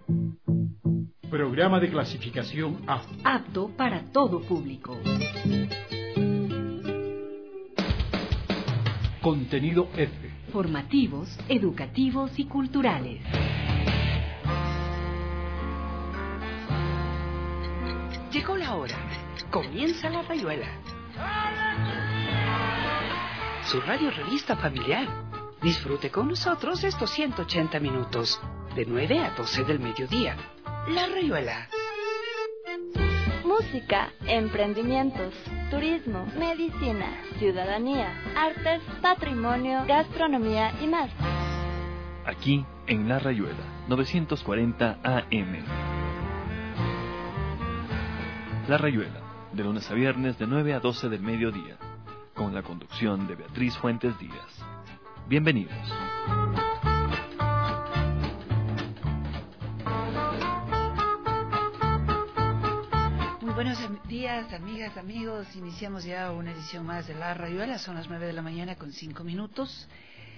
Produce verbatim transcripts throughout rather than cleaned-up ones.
Programa de clasificación A. Apto para todo público. Contenido F. Formativos, educativos y culturales. Llegó la hora. Comienza La Rayuela. Su radio revista familiar. Disfrute con nosotros estos ciento ochenta minutos, de nueve a doce del mediodía. La Rayuela. Música, emprendimientos, turismo, medicina, ciudadanía, artes, patrimonio, gastronomía y más. Aquí en La Rayuela, novecientos cuarenta A M. La Rayuela, de lunes a viernes de nueve a doce del mediodía, con la conducción de Beatriz Fuentes Díaz. Bienvenidos. Buenos días, amigas, amigos. Iniciamos ya una edición más de La Rayuela. Son las nueve de la mañana con cinco minutos.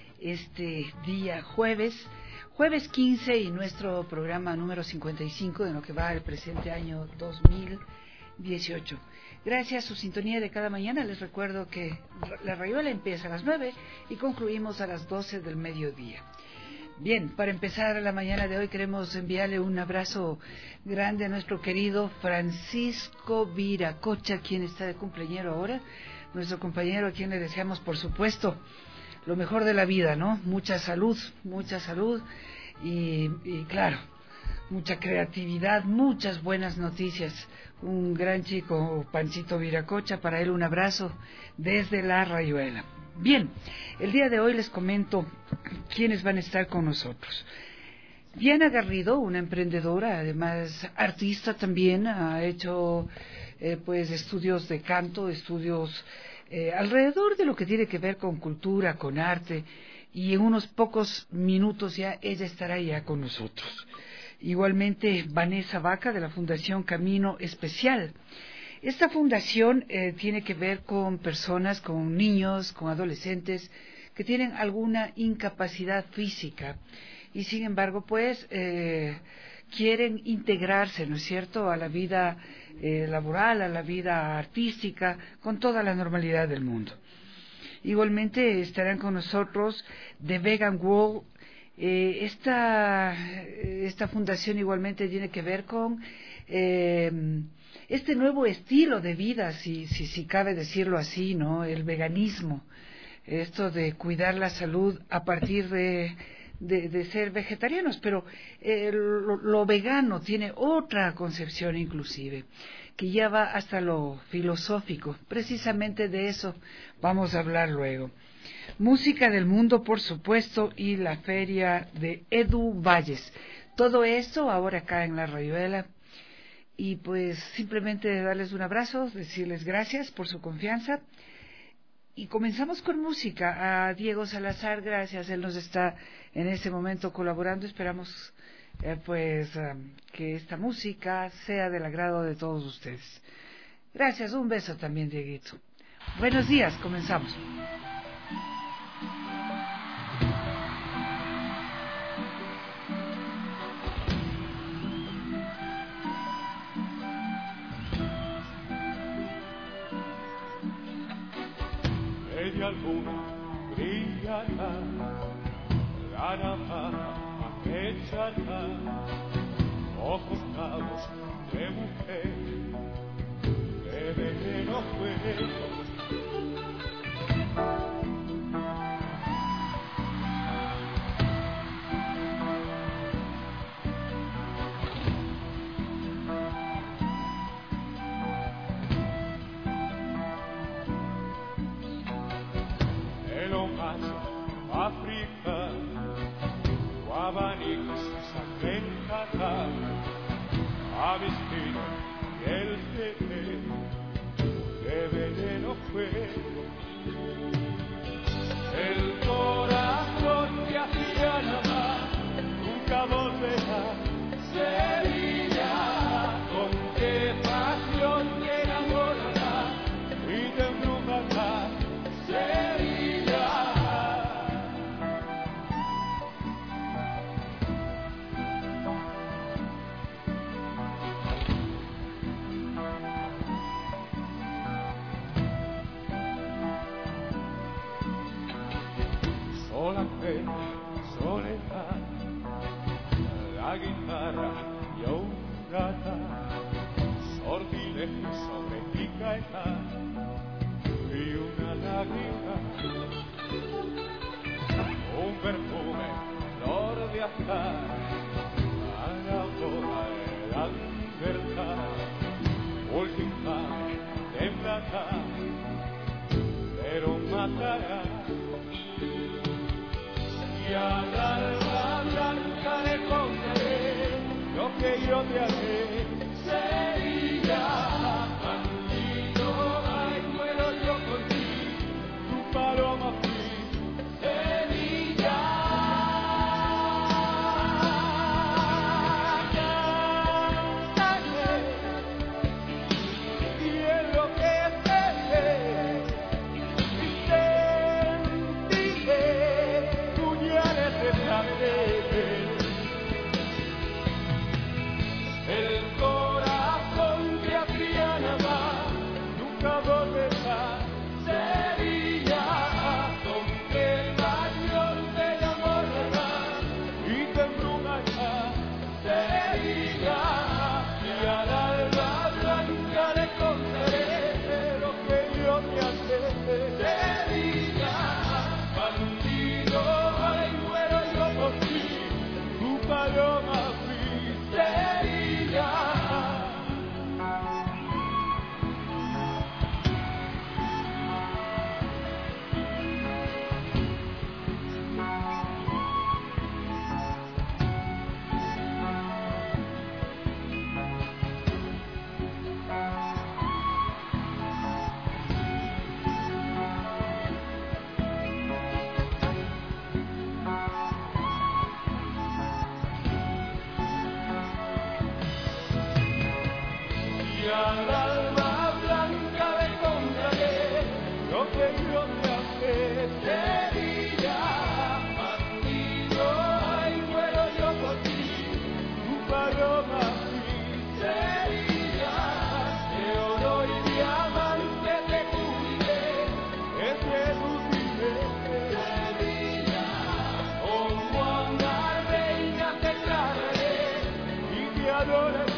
Este día jueves, jueves quince y nuestro programa número cincuenta y cinco de lo que va el presente año dos mil dieciocho. Gracias a su sintonía de cada mañana. Les recuerdo que La Rayuela empieza a las nueve y concluimos a las doce del mediodía. Bien, para empezar la mañana de hoy queremos enviarle un abrazo grande a nuestro querido Francisco Viracocha, quien está de cumpleañero ahora, nuestro compañero a quien le deseamos, por supuesto, lo mejor de la vida, ¿no? Mucha salud, mucha salud y, y claro, mucha creatividad, muchas buenas noticias. Un gran chico, Pancito Viracocha, para él un abrazo desde La Rayuela. Bien, el día de hoy les comento quiénes van a estar con nosotros. Diana Garrido, una emprendedora, además artista también, ha hecho eh, pues estudios de canto, estudios eh, alrededor de lo que tiene que ver con cultura, con arte, y en unos pocos minutos ya ella estará ya con nosotros. Igualmente Vanessa Vaca, de la Fundación Camino Especial. Esta fundación eh, tiene que ver con personas, con niños, con adolescentes que tienen alguna incapacidad física y sin embargo pues eh, quieren integrarse, ¿no es cierto?, a la vida eh, laboral, a la vida artística, con toda la normalidad del mundo. Igualmente estarán con nosotros The Vegan World. Eh, esta, esta fundación igualmente tiene que ver con eh, este nuevo estilo de vida, si, si, si cabe decirlo así, ¿no? El veganismo, esto de cuidar la salud a partir de, de, de ser vegetarianos, pero eh, lo, lo vegano tiene otra concepción inclusive, que ya va hasta lo filosófico. Precisamente de eso vamos a hablar luego. Música del mundo, por supuesto, y la feria de Edu Valles. Todo esto ahora acá en La Rayuela. Y pues simplemente darles un abrazo, decirles gracias por su confianza. Y comenzamos con música. A Diego Salazar, gracias. Él nos está en este momento colaborando. Esperamos eh, pues um, que esta música sea del agrado de todos ustedes. Gracias. Un beso también, Dieguito. Buenos días. Comenzamos. Media alguna brillará, la navaja acechará, ojos cabos de mujer, de veneno fuego. África, abanicos sangrentada, a vestir el jefe de veneno fue. El corazón que hacía nada, nunca volverá. Sevilla, con qué pasión te enamorará y te embrujará. Sevilla. coraje, soledad, la guitarra y un gata, sortilegio sobre ti caerá y una lágrima, un perfume, flor de azar, a la hora de la libertad, última temblará, pero matará. Y al alma blanca le contaré lo que yo te haré. Sevilla, bandido, ay, muero yo por ti, tu paloma fui. Sevilla, cantaré, y en lo que esté, sentiré puñales de sangre. El corazón que Adriana va, nunca volverá. Sevilla, donde el baño del amor va y te embrujará. Sevilla, y al alba blanca le contaré lo que yo te haré. Sevilla, bandido, ay, muero yo por ti, tu paloma fui. Sevilla. Y al alma blanca le contaré lo que yo te haré. Sevilla, bandido, ay, muero yo por ti, tu paloma fui. Sevilla, de oro y diamante te cubriré, te seduciré. Sevilla, como a una reina te traeré y te adoraré.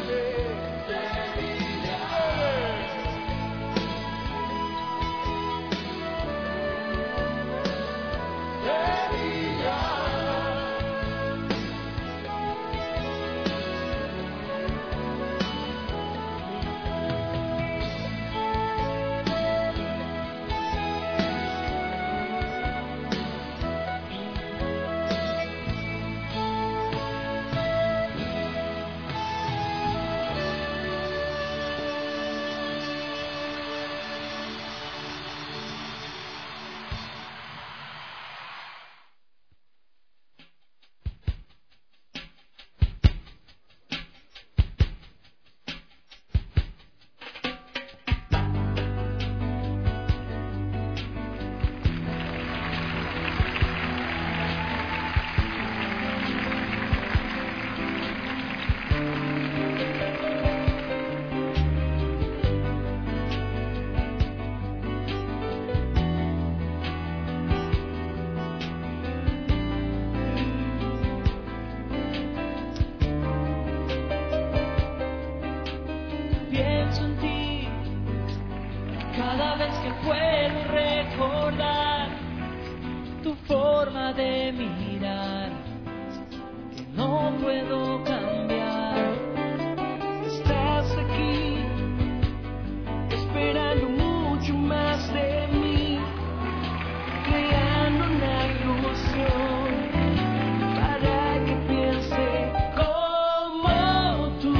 Pienso en ti cada vez que puedo recordar tu forma de mirar, que no puedo cambiar. Estás aquí esperando mucho más de mí, creando una ilusión para que piense como tú.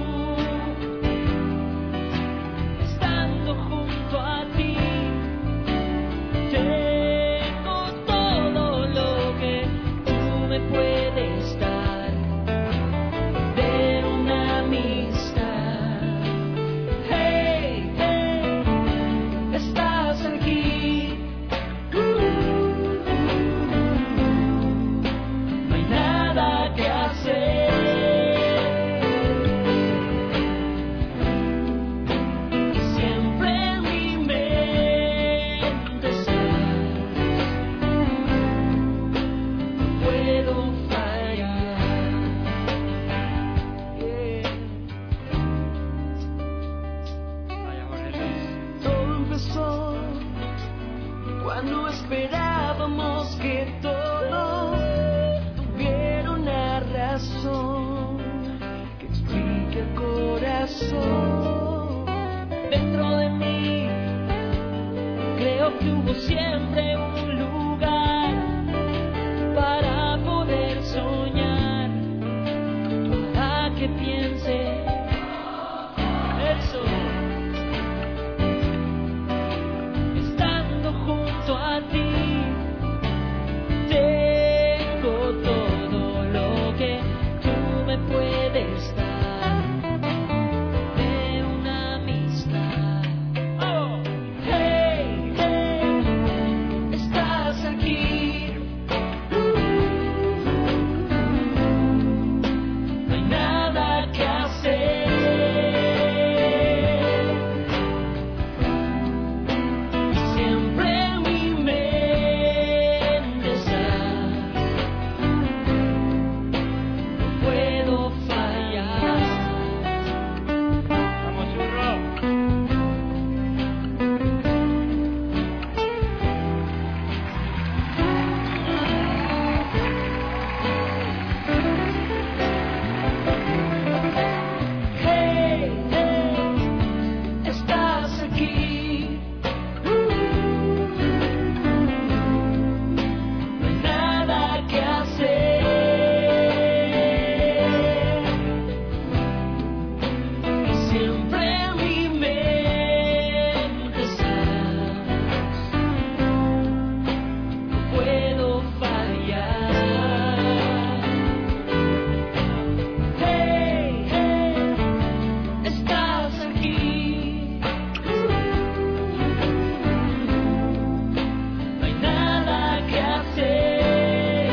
Estando junto a ti, tengo todo lo que pensábamos que todo tuviera una razón que explique el corazón. Dentro de mí creo que hubo siempre un lugar para poder soñar, para que piense eso. Estando junto a ti, tengo todo lo que tú me puedes dar de una amistad. Oh, hey, hey, estás aquí. No hay nada que hacer. Siempre en mi mente estás. No puedo fallar. Vamos, churro. Hey, hey, estás aquí. No hay nada que hacer. Siempre en mi mente estás. No puedo fallar. Hey, hey, estás aquí. No hay nada que hacer.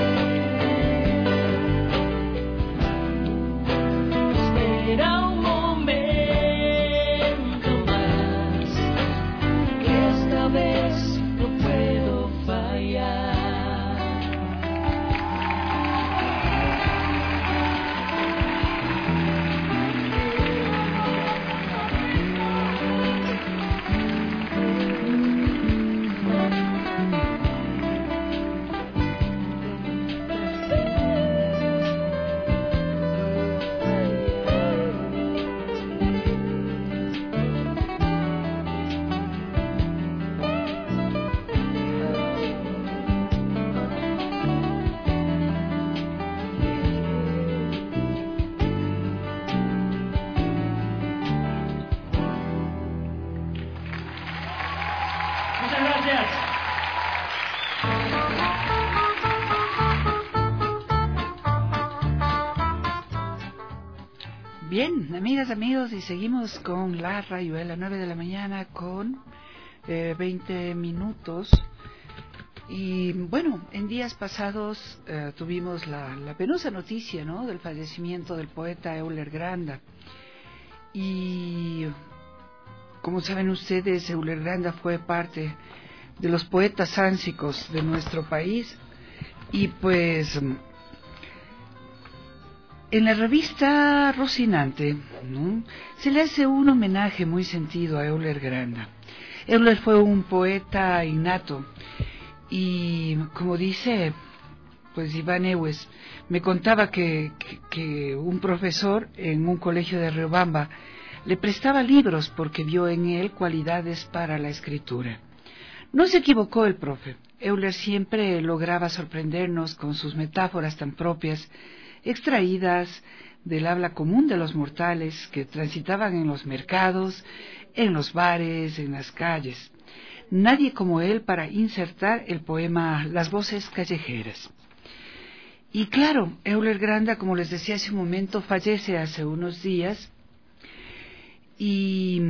Espera un momento más, que esta vez no puedo fallar. Muchas gracias. Bien, amigas, amigos, y seguimos con la Rayuela, nueve de la mañana con eh, veinte minutos. Y bueno, en días pasados eh, tuvimos la, la penosa noticia, ¿no?, del fallecimiento del poeta Euler Granda. Y como saben ustedes, Euler Granda fue parte de los poetas sánsicos de nuestro país. Y pues en la revista Rocinante, ¿no?, se le hace un homenaje muy sentido a Euler Granda. Euler fue un poeta innato y, como dice pues Iván Ewes, me contaba que, que, que un profesor en un colegio de Riobamba le prestaba libros porque vio en él cualidades para la escritura. No se equivocó el profe. Euler siempre lograba sorprendernos con sus metáforas tan propias, extraídas del habla común de los mortales que transitaban en los mercados, en los bares, en las calles. Nadie como él para insertar el poema Las voces callejeras. Y claro, Euler Granda, como les decía hace un momento, fallece hace unos días. Y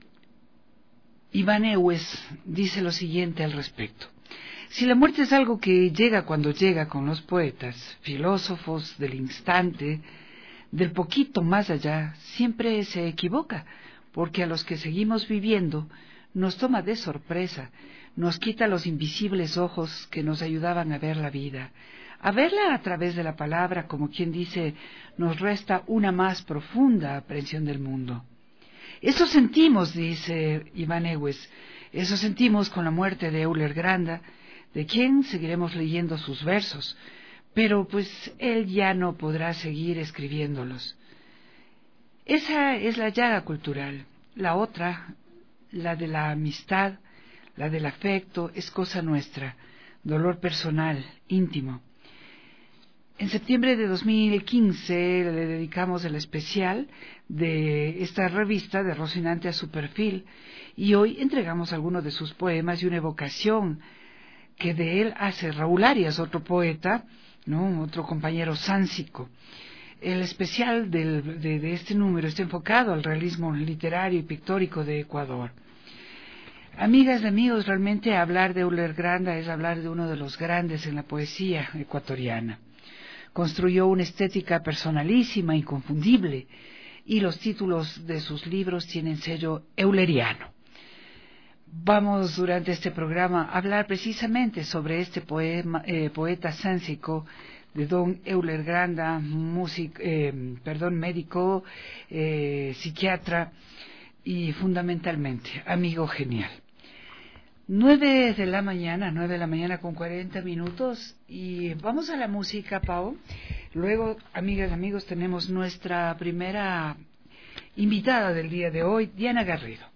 Iván Ewes dice lo siguiente al respecto: si la muerte es algo que llega cuando llega con los poetas, filósofos del instante, del poquito más allá, siempre se equivoca, porque a los que seguimos viviendo nos toma de sorpresa, nos quita los invisibles ojos que nos ayudaban a ver la vida, a verla a través de la palabra, como quien dice, nos resta una más profunda aprehensión del mundo. Eso sentimos, dice Iván Ewes, eso sentimos con la muerte de Euler Granda, de quien seguiremos leyendo sus versos, pero pues él ya no podrá seguir escribiéndolos. Esa es la llaga cultural. La otra, la de la amistad, la del afecto, es cosa nuestra, dolor personal, íntimo. En septiembre de dos mil quince le dedicamos el especial de esta revista de Rocinante a su perfil, y hoy entregamos algunos de sus poemas y una evocación que de él hace Raúl Arias, otro poeta, ¿no? Otro compañero sánsico. El especial del, de, de este número está enfocado al realismo literario y pictórico de Ecuador. Amigas y amigos, realmente hablar de Euler Granda es hablar de uno de los grandes en la poesía ecuatoriana. Construyó una estética personalísima, inconfundible, y los títulos de sus libros tienen sello euleriano. Vamos durante este programa a hablar precisamente sobre este poema, eh, poeta sánsico de don Euler Granda, músico, eh, perdón, médico, eh, psiquiatra y fundamentalmente amigo genial. Nueve de la mañana, nueve de la mañana con cuarenta minutos, y vamos a la música, Pau. Luego, amigas y amigos, tenemos nuestra primera invitada del día de hoy, Diana Garrido.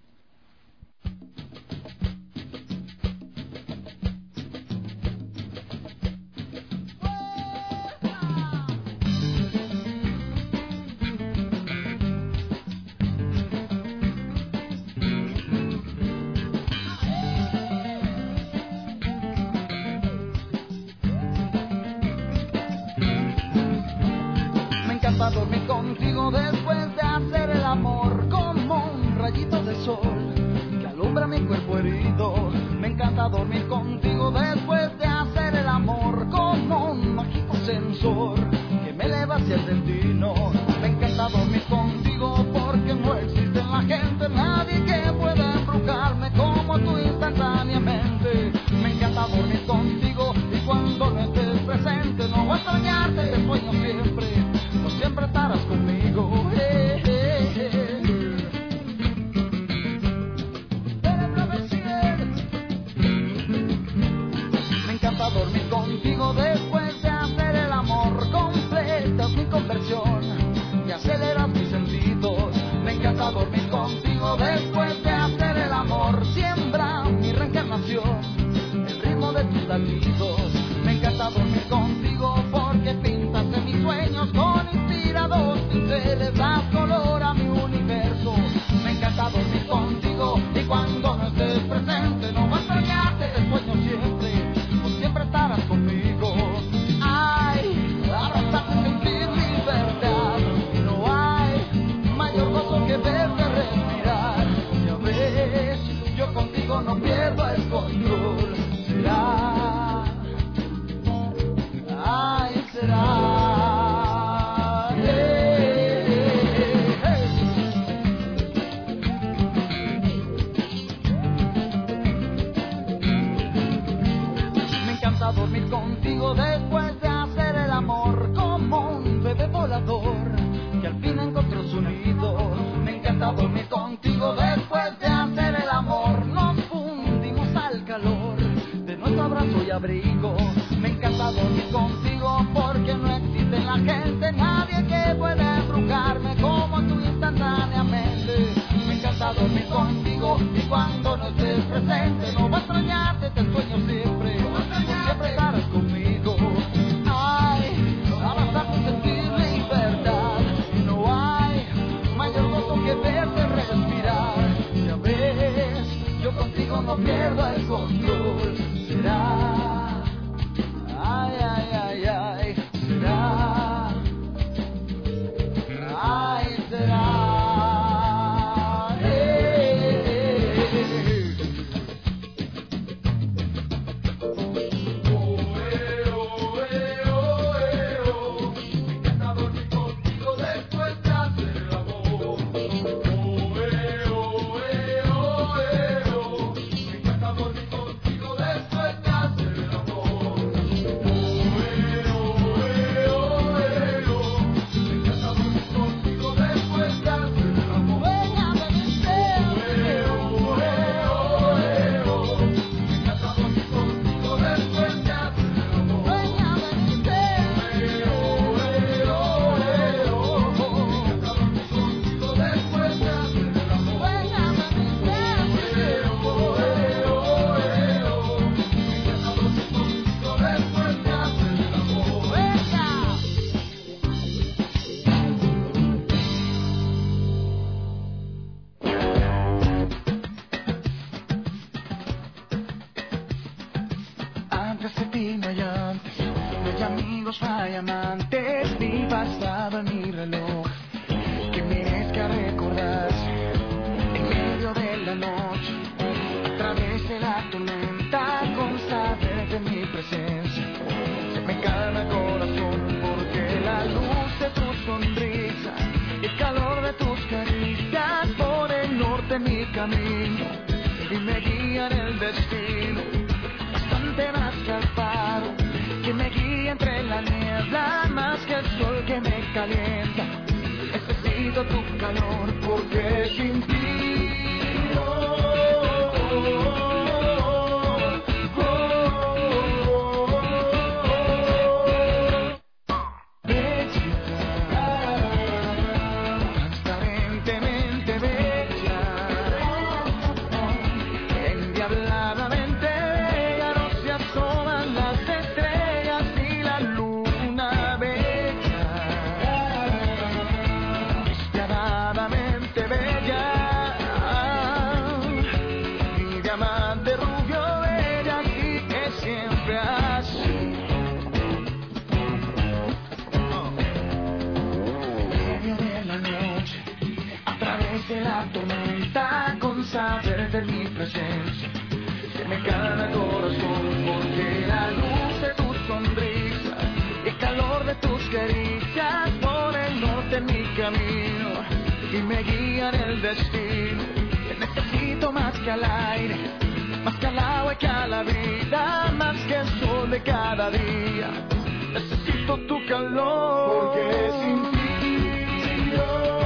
Dormir contigo después de hacer el amor, como un rayito de sol que alumbra mi cuerpo herido. Me encanta dormir contigo después de hacer el amor, como un mágico sensor que me eleva hacia el destino. Me encanta dormir contigo porque no existe en la gente nadie que pueda embrujarme como tú instantáneamente. Me encanta dormir contigo y cuando no estés presente no voy a extrañarte, te sueño siempre. Siempre estarás conmigo. Eh, eh, eh. Me encanta dormir contigo después de hacer el amor. Completas mi conversión y aceleras mis sentidos. Me encanta dormir contigo después de hacer el amor. Siembra mi reencarnación, el ritmo de tus latidos. Me encanta dormir contigo porque pintaste mis sueños con inspirados pinceles, das color a mi universo. Me encanta dormir contigo y cuando no estés presente no va a extrañarte, te sueño siempre, pues siempre estarás conmigo. Ay, abrazarte y sentir libertad, no hay mayor gozo que verte respirar. Ya ves, yo contigo no pierdo el control. Será, ay, será. Me encanta dormir contigo después de hacer el amor, como un bebé volador que al fin encontró su nido. Me encanta dormir contigo después de hacer el amor. Nos fundimos al calor de nuestro abrazo y abrigo. Me encanta dormir contigo porque no existe en la gente nadie que pueda embrujarme como tú instantáneamente. Me encanta dormir contigo y cuando no estés presente no va a extrañarte, te sueño siempre, siempre estarás conmigo. Ay, abrazarte y sentir libertad, no hay mayor gozo que verte respirar. Ya ves, yo contigo no pierdo el control. Será, ay, ay, ay, ay, será, ay, será. Me encanta dormir segundos diamantes, mi pasado en mi reloj, que me que recordar en medio de la noche, a través de la tormenta, con saber de mi presencia. Se me calma el corazón porque la luz de tu sonrisa, el calor de tus caricias por el norte mi camino y me guía en el destino, bastante más que el faro que me guía entre la niebla, más que el sol que me calienta. Necesito tu calor porque sin ti oh, oh, oh, oh, bella, transparentemente bella, endiabladamente bella, no se asoman las estrellas ni la luna bella, despiadadamente bella, mi diamante rubio bella, y que siempre así. Medio de la noche, a través de la tormenta, con saber de mi presencia, se me calma el corazón porque la luz de tu sonrisa, el calor de tus caricias por el norte mi camino y me guía en el destino. Te necesito más que al aire, más que al agua y que a la vida, más que el sol de cada día. Necesito tu calor porque sin ti oh,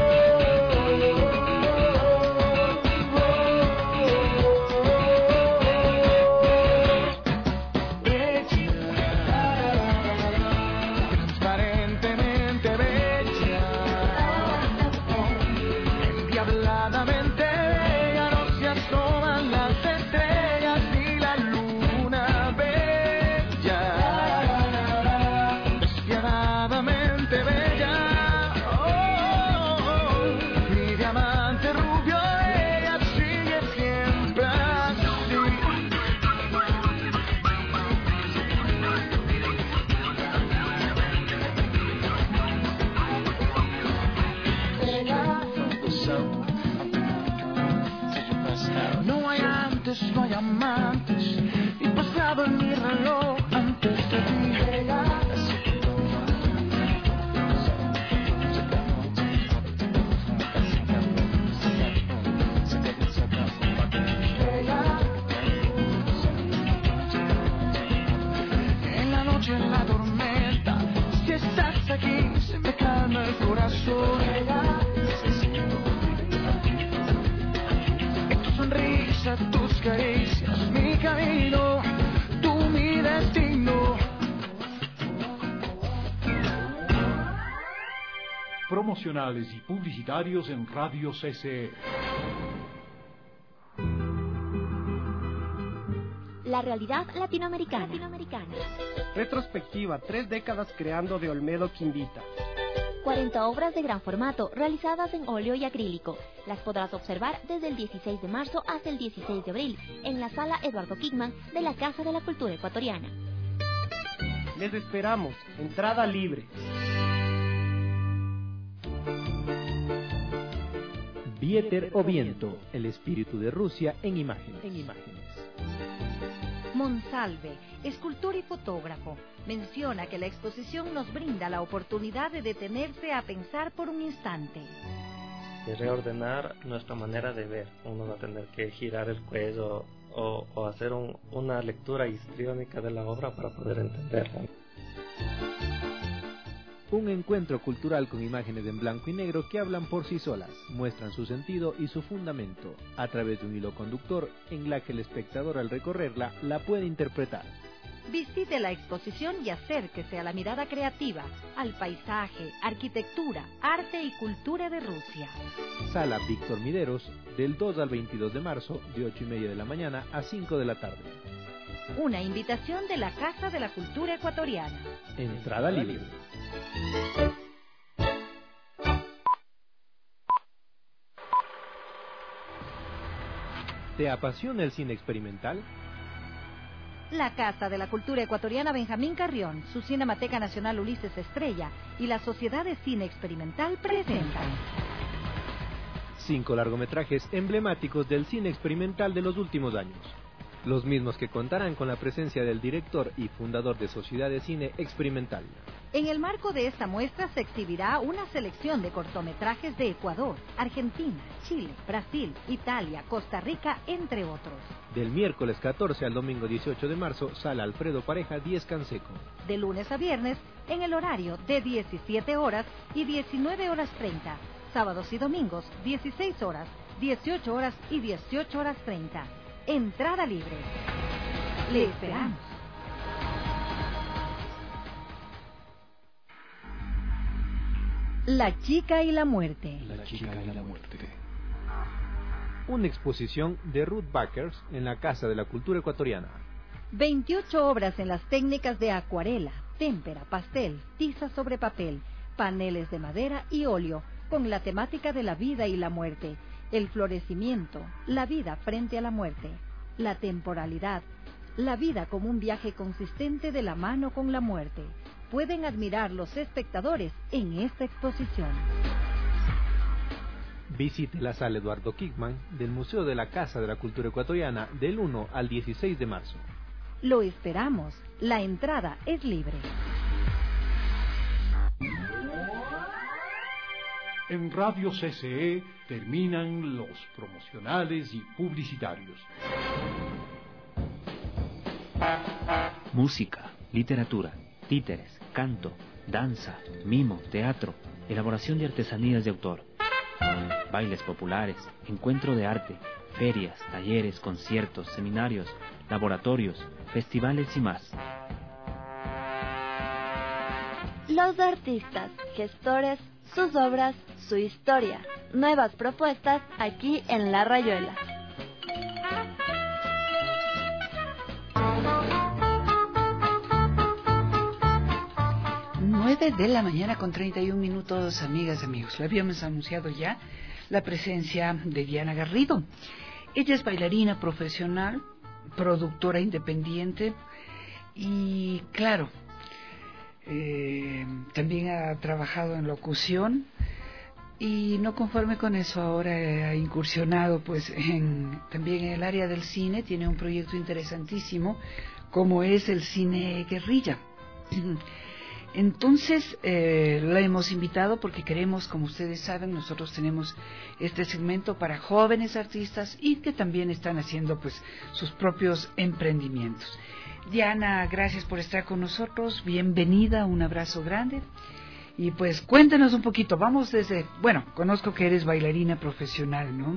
transparentemente bella, endiabladamente bella, no se asoman las estrellas ni la luna bella, despiadadamente bella, oh, mi diamante rubio ella sigue siempre así. No hay antes, no hay amantes, y pasado en mi reloj antes de ti. En la noche, en la tormenta, si estás aquí, se me calma el corazón. Sonrisa, tus caricias, mi camino, tú mi destino. Promocionales y publicitarios en Radio C C E. La realidad latinoamericana. latinoamericana. Retrospectiva, tres décadas creando de Olmedo Quindita. cuarenta obras de gran formato realizadas en óleo y acrílico. Las podrás observar desde el dieciséis de marzo hasta el dieciséis de abril en la sala Eduardo Kickman de la Casa de la Cultura Ecuatoriana. Les esperamos. Entrada libre. Vieter o Viento, el espíritu de Rusia en imágenes. En imágenes. Monsalve, escultor y fotógrafo, menciona que la exposición nos brinda la oportunidad de detenerse a pensar por un instante. De reordenar nuestra manera de ver. Uno va a tener que girar el cuello o, o hacer un, una lectura histriónica de la obra para poder entenderla. Un encuentro cultural con imágenes en blanco y negro que hablan por sí solas, muestran su sentido y su fundamento, a través de un hilo conductor en la que el espectador al recorrerla la puede interpretar. Visite la exposición y acérquese a la mirada creativa, al paisaje, arquitectura, arte y cultura de Rusia. Sala Víctor Mideros, del dos al veintidós de marzo, de ocho y media de la mañana a cinco de la tarde. Una invitación de la Casa de la Cultura Ecuatoriana. Entrada libre. ¿Te apasiona el cine experimental? La Casa de la Cultura Ecuatoriana Benjamín Carrión, su Cinemateca Nacional Ulises Estrella y la Sociedad de Cine Experimental presentan cinco largometrajes emblemáticos del cine experimental de los últimos años. Los mismos que contarán con la presencia del director y fundador de Sociedad de Cine Experimental. En el marco de esta muestra se exhibirá una selección de cortometrajes de Ecuador, Argentina, Chile, Brasil, Italia, Costa Rica, entre otros. Del miércoles catorce al domingo dieciocho de marzo, Sala Alfredo Pareja, diez Canseco. De lunes a viernes, en el horario de diecisiete horas y diecinueve horas treinta. Sábados y domingos, dieciséis horas, dieciocho horas y dieciocho horas treinta. Entrada libre. Le esperamos. La chica y la muerte. La chica y la muerte. Una exposición de Ruth Backers en la Casa de la Cultura Ecuatoriana. veintiocho obras en las técnicas de acuarela, témpera, pastel, tiza sobre papel, paneles de madera y óleo, con la temática de la vida y la muerte, el florecimiento, la vida frente a la muerte, la temporalidad, la vida como un viaje consistente de la mano con la muerte. Pueden admirar los espectadores en esta exposición. Visite la Sala Eduardo Kickman del Museo de la Casa de la Cultura Ecuatoriana del uno al dieciséis de marzo. Lo esperamos. La entrada es libre. En Radio C C E terminan los promocionales y publicitarios. Música, literatura, títeres, canto, danza, mimo, teatro, elaboración de artesanías de autor, bailes populares, encuentro de arte, ferias, talleres, conciertos, seminarios, laboratorios, festivales y más. Los artistas, gestores, sus obras, su historia. Nuevas propuestas aquí en La Rayuela. nueve de la mañana con treinta y un minutos, amigas, amigos. Lo habíamos anunciado ya, la presencia de Diana Garrido. Ella es bailarina profesional, productora independiente y, claro, eh, también ha trabajado en locución y no conforme con eso ahora ha incursionado pues en, también en el área del cine. Tiene un proyecto interesantísimo como es el cine guerrilla. Entonces eh, la hemos invitado porque queremos, como ustedes saben, nosotros tenemos este segmento para jóvenes artistas y que también están haciendo pues sus propios emprendimientos. Diana, gracias por estar con nosotros, bienvenida, un abrazo grande y pues cuéntanos un poquito. Vamos desde, bueno, conozco que eres bailarina profesional, ¿no?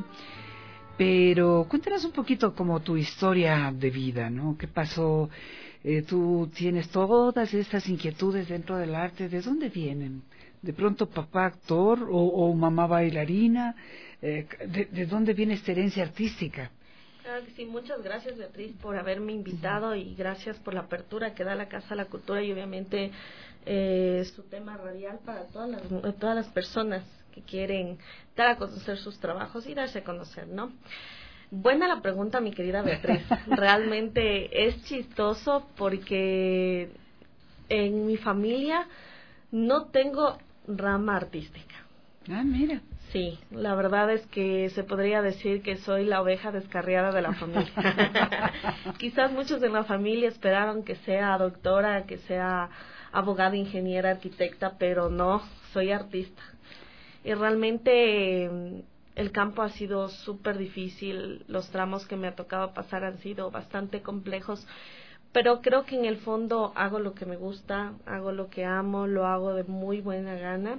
Pero cuéntanos un poquito como tu historia de vida, ¿no? ¿Qué pasó? Eh, tú tienes todas estas inquietudes dentro del arte, ¿de dónde vienen? ¿De pronto papá actor o, o mamá bailarina? Eh, de, ¿De dónde viene esta herencia artística? Claro que sí, muchas gracias Beatriz por haberme invitado y gracias por la apertura que da la Casa de la Cultura y obviamente eh, su tema radial para todas las, todas las personas que quieren dar a conocer sus trabajos y darse a conocer, ¿no? Buena la pregunta, mi querida Beatriz. Realmente es chistoso porque en mi familia no tengo rama artística. Ah, mira. Sí, la verdad es que se podría decir que soy la oveja descarriada de la familia. Quizás muchos de la familia esperaron que sea doctora, que sea abogada, ingeniera, arquitecta, pero no, soy artista. Y realmente el campo ha sido súper difícil, los tramos que me ha tocado pasar han sido bastante complejos, pero creo que en el fondo hago lo que me gusta, hago lo que amo, lo hago de muy buena gana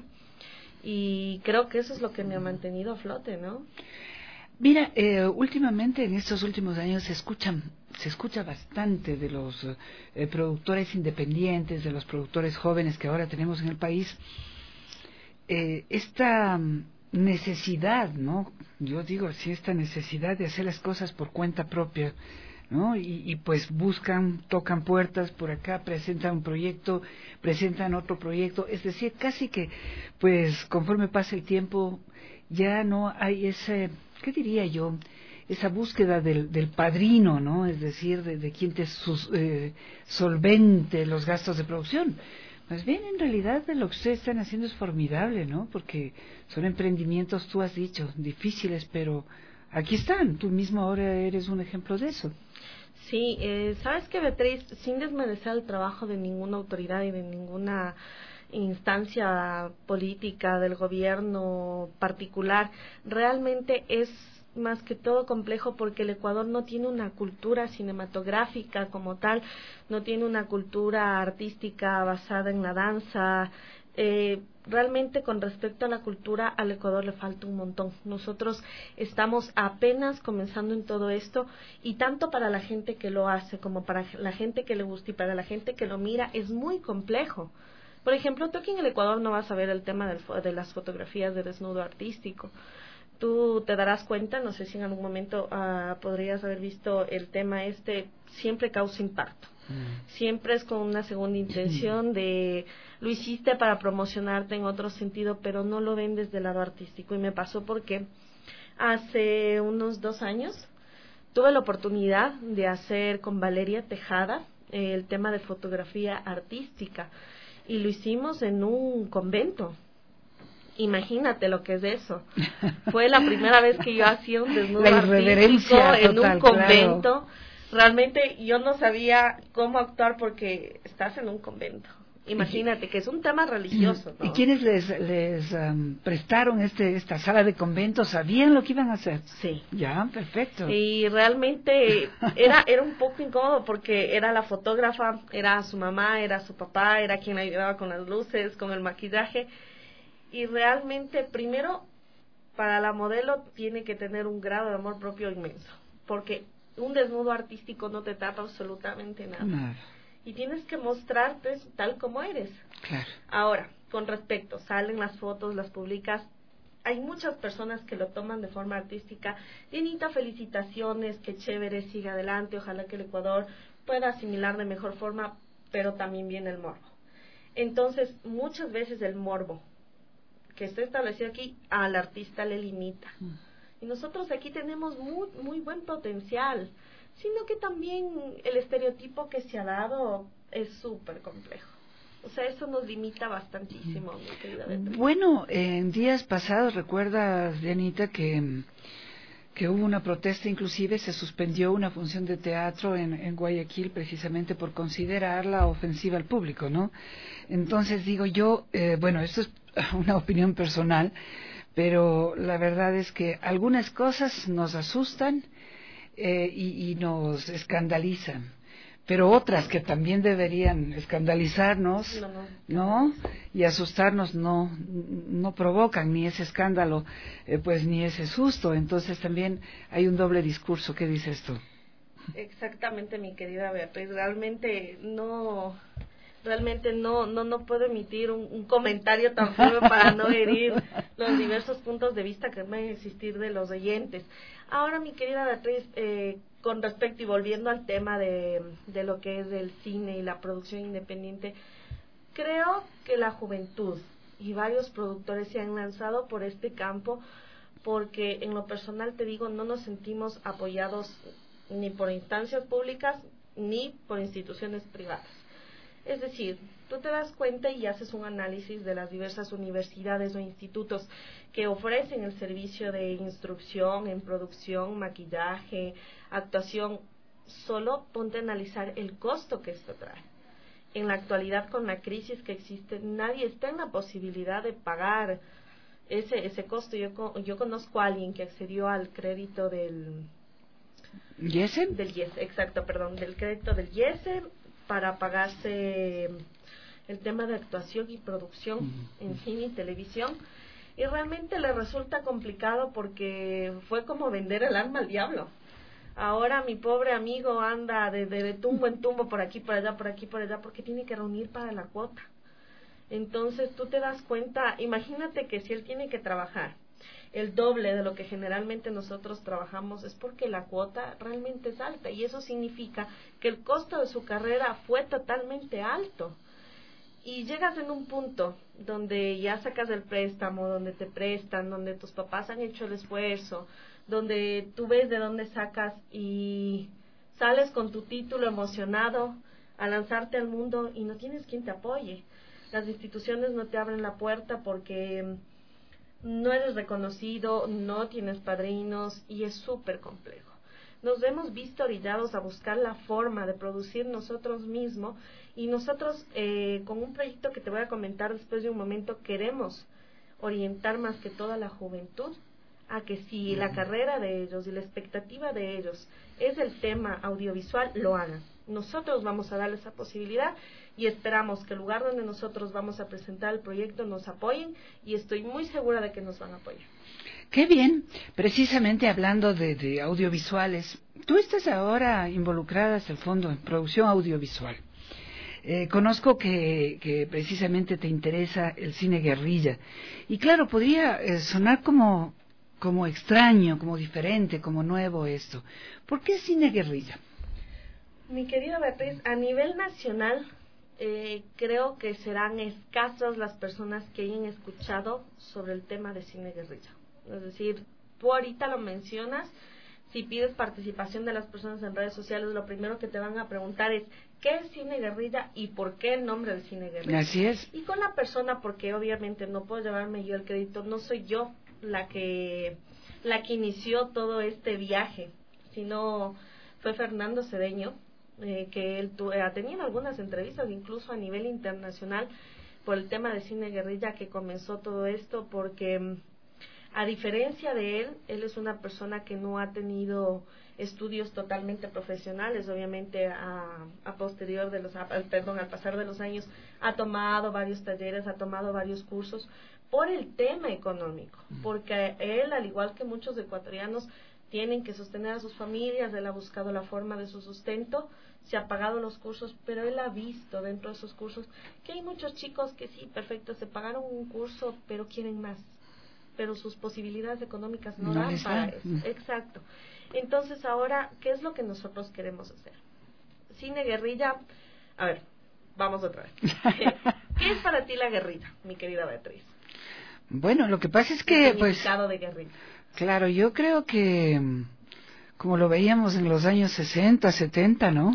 y creo que eso es lo que me ha mantenido a flote, ¿no? Mira, eh, últimamente en estos últimos años se escuchan, se escucha bastante de los eh, productores independientes, de los productores jóvenes que ahora tenemos en el país, eh, esta necesidad, ¿no? Yo digo, sí, esta necesidad de hacer las cosas por cuenta propia, ¿no? Y, y pues buscan, tocan puertas por acá, presentan un proyecto, presentan otro proyecto, es decir, casi que, pues, conforme pasa el tiempo, ya no hay ese, ¿qué diría yo? esa búsqueda del, del padrino, ¿no? Es decir, de, de quien te sus, eh, solvente los gastos de producción. Más bien, en realidad, de lo que ustedes están haciendo es formidable, ¿no? Porque son emprendimientos, tú has dicho, difíciles, pero aquí están. Tú mismo ahora eres un ejemplo de eso. Sí, eh, sabes que, Beatriz, sin desmerecer el trabajo de ninguna autoridad y de ninguna instancia política del gobierno particular, realmente es más que todo complejo porque el Ecuador no tiene una cultura cinematográfica como tal, no tiene una cultura artística basada en la danza. Eh, realmente con respecto a la cultura al Ecuador le falta un montón. Nosotros estamos apenas comenzando en todo esto y tanto para la gente que lo hace como para la gente que le gusta y para la gente que lo mira es muy complejo. Por ejemplo, tú aquí en el Ecuador no vas a ver el tema del, de las fotografías de desnudo artístico. Tú te darás cuenta, no sé si en algún momento uh, podrías haber visto el tema este, siempre causa impacto. Mm. Siempre es con una segunda intención de, lo hiciste para promocionarte en otro sentido, pero no lo ven desde el lado artístico. Y me pasó porque hace unos dos años tuve la oportunidad de hacer con Valeria Tejada eh, el tema de fotografía artística. Y lo hicimos en un convento. Imagínate lo que es eso. Fue la primera vez que yo hacía un desnudo artístico en total, un convento. Claro. Realmente yo no sabía cómo actuar porque estás en un convento. Imagínate que es un tema religioso, ¿no? ¿Y quiénes les, les um, prestaron este esta sala de convento? ¿Sabían lo que iban a hacer? Sí. Ya, perfecto. Y realmente era era un poco incómodo porque era la fotógrafa, era su mamá, era su papá, era quien ayudaba con las luces, con el maquillaje. Y realmente, primero, para la modelo tiene que tener un grado de amor propio inmenso, porque un desnudo artístico no te tapa absolutamente nada. Nada. Y tienes que mostrarte tal como eres. Claro. Ahora, con respecto, salen las fotos, las publicas, hay muchas personas que lo toman de forma artística. Dianita, felicitaciones, qué chévere, siga adelante, ojalá que el Ecuador pueda asimilar de mejor forma, pero también viene el morbo. Entonces, muchas veces el morbo que está establecido aquí, al artista le limita. Mm. Y nosotros aquí tenemos muy, muy buen potencial, sino que también el estereotipo que se ha dado es súper complejo. O sea, eso nos limita bastantísimo, mm. mi querida Beatriz. Bueno, en días pasados, recuerdas, Dianita, que, que hubo una protesta, inclusive se suspendió una función de teatro en, en Guayaquil precisamente por considerarla ofensiva al público, ¿no? Entonces digo yo, eh, bueno, esto es una opinión personal, pero la verdad es que algunas cosas nos asustan eh, y, y nos escandalizan, pero otras que también deberían escandalizarnos, no, no, ¿no? Y asustarnos no no provocan ni ese escándalo, eh, pues ni ese susto. Entonces también hay un doble discurso. ¿Qué dices tú? Exactamente, mi querida Beatriz. Realmente no... Realmente no no no puedo emitir un, un comentario tan firme para no herir los diversos puntos de vista que pueden existir de los oyentes. Ahora, mi querida Beatriz, eh, con respecto y volviendo al tema de, de lo que es el cine y la producción independiente, creo que la juventud y varios productores se han lanzado por este campo porque en lo personal te digo, no nos sentimos apoyados ni por instancias públicas ni por instituciones privadas. Es decir, tú te das cuenta y haces un análisis de las diversas universidades o institutos que ofrecen el servicio de instrucción en producción, maquillaje, actuación. Solo ponte a analizar el costo que esto trae. En la actualidad, con la crisis que existe, nadie está en la posibilidad de pagar ese ese costo. Yo yo conozco a alguien que accedió al crédito del ¿Yese? Del Yese, exacto, perdón, del crédito del Yese para pagarse el tema de actuación y producción uh-huh. en cine y televisión, y realmente le resulta complicado porque fue como vender el alma al diablo. Ahora mi pobre amigo anda de, de, de tumbo en tumbo, por aquí, por allá, por aquí, por allá, porque tiene que reunir para la cuota. Entonces tú te das cuenta, imagínate que si él tiene que trabajar el doble de lo que generalmente nosotros trabajamos, es porque la cuota realmente es alta, y eso significa que el costo de su carrera fue totalmente alto. y llegas en un punto donde ya sacas el préstamo, donde te prestan, donde tus papás han hecho el esfuerzo, donde tú ves de dónde sacas y sales con tu título emocionado a lanzarte al mundo y no tienes quien te apoye. Las instituciones no te abren la puerta porque no eres reconocido, no tienes padrinos y es súper complejo. Nos hemos visto orillados a buscar la forma de producir nosotros mismos y nosotros eh, con un proyecto que te voy a comentar después de un momento queremos orientar más que toda la juventud a que si la carrera de ellos y la expectativa de ellos es el tema audiovisual, lo hagan. Nosotros vamos a darles esa posibilidad y esperamos que el lugar donde nosotros vamos a presentar el proyecto nos apoyen y estoy muy segura de que nos van a apoyar. Qué bien, precisamente hablando de, de audiovisuales, tú estás ahora involucrada hasta el fondo en producción audiovisual. Eh, conozco que, que precisamente te interesa el cine guerrilla y claro, podría eh, sonar como, como extraño, como diferente, como nuevo esto. ¿Por qué cine guerrilla? Mi querida Beatriz, a nivel nacional eh, creo que serán escasas las personas que hayan escuchado sobre el tema de cine guerrilla. Es decir, tú ahorita lo mencionas, si pides participación de las personas en redes sociales, lo primero que te van a preguntar es ¿qué es cine guerrilla y por qué el nombre de cine guerrilla? Así es. Y con la persona, porque obviamente no puedo llevarme yo el crédito, no soy yo la que, la que inició todo este viaje, sino fue Fernando Cedeño, eh, que él tu, eh, ha tenido algunas entrevistas, incluso a nivel internacional, por el tema de cine guerrilla que comenzó todo esto, porque a diferencia de él, él es una persona que no ha tenido estudios totalmente profesionales, obviamente a, a posterior de los, a, perdón, al pasar de los años ha tomado varios talleres, ha tomado varios cursos por el tema económico, porque él, al igual que muchos ecuatorianos, tienen que sostener a sus familias, él ha buscado la forma de su sustento, se ha pagado los cursos, pero él ha visto dentro de esos cursos que hay muchos chicos que sí, perfecto, se pagaron un curso, pero quieren más, pero sus posibilidades económicas no, no dan para eso. Exacto. Entonces ahora, ¿qué es lo que nosotros queremos hacer? Cine guerrilla, a ver, vamos otra vez. ¿Qué es para ti la guerrilla, mi querida Beatriz? Bueno, lo que pasa es que, pues, de guerrilla. Claro, yo creo que, como lo veíamos en los años sesenta, setenta, ¿no?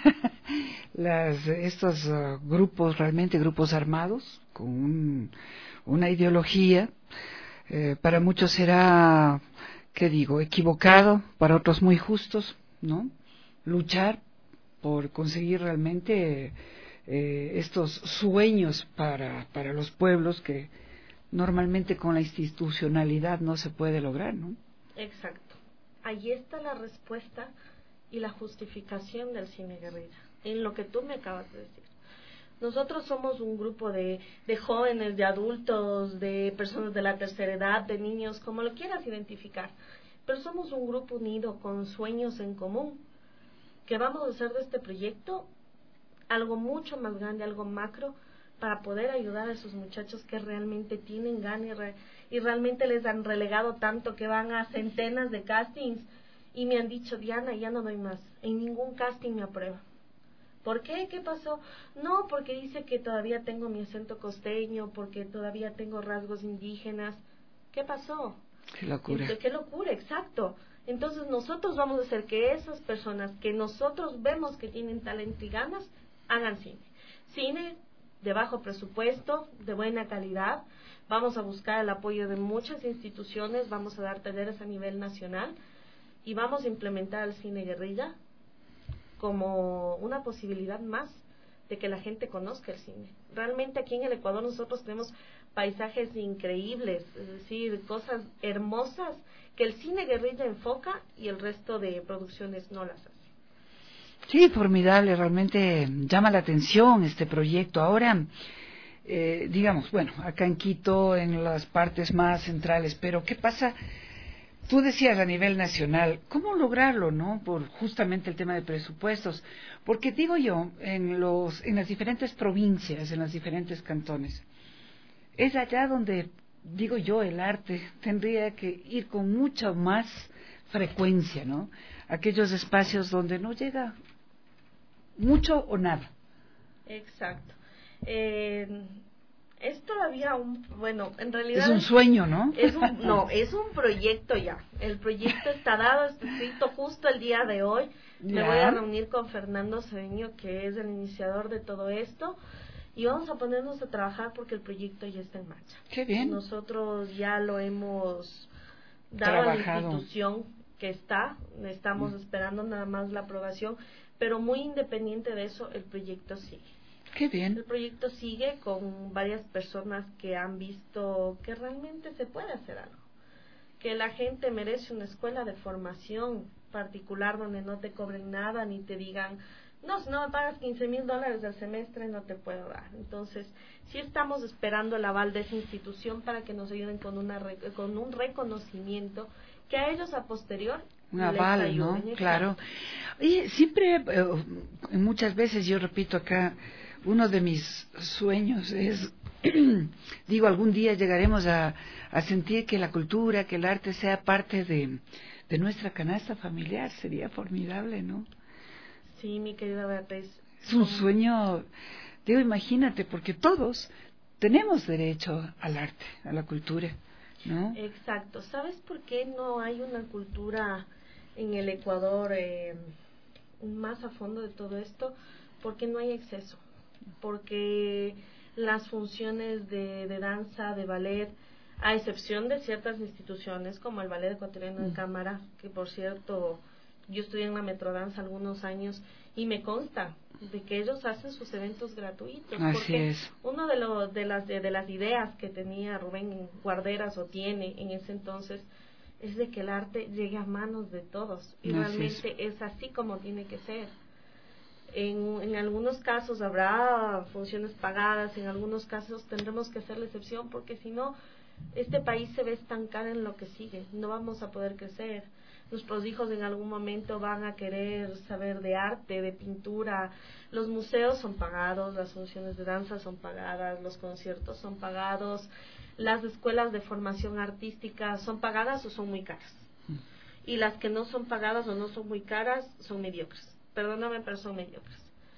Las, estos uh, grupos, realmente grupos armados, con un, una ideología, eh, para muchos será, ¿qué digo?, equivocado, para otros muy justos, ¿no? Luchar por conseguir realmente eh, estos sueños para, para los pueblos que normalmente con la institucionalidad no se puede lograr, ¿no? Exacto. Ahí está la respuesta y la justificación del cine guerrilla, en lo que tú me acabas de decir. Nosotros somos un grupo de, de jóvenes, de adultos, de personas de la tercera edad, de niños, como lo quieras identificar, pero somos un grupo unido con sueños en común, que vamos a hacer de este proyecto algo mucho más grande, algo macro, para poder ayudar a esos muchachos que realmente tienen ganas y, re, y realmente les han relegado tanto que van a centenas de castings y me han dicho, Diana, ya no doy más, en ningún casting me aprueba. ¿Por qué? ¿Qué pasó? No, porque dice que todavía tengo mi acento costeño, porque todavía tengo rasgos indígenas. ¿Qué pasó? Qué locura. Entonces, qué locura, exacto. Entonces nosotros vamos a hacer que esas personas que nosotros vemos que tienen talento y ganas, hagan cine. Cine de bajo presupuesto, de buena calidad. Vamos a buscar el apoyo de muchas instituciones, vamos a dar talleres a nivel nacional y vamos a implementar el cine guerrilla como una posibilidad más de que la gente conozca el cine. Realmente aquí en el Ecuador nosotros tenemos paisajes increíbles, es decir, cosas hermosas que el cine guerrilla enfoca y el resto de producciones no las hace. Sí, formidable, realmente llama la atención este proyecto. Ahora, eh, digamos, bueno, acá en Quito, en las partes más centrales, pero ¿qué pasa? Tú decías a nivel nacional, ¿cómo lograrlo, no? Por justamente el tema de presupuestos, porque digo yo, en los, en las diferentes provincias, en los diferentes cantones, es allá donde, digo yo, el arte tendría que ir con mucha más frecuencia, ¿no? Aquellos espacios donde no llega mucho o nada. Exacto. Eh, es todavía un, bueno, en realidad... Es un sueño, ¿no? Es un, no, es un proyecto ya. El proyecto está dado, está escrito justo el día de hoy. Me Ya. voy a reunir con Fernando Cedeño, que es el iniciador de todo esto, y vamos a ponernos a trabajar porque el proyecto ya está en marcha. Qué bien. Nosotros ya lo hemos dado Trabajado. a la institución que está, estamos Mm. esperando nada más la aprobación, pero muy independiente de eso, el proyecto sigue. Qué bien. El proyecto sigue con varias personas que han visto que realmente se puede hacer algo, que la gente merece una escuela de formación particular donde no te cobren nada ni te digan, no, si no me pagas quince mil dólares al semestre no te puedo dar. Entonces, sí estamos esperando el aval de esa institución para que nos ayuden con, una re- con un reconocimiento que a ellos a posterior Un les aval, ayuden. ¿no? Exacto. Claro. Oye, siempre, eh, muchas veces yo repito acá, uno de mis sueños es, digo, algún día llegaremos a, a sentir que la cultura, que el arte sea parte de, de nuestra canasta familiar. Sería formidable, ¿no? Sí, mi querida Beatriz. Es un sueño, digo, imagínate, porque todos tenemos derecho al arte, a la cultura, ¿no? Exacto. ¿Sabes por qué no hay una cultura en el Ecuador eh, más a fondo de todo esto? Porque no hay exceso. Porque las funciones de, de danza, de ballet, a excepción de ciertas instituciones como el Ballet Ecuatoriano de Cámara, que por cierto, yo estudié en la Metrodanza algunos años y me consta de que ellos hacen sus eventos gratuitos. Así porque es. uno de, lo, de, las, de, de las ideas que tenía Rubén Guarderas o tiene en ese entonces es de que el arte llegue a manos de todos y Así realmente es. es así como tiene que ser. En, en algunos casos habrá funciones pagadas, en algunos casos tendremos que hacer la excepción porque si no, este país se va a estancar en lo que sigue, no vamos a poder crecer. Nuestros hijos en algún momento van a querer saber de arte, de pintura. Los museos son pagados, las funciones de danza son pagadas, los conciertos son pagados, las escuelas de formación artística son pagadas o son muy caras. Y las que no son pagadas o no son muy caras son mediocres. Perdóname, pero son mediocres.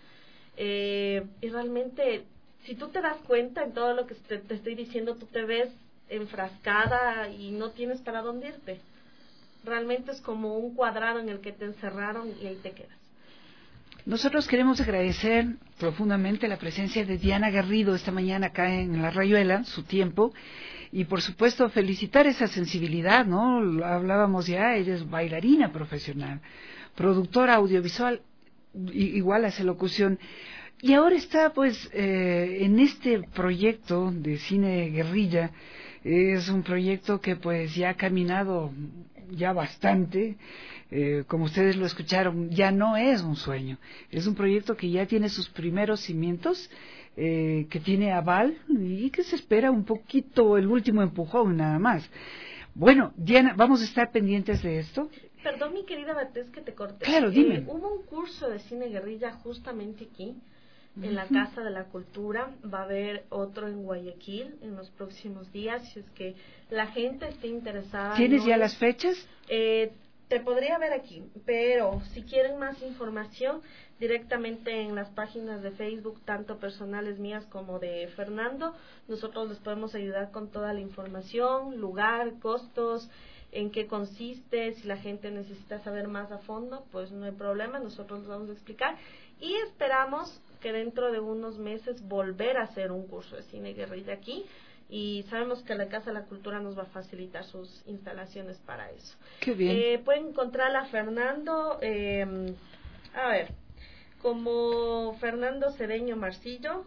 Eh, y realmente, si tú te das cuenta en todo lo que te, te estoy diciendo, tú te ves enfrascada y no tienes para dónde irte. Realmente es como un cuadrado en el que te encerraron y ahí te quedas. Nosotros queremos agradecer profundamente la presencia de Diana Garrido esta mañana acá en La Rayuela, su tiempo, y por supuesto felicitar esa sensibilidad, ¿no? Lo hablábamos ya, ella es bailarina profesional, productora audiovisual, y, igual hace locución, y ahora está pues eh, en este proyecto de cine guerrilla. Es un proyecto que pues ya ha caminado ya bastante, eh, como ustedes lo escucharon, ya no es un sueño, es un proyecto que ya tiene sus primeros cimientos, eh, que tiene aval y que se espera un poquito el último empujón nada más. Bueno, Diana, vamos a estar pendientes de esto. Perdón, mi querida Beatriz, que te corte. Claro, dime. Eh, hubo un curso de cine guerrilla justamente aquí, en la Ujú. Casa de la Cultura. Va a haber otro en Guayaquil en los próximos días, si es que la gente esté interesada. ¿Tienes ¿no? ya las fechas? Eh, te podría ver aquí, pero si quieren más información, directamente en las páginas de Facebook, tanto personales mías como de Fernando, nosotros les podemos ayudar con toda la información, lugar, costos, en qué consiste. Si la gente necesita saber más a fondo, pues no hay problema, nosotros les vamos a explicar y esperamos que dentro de unos meses volver a hacer un curso de cine guerrilla aquí, y sabemos que la Casa de la Cultura nos va a facilitar sus instalaciones para eso. Qué bien. Eh, pueden encontrar a Fernando, eh, a ver, como Fernando Cedeño Marcillo,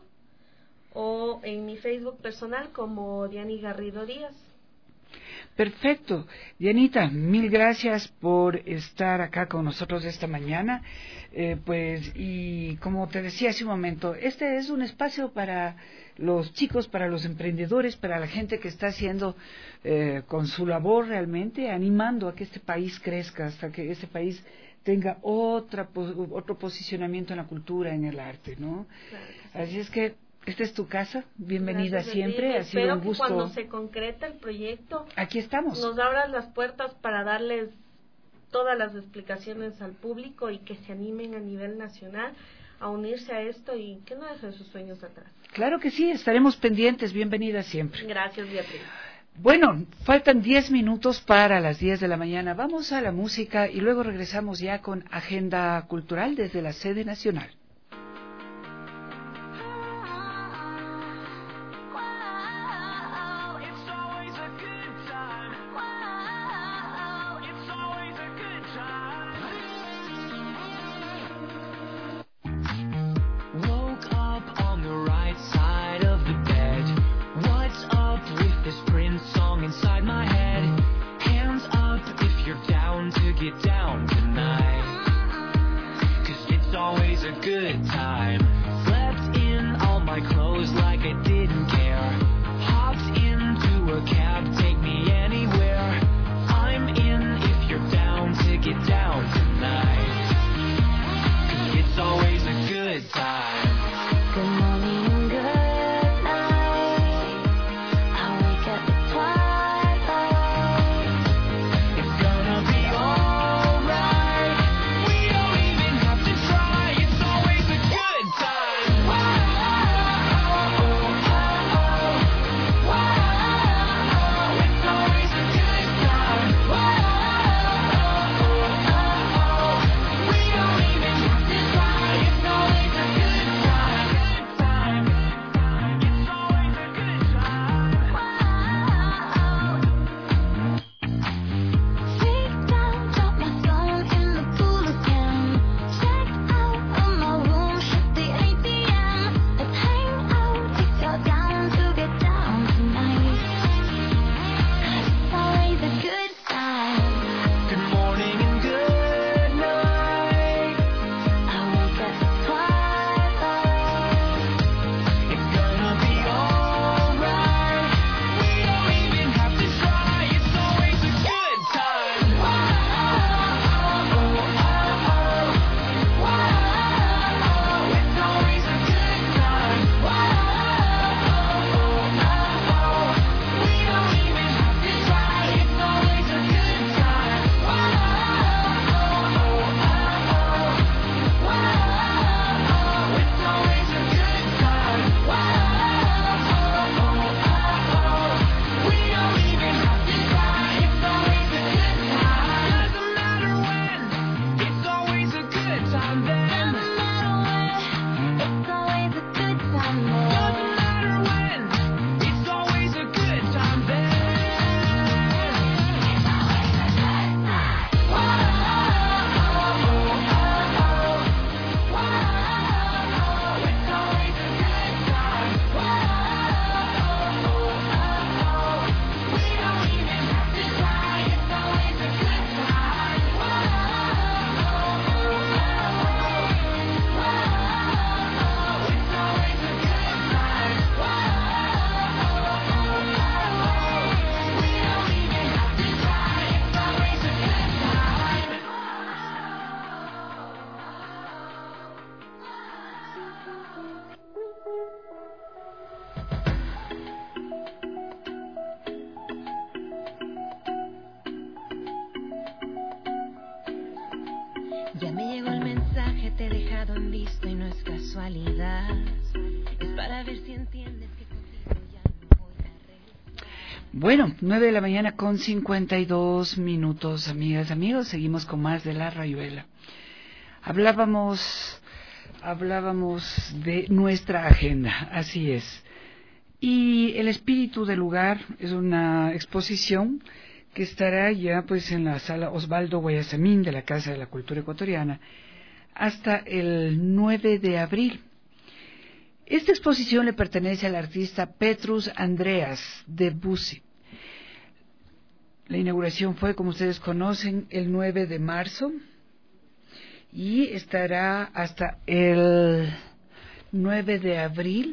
o en mi Facebook personal como Diani Garrido Díaz. Perfecto. Dianita, mil gracias por estar acá con nosotros esta mañana. Eh, pues, y como te decía hace un momento, este es un espacio para los chicos, para los emprendedores, para la gente que está haciendo eh, con su labor realmente, animando a que este país crezca, hasta que este país tenga otra otro posicionamiento en la cultura, en el arte, ¿no? Claro que sí. Así es que esta es tu casa, bienvenida Gracias, siempre, Beatriz. ha sido Espero un gusto. que cuando se concreta el proyecto, Aquí estamos. nos abras las puertas para darles todas las explicaciones al público y que se animen a nivel nacional a unirse a esto y que no dejen sus sueños atrás. Claro que sí, estaremos pendientes. Bienvenida siempre. Gracias, Beatriz. Bueno, faltan diez minutos para las diez de la mañana. Vamos a la música y luego regresamos ya con Agenda Cultural desde la sede nacional. Good time. Slept in all my clothes like I didn't care. Hopped into a cab, take me anywhere. I'm in if you're down to get down tonight. 'Cause it's always a good time. Good morning and good night. I wake up at twilight. It's gonna be alright. We don't even have to try. It's always a good time. Wow, oh, oh, oh. Wow, it's always a good time. Wow, oh, oh, oh. We don't even have to try. It's always a good time. Good time. It's always a good time. Take down, drop my phone in the pool again. Check out of my room, hit the eight p.m. Let's hang out if you're down to get down tonight. 'Cause it's always a good time. Good morning and good night. I wake up at twilight. It's gonna be alright. We don't even have to try. It's always a good time. Wow, oh, oh, oh. Wow, it's always a good time. Wow, oh, oh, oh. We don't even have to try. It's always a good time. Wow, oh, oh, oh. Wow, it's always a good time. Wow, oh, oh, oh. We don't even have to try. It's always a good time. Doesn't matter when. It's always a good time then. Doesn't matter when. It's always a good time then. Doesn't matter when. It's always a good time then. It's always a good time. Wow, oh, oh, oh. Wow, it's always a good time. Wow, oh, oh, oh. We don't even have to try. It's always a good time. Wow, oh, oh, oh. Wow, it's always a good time. Wow, oh, oh, oh. We don't even have to try. It's always a good time. Ya me llegó el mensaje, te he dejado en visto y no es casualidad. Es para ver si entiendes que contigo ya no voy a regresar. Bueno, nueve de la mañana con cincuenta y dos minutos, amigas, amigos. Seguimos con más de La Rayuela. Hablábamos, hablábamos de nuestra agenda, así es. Y el espíritu del lugar es una exposición que estará ya pues en la sala Osvaldo Guayasamín de la Casa de la Cultura Ecuatoriana hasta el nueve de abril. Esta exposición le pertenece al artista Petrus Andreas de Bussi. La inauguración fue, como ustedes conocen, el nueve de marzo y estará hasta el nueve de abril.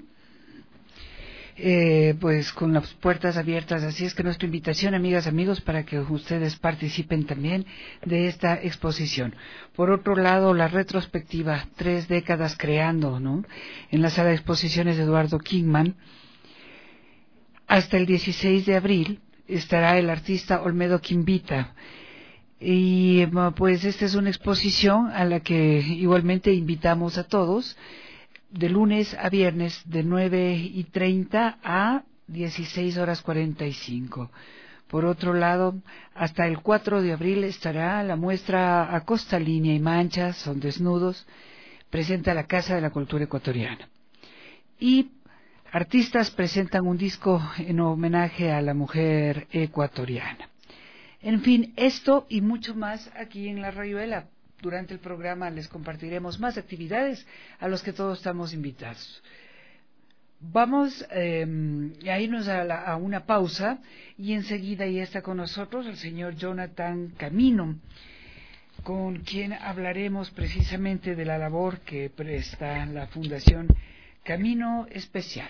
Eh, pues con las puertas abiertas, así es que nuestra invitación, amigas, amigos, para que ustedes participen también de esta exposición. Por otro lado, la retrospectiva Tres décadas creando, ¿no?, en la sala de exposiciones de Eduardo Kingman, hasta el dieciséis de abril estará el artista Olmedo Quimbita. Y pues esta es una exposición a la que igualmente invitamos a todos de lunes a viernes de nueve y treinta a dieciséis horas cuarenta y cinco. Por otro lado, hasta el cuatro de abril estará la muestra A Costa, Línea y Manchas, son desnudos, presenta la Casa de la Cultura Ecuatoriana. Y artistas presentan un disco en homenaje a la mujer ecuatoriana. En fin, esto y mucho más aquí en La Rayuela. Durante el programa les compartiremos más actividades a los que todos estamos invitados. Vamos eh, a irnos a, la, a una pausa y enseguida ya está con nosotros el señor Jonathan Camino, con quien hablaremos precisamente de la labor que presta la Fundación Camino Especial.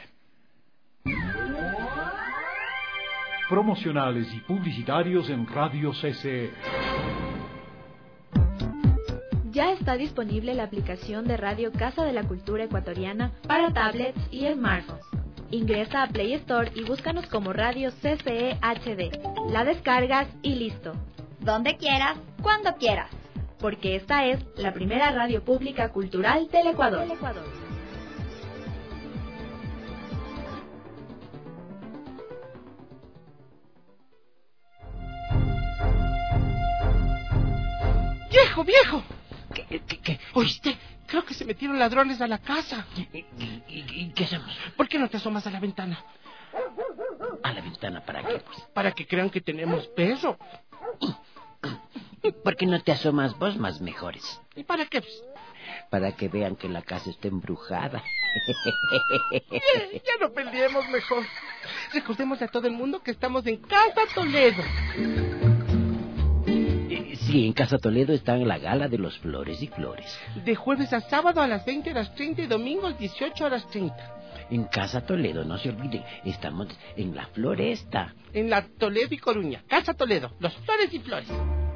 Promocionales y publicitarios en Radio C C E. Ya está disponible la aplicación de Radio Casa de la Cultura Ecuatoriana para tablets y smartphones. Ingresa a Play Store y búscanos como Radio C C E H D. La descargas y listo. Donde quieras, cuando quieras. Porque esta es la primera radio pública cultural del Ecuador. ¡Viejo, viejo! ¿Qué, qué, qué? ¿Oíste? Creo que se metieron ladrones a la casa. ¿Y, y, y qué hacemos? ¿Por qué no te asomas a la ventana? ¿A la ventana para qué, pues? Para que crean que tenemos peso. ¿Por qué no te asomas vos, más mejores? ¿Y para qué, pues? Para que vean que la casa está embrujada. Ya, ya no peleemos mejor. Recordemos a todo el mundo que estamos en Casa Toledo. Sí, en Casa Toledo está en la gala de los Flores y Flores. De jueves a sábado a las veinte horas treinta y domingos dieciocho horas treinta. En Casa Toledo, no se olviden, estamos en la Floresta. En la Toledo y Coruña. Casa Toledo, los Flores y Flores.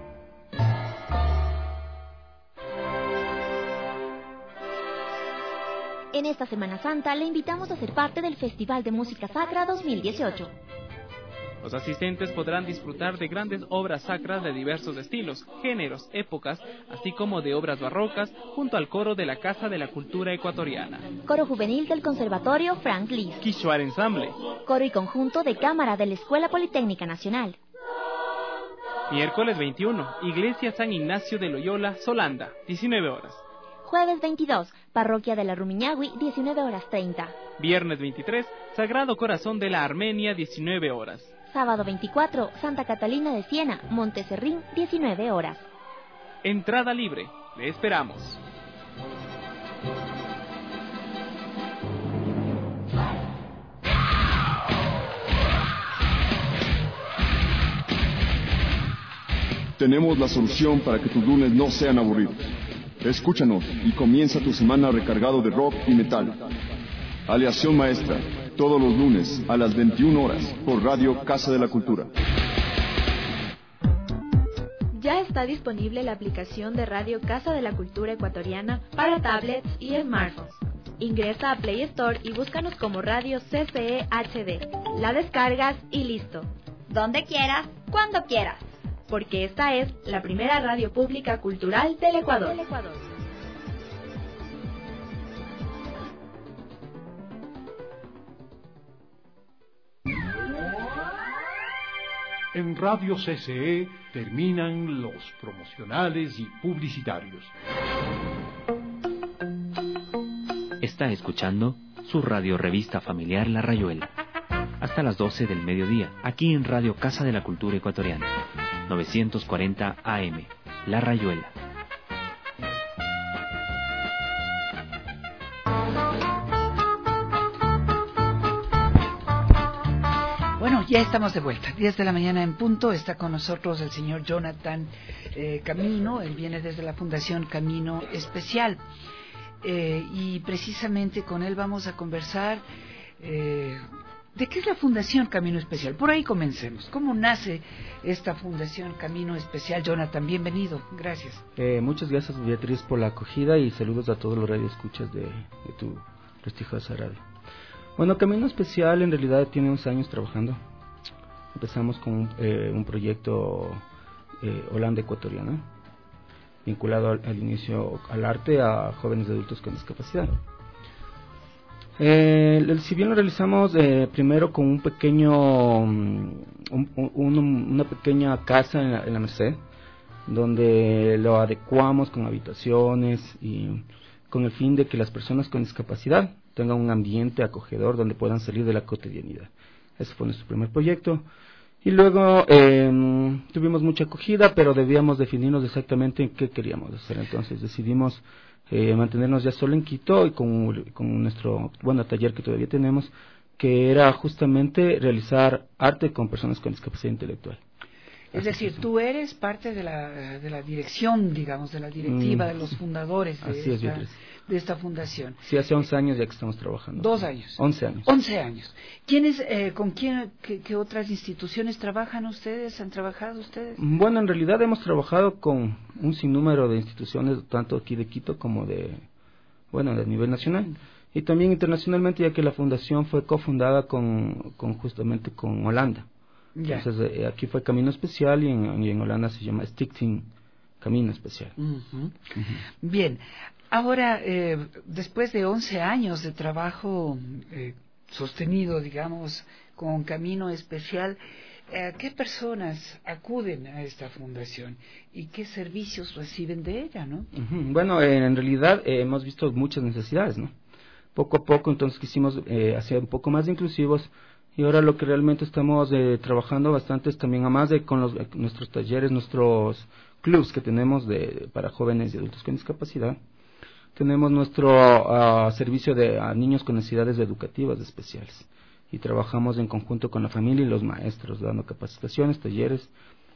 En esta Semana Santa le invitamos a ser parte del Festival de Música Sacra dos mil dieciocho. Los asistentes podrán disfrutar de grandes obras sacras de diversos estilos, géneros, épocas, así como de obras barrocas, junto al coro de la Casa de la Cultura Ecuatoriana. Coro juvenil del Conservatorio Frank Liszt. Quishuar Ensamble. Coro y conjunto de cámara de la Escuela Politécnica Nacional. Miércoles veintiuno, Iglesia San Ignacio de Loyola, Solanda, diecinueve horas. Jueves veintidós, Parroquia de la Rumiñahui, diecinueve horas treinta. Viernes veintitrés, Sagrado Corazón de la Armenia, diecinueve horas. Sábado veinticuatro, Santa Catalina de Siena, Monteserrín, diecinueve horas. Entrada libre. Le esperamos. Tenemos la solución para que tus lunes no sean aburridos. Escúchanos y comienza tu semana recargado de rock y metal. Aleación Maestra, todos los lunes a las veintiuna horas por Radio Casa de la Cultura. Ya está disponible la aplicación de Radio Casa de la Cultura Ecuatoriana para tablets y smartphones. Ingresa a Play Store y búscanos como Radio C C E H D. La descargas y listo. Donde quieras, cuando quieras. Porque esta es la primera radio pública cultural del Ecuador. En Radio C C E terminan los promocionales y publicitarios. Está escuchando su radio revista familiar La Rayuela. Hasta las doce del mediodía, aquí en Radio Casa de la Cultura Ecuatoriana. novecientos cuarenta A M, La Rayuela. Bueno, ya estamos de vuelta. diez de la mañana en punto. Está con nosotros el señor Jonathan eh, Camino. Él viene desde la Fundación Camino Especial. Eh, y precisamente con él vamos a conversar eh, de qué es la Fundación Camino Especial. Por ahí comencemos. ¿Cómo nace esta Fundación Camino Especial? Jonathan, bienvenido. Gracias. Eh, muchas gracias, Beatriz, por la acogida y saludos a todos los radioescuchas de, de tu prestigiosa radio. Bueno, Camino Especial en realidad tiene once años trabajando. Empezamos con eh, un proyecto eh, Holanda Ecuatoriana, vinculado al, al inicio al arte, a jóvenes y adultos con discapacidad. Eh, el, si bien lo realizamos eh, primero con un pequeño, un, un, una pequeña casa en la, en la Merced, donde lo adecuamos con habitaciones y con el fin de que las personas con discapacidad tengan un ambiente acogedor donde puedan salir de la cotidianidad. Ese fue nuestro primer proyecto. Y luego eh, tuvimos mucha acogida, pero debíamos definirnos exactamente en qué queríamos hacer. Entonces decidimos eh, mantenernos ya solo en Quito y con, con nuestro bueno taller que todavía tenemos, que era justamente realizar arte con personas con discapacidad intelectual. Es decir, tú eres parte de la, de la dirección, digamos, de la directiva, mm. de los fundadores de, Así esta, es, de esta fundación. Sí, hace once años ya que estamos trabajando. Dos años. Once años. Once años. ¿Quiénes, eh, con quién, qué, qué otras instituciones trabajan ustedes? ¿Han trabajado ustedes? Bueno, en realidad hemos trabajado con un sinnúmero de instituciones, tanto aquí de Quito como de, bueno, de nivel nacional. Mm. Y también internacionalmente, ya que la fundación fue cofundada con, con justamente con Holanda. Ya. Entonces eh, aquí fue Camino Especial y en, y en Holanda se llama Stichting Camino Especial. Uh-huh. Uh-huh. Bien, ahora eh, después de once años de trabajo eh, sostenido, digamos, con Camino Especial, eh, ¿qué personas acuden a esta fundación y qué servicios reciben de ella, no? Uh-huh. Bueno, eh, en realidad eh, hemos visto muchas necesidades, ¿no? Poco a poco entonces quisimos eh, hacer un poco más inclusivos. Y ahora lo que realmente estamos eh, trabajando bastante es también, además de con los, eh, nuestros talleres, nuestros clubs que tenemos de, para jóvenes y adultos con discapacidad, tenemos nuestro uh, servicio de a niños con necesidades educativas especiales. Y trabajamos en conjunto con la familia y los maestros, dando capacitaciones, talleres.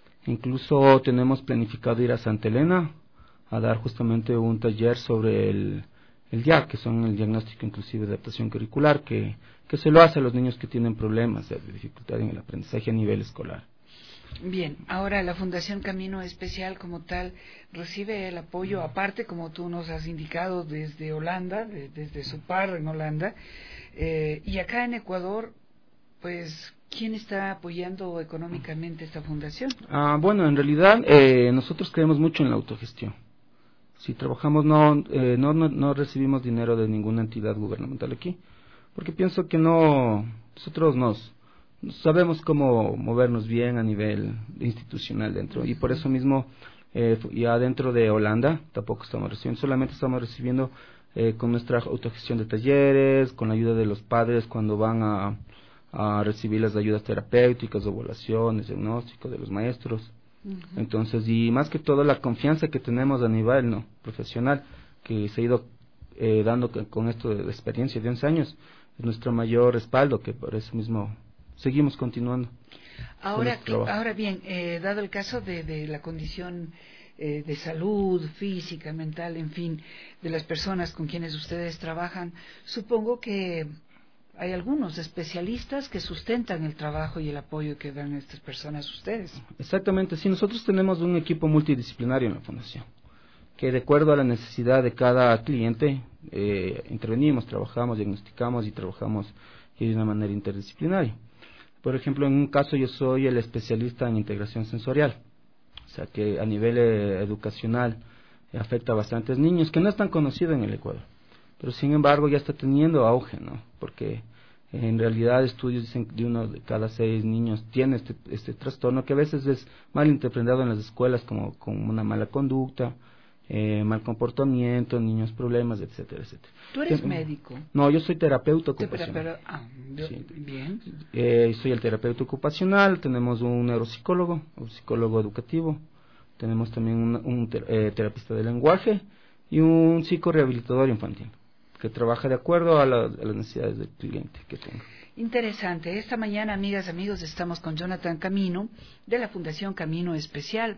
Incluso tenemos planificado ir a Santa Elena a dar justamente un taller sobre el, el D I A C, que son el diagnóstico inclusive de adaptación curricular, que que se lo hace a los niños que tienen problemas de dificultad en el aprendizaje a nivel escolar. Bien, ahora la Fundación Camino Especial como tal recibe el apoyo aparte, como tú nos has indicado, desde Holanda, de, desde su par en Holanda, eh, y acá en Ecuador, pues, ¿quién está apoyando económicamente esta fundación? Ah, bueno, en realidad eh, nosotros creemos mucho en la autogestión. Si trabajamos, no, eh, no, no, no recibimos dinero de ninguna entidad gubernamental aquí, porque pienso que no, nosotros nos sabemos cómo movernos bien a nivel institucional dentro, y por eso mismo eh, ya dentro de Holanda tampoco estamos recibiendo, solamente estamos recibiendo eh, con nuestra autogestión de talleres, con la ayuda de los padres cuando van a, a recibir las ayudas terapéuticas, ovulaciones, diagnóstico de los maestros. Uh-huh. Entonces, y más que todo la confianza que tenemos a nivel no profesional, que se ha ido eh, dando con esto de experiencia de once años, es nuestro mayor respaldo, que por eso mismo seguimos continuando. Ahora, que, ahora bien, eh, dado el caso de, de la condición eh, de salud física, mental, en fin, de las personas con quienes ustedes trabajan, supongo que hay algunos especialistas que sustentan el trabajo y el apoyo que dan a estas personas ustedes. Exactamente, sí, nosotros tenemos un equipo multidisciplinario en la fundación, que de acuerdo a la necesidad de cada cliente eh, intervenimos, trabajamos, diagnosticamos y trabajamos de una manera interdisciplinaria. Por ejemplo, en un caso yo soy el especialista en integración sensorial, o sea que a nivel eh, educacional eh, afecta a bastantes niños que no es tan conocido en el Ecuador, pero sin embargo ya está teniendo auge, ¿no? Porque eh, en realidad estudios dicen que de uno de cada seis niños tiene este, este trastorno, que a veces es mal interpretado en las escuelas como, como una mala conducta, Eh, mal comportamiento, niños problemas, etcétera, etcétera. ¿Tú eres que, médico? No, yo soy terapeuta ocupacional. Pero, ah, yo, sí. Bien. Eh, soy el terapeuta ocupacional, tenemos un neuropsicólogo, un psicólogo educativo, tenemos también un, un ter, eh, terapista de lenguaje y un psicorehabilitador infantil, que trabaja de acuerdo a, la, a las necesidades del cliente que tengo. Interesante. Esta mañana, amigas, amigos, estamos con Jonathan Camino, de la Fundación Camino Especial.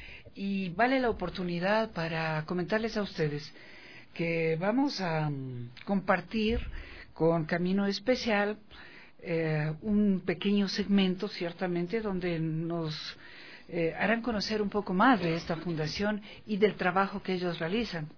Y vale la oportunidad para comentarles a ustedes que vamos a um, compartir con Camino Especial eh, un pequeño segmento, ciertamente, donde nos eh, harán conocer un poco más de esta fundación y del trabajo que ellos realizan.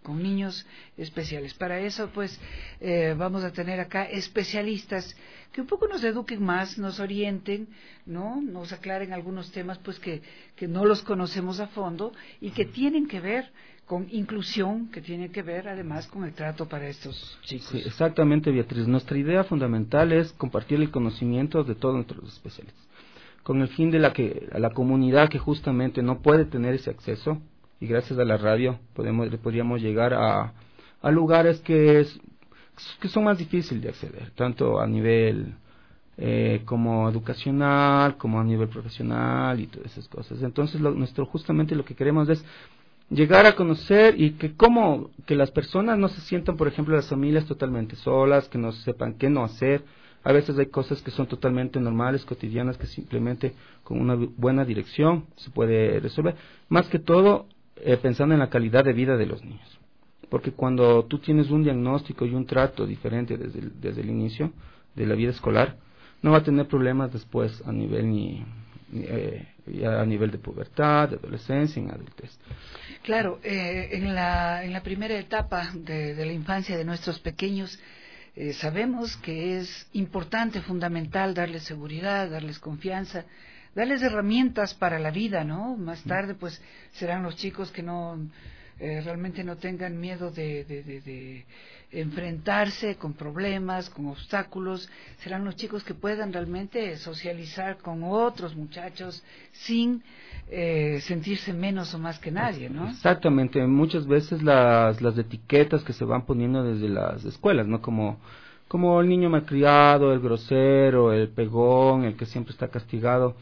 con niños especiales. Para eso, pues, eh, vamos a tener acá especialistas que un poco nos eduquen más, nos orienten, ¿no? Nos aclaren algunos temas, pues, que, que no los conocemos a fondo y que tienen que ver con inclusión, que tiene que ver además con el trato para estos chicos. Sí, exactamente, Beatriz. Nuestra idea fundamental es compartir el conocimiento de todos nuestros especialistas, con el fin de la que a la comunidad que justamente no puede tener ese acceso, y gracias a la radio podemos podríamos llegar a, a lugares que, es, que son más difíciles de acceder, tanto a nivel eh, como educacional, como a nivel profesional y todas esas cosas. Entonces, lo, nuestro justamente lo que queremos es llegar a conocer y que como que las personas no se sientan, por ejemplo, las familias totalmente solas, que no sepan qué no hacer. A veces hay cosas que son totalmente normales, cotidianas, que simplemente con una buena dirección se puede resolver. Más que todo, eh, pensando en la calidad de vida de los niños. Porque cuando tú tienes un diagnóstico y un trato diferente desde el, desde el inicio de la vida escolar, no va a tener problemas después a nivel ni, ni eh, a nivel de pubertad, de adolescencia, en adultez. Claro, eh, en la en la primera etapa de, de la infancia de nuestros pequeños, Eh, sabemos que es importante, fundamental darles seguridad, darles confianza, darles herramientas para la vida, ¿no? Más tarde, pues, serán los chicos que no eh, realmente no tengan miedo de, de, de, de enfrentarse con problemas, con obstáculos. Serán los chicos que puedan realmente socializar con otros muchachos sin eh, sentirse menos o más que nadie, ¿no? Exactamente. Muchas veces las, las etiquetas que se van poniendo desde las escuelas, ¿no? Como, como el niño malcriado, el grosero, el pegón, el que siempre está castigado.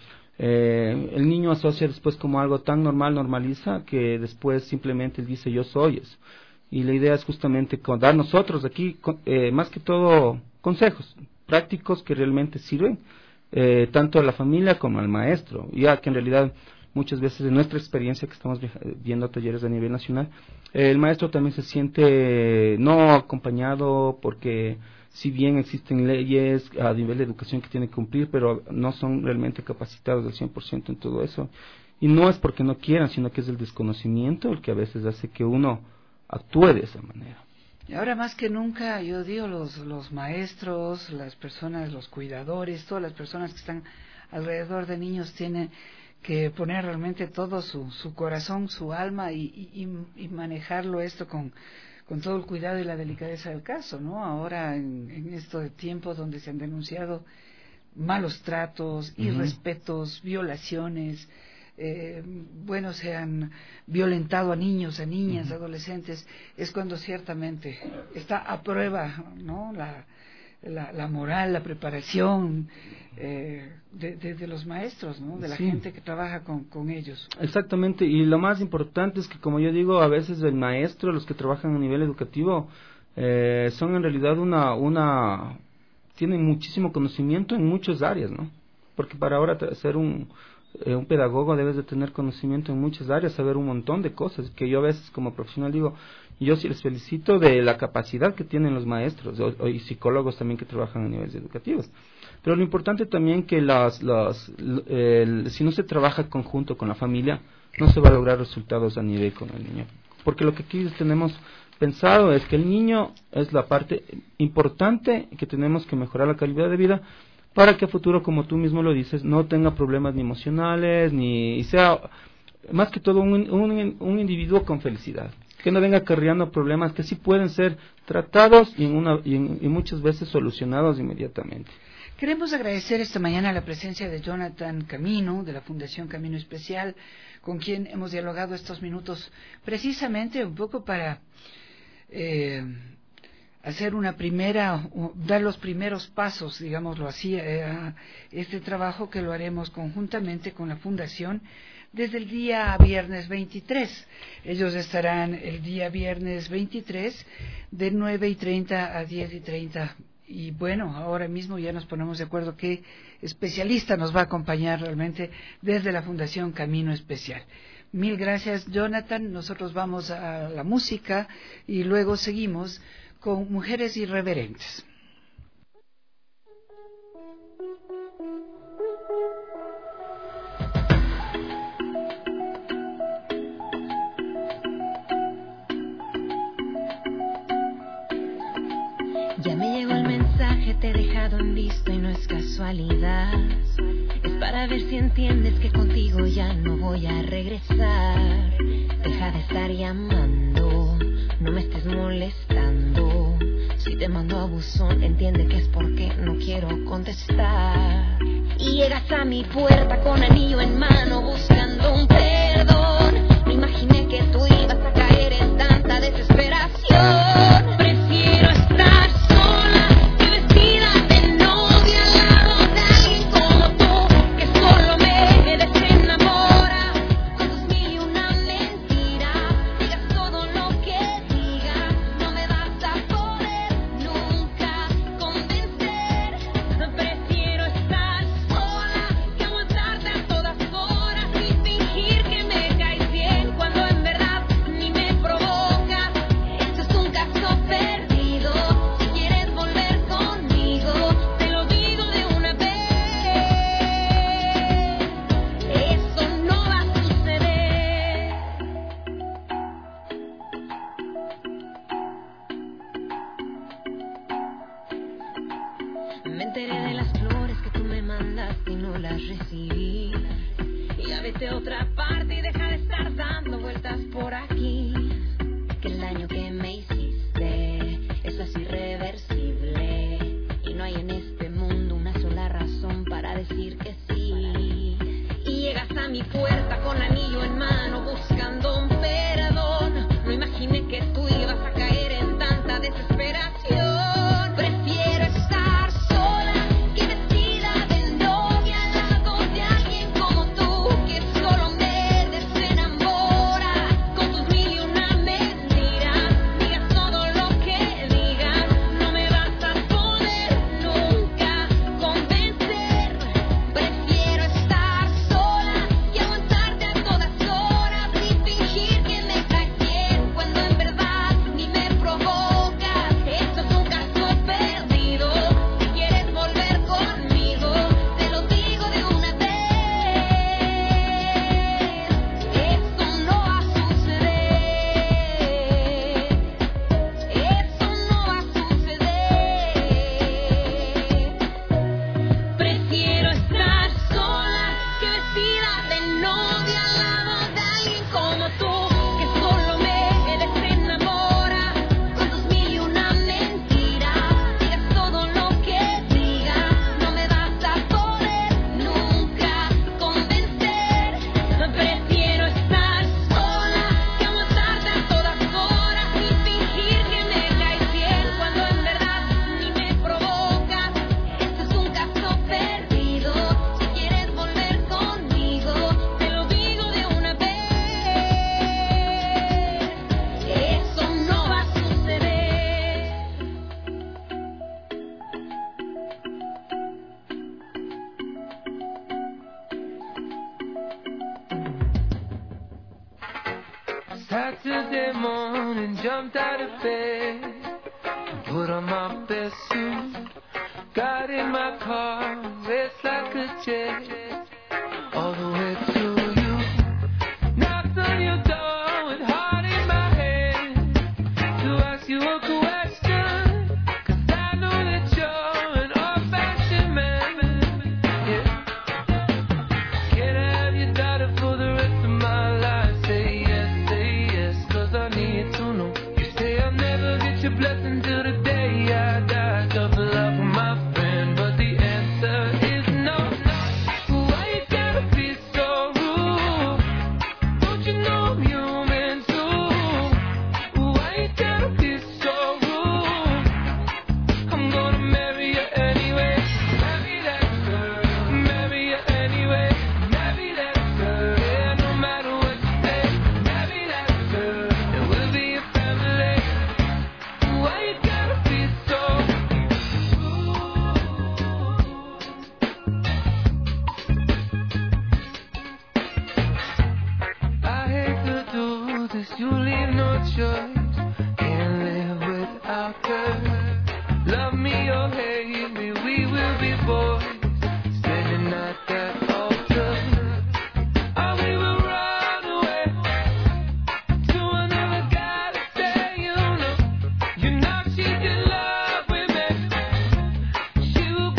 Eh, el niño asocia después como algo tan normal, normaliza, que después simplemente él dice yo soy eso. Y la idea es justamente dar nosotros aquí, eh, más que todo, consejos prácticos que realmente sirven, eh, tanto a la familia como al maestro, ya que en realidad muchas veces en nuestra experiencia que estamos viendo talleres a nivel nacional, eh, el maestro también se siente no acompañado porque si bien existen leyes a nivel de educación que tiene que cumplir, pero no son realmente capacitados al cien por ciento en todo eso. Y no es porque no quieran, sino que es el desconocimiento el que a veces hace que uno actúe de esa manera. Y ahora más que nunca, yo digo, los, los maestros, las personas, los cuidadores, todas las personas que están alrededor de niños tienen que poner realmente todo su, su corazón, su alma y, y, y manejarlo esto con, con todo el cuidado y la delicadeza del caso, ¿no? Ahora en, en esto de tiempo donde se han denunciado malos tratos, Uh-huh. irrespetos, violaciones, eh, bueno, se han violentado a niños, a niñas, uh-huh. adolescentes, es cuando ciertamente está a prueba, ¿no? La, la, la moral, la preparación eh, de, de, de los maestros, ¿no? De la Sí. gente que trabaja con, con ellos. Exactamente, y lo más importante es que, como yo digo, a veces el maestro, los que trabajan a nivel educativo, eh, son en realidad una, una, tienen muchísimo conocimiento en muchas áreas, ¿no? Porque para ahora ser un, eh, un pedagogo debes de tener conocimiento en muchas áreas, saber un montón de cosas, que yo a veces como profesional digo, yo sí les felicito de la capacidad que tienen los maestros o, o, y psicólogos también que trabajan a niveles educativos. Pero lo importante también que las, las, el, si no se trabaja conjunto con la familia, no se va a lograr resultados a nivel con el niño. Porque lo que aquí tenemos pensado es que el niño es la parte importante que tenemos que mejorar la calidad de vida para que a futuro, como tú mismo lo dices, no tenga problemas ni emocionales, ni y sea más que todo un, un, un individuo con felicidad. Que no venga acarreando problemas que sí pueden ser tratados y, en una, y, en, y muchas veces solucionados inmediatamente. Queremos agradecer esta mañana la presencia de Jonathan Camino, de la Fundación Camino Especial, con quien hemos dialogado estos minutos precisamente un poco para eh, hacer una primera, dar los primeros pasos, digámoslo así, a este trabajo que lo haremos conjuntamente con la Fundación desde el día viernes veintitrés. Ellos estarán el día viernes veintitrés de nueve y treinta a diez y treinta. Y bueno, ahora mismo ya nos ponemos de acuerdo qué especialista nos va a acompañar realmente desde la Fundación Camino Especial. Mil gracias, Jonathan. Nosotros vamos a la música y luego seguimos con Mujeres Irreverentes. dejado en visto y no es casualidad. Es para ver si entiendes que contigo ya no voy a regresar. Deja de estar llamando, no me estés molestando. Si te mando a buzón, entiende que es porque no quiero contestar. Y llegas a mi puerta con anillo en mano buscando un perdón. No imaginé que tú ibas a caer en tanta desesperación. Prefiero estar sola y vestida de novia al lado de alguien como tú, que solo me desenamora. Con tus mil y una mentiras, digas todo lo que digas, no me vas a poder nunca convencer. Prefiero estar sola que aguantarte a todas horas y fingir que me caes bien cuando en verdad ni me provocas. Esto es un caso perdido. Si quieres volver conmigo, te lo digo de una vez. Eso no va a suceder. Me enteré de las flores que tú me mandaste y no las recibí. Y ya vete a otra parte y deja de estar dando vueltas por aquí. Que el daño que me hiciste, eso es irreversible. Y no hay en este mundo una sola razón para decir que sí. Y llegas a mi puerta con anillo en mano buscando un perdón. No imaginé que tú ibas a caer en tanta desesperación. Prefiero estar sola que vestida de novia al lado de alguien como tú, que solo me desenamora. Con tus mil y una mentiras, digas todo lo que digas, no me vas a poder nunca convencer. Prefiero estar sola que aguantarte a todas horas y fingir que me caes bien cuando en verdad ni me provocas. Esto es un caso perdido. Si quieres volver conmigo, te lo digo de una vez. Esto no va a suceder. Esto no va a suceder. Prefiero estar sola que vestida de novia al lado de alguien como tú, que solo me desenamora. Con tus mil y una mentiras, digas todo lo que digas, no me vas a poder nunca convencer. Prefiero estar sola que aguantarte a todas horas y fingir que me caes bien cuando en verdad ni me provocas. Esto es un caso perdido. Si quieres volver conmigo, te lo digo de una vez. Eso no va a suceder. Saturday morning, jumped out of bed, put on my best suit, got in my car, raced like a jet, all the way to you. Knocked on your door with heart in my hand to ask you a question, 'cause I know that you're an old-fashioned man. Yeah. Can I have your daughter for the rest of my life? Say yes, say yes, 'cause I need to know. You say I'll never get your blessing till the day I die. Tough love for my friend, but the answer is no. Why you gotta be so rude? Don't you know I'm human too? Why you gotta be so rude? I'm gonna marry you anyway. Marry that girl. Marry you anyway. Marry that girl. Yeah, no matter what you say. Marry that girl. And we'll be a family. Why you gotta be so I hate to do this, you leave no choice. Can't live without her. Love me or hate me, we will be boys. Standing at that altar. Or we will run away to another guy to say, you know, you know she's in love with me. She will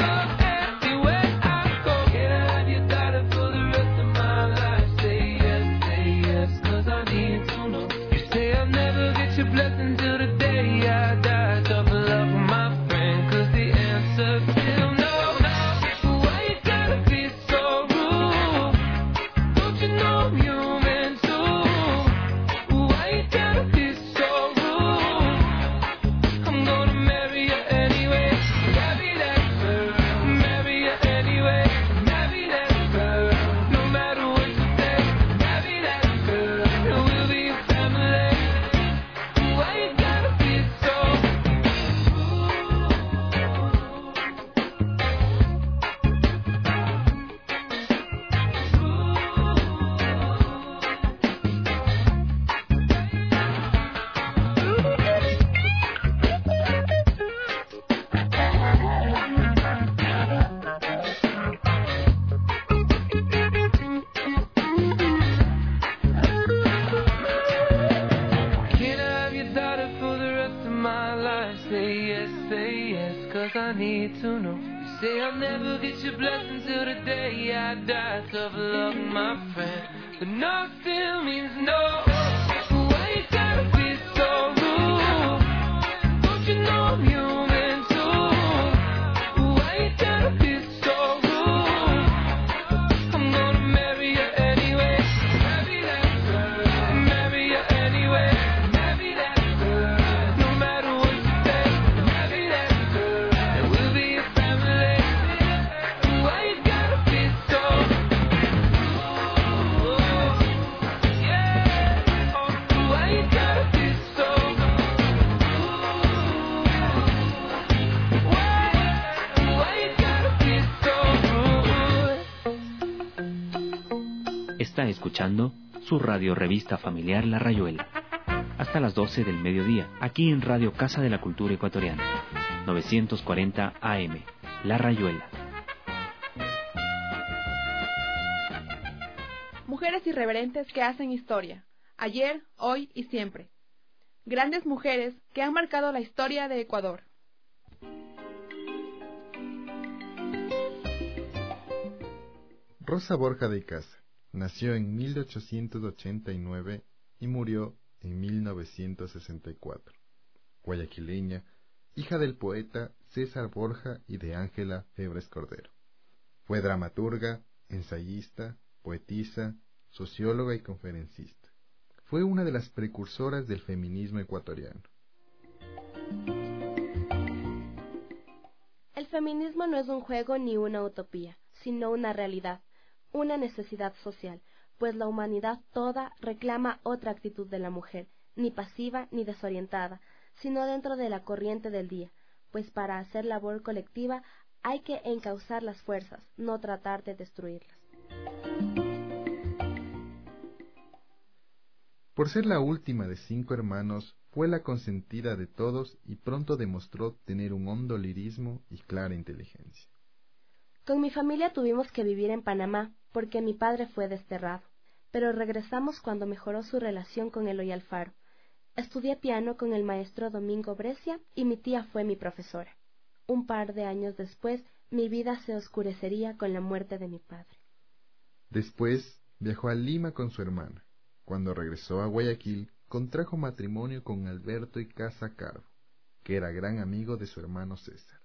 'cause I need to know. You say I'll never get your blessing till the day I die. Tough luck, my friend, but no still means no. Why you gotta be so rude? Don't you know I'm human too? Why you gotta be so rude? I'm gonna marry you anyway. Marry that girl. Marry you anyway. Marry that girl. No matter what you say. Marry that girl. And we'll be a family. Why you gotta be so rude? Yeah. Why you gotta be so rude? Why? Why you gotta be so rude? Está escuchando su radio revista familiar La Rayuela. Hasta las doce del mediodía, aquí en Radio Casa de la Cultura Ecuatoriana. novecientos cuarenta A M. La Rayuela. Mujeres irreverentes que hacen historia, ayer, hoy y siempre. Grandes mujeres que han marcado la historia de Ecuador. Rosa Borja de Icaza nació en mil ochocientos ochenta y nueve y murió en mil novecientos sesenta y cuatro. Guayaquileña, hija del poeta César Borja y de Ángela Febres Cordero. Fue dramaturga, ensayista, poetisa, socióloga y conferencista. Fue una de las precursoras del feminismo ecuatoriano. El feminismo no es un juego ni una utopía, sino una realidad, una necesidad social, pues la humanidad toda reclama otra actitud de la mujer, ni pasiva ni desorientada, sino dentro de la corriente del día, pues para hacer labor colectiva hay que encauzar las fuerzas, no tratar de destruirlas. Por ser la última de cinco hermanos, fue la consentida de todos y pronto demostró tener un hondo lirismo y clara inteligencia. Con mi familia tuvimos que vivir en Panamá, porque mi padre fue desterrado, pero regresamos cuando mejoró su relación con Eloy Alfaro. Estudié piano con el maestro Domingo Brescia y mi tía fue mi profesora. Un par de años después, mi vida se oscurecería con la muerte de mi padre. Después, viajó a Lima con su hermana. Cuando regresó a Guayaquil, contrajo matrimonio con Alberto Icaza Carbo, que era gran amigo de su hermano César.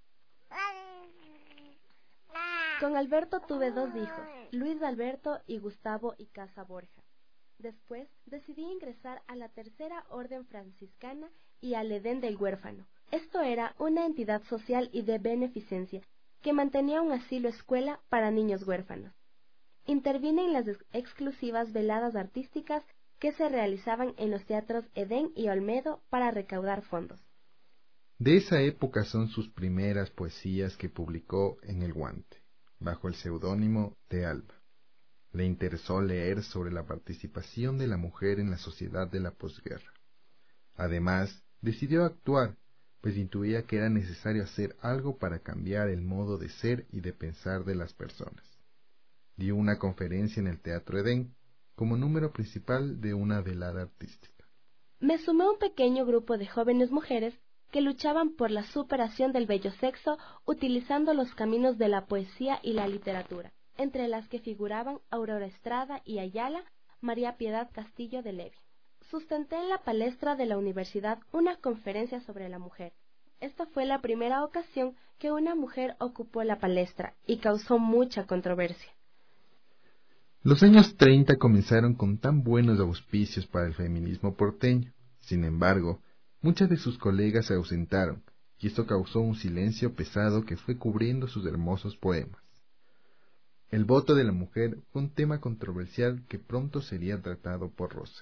Con Alberto tuve dos hijos, Luis Alberto y Gustavo Icaza Borja. Después decidí ingresar a la Tercera Orden Franciscana y al Edén del Huérfano. Esto era una entidad social y de beneficencia que mantenía un asilo escuela para niños huérfanos. Intervine en las ex- exclusivas veladas artísticas que se realizaban en los teatros Edén y Olmedo para recaudar fondos. De esa época son sus primeras poesías que publicó en El Guante, bajo el seudónimo de Alba. Le interesó leer sobre la participación de la mujer en la sociedad de la posguerra. Además, decidió actuar, pues intuía que era necesario hacer algo para cambiar el modo de ser y de pensar de las personas. Dio una conferencia en el Teatro Edén, como número principal de una velada artística. Me sumé a un pequeño grupo de jóvenes mujeres que luchaban por la superación del bello sexo utilizando los caminos de la poesía y la literatura, entre las que figuraban Aurora Estrada y Ayala, María Piedad Castillo de Levi. Sustenté en la palestra de la universidad una conferencia sobre la mujer. Esta fue la primera ocasión que una mujer ocupó la palestra y causó mucha controversia. Los años treinta comenzaron con tan buenos auspicios para el feminismo porteño. Sin embargo, muchas de sus colegas se ausentaron, y esto causó un silencio pesado que fue cubriendo sus hermosos poemas. El voto de la mujer fue un tema controversial que pronto sería tratado por Rosa.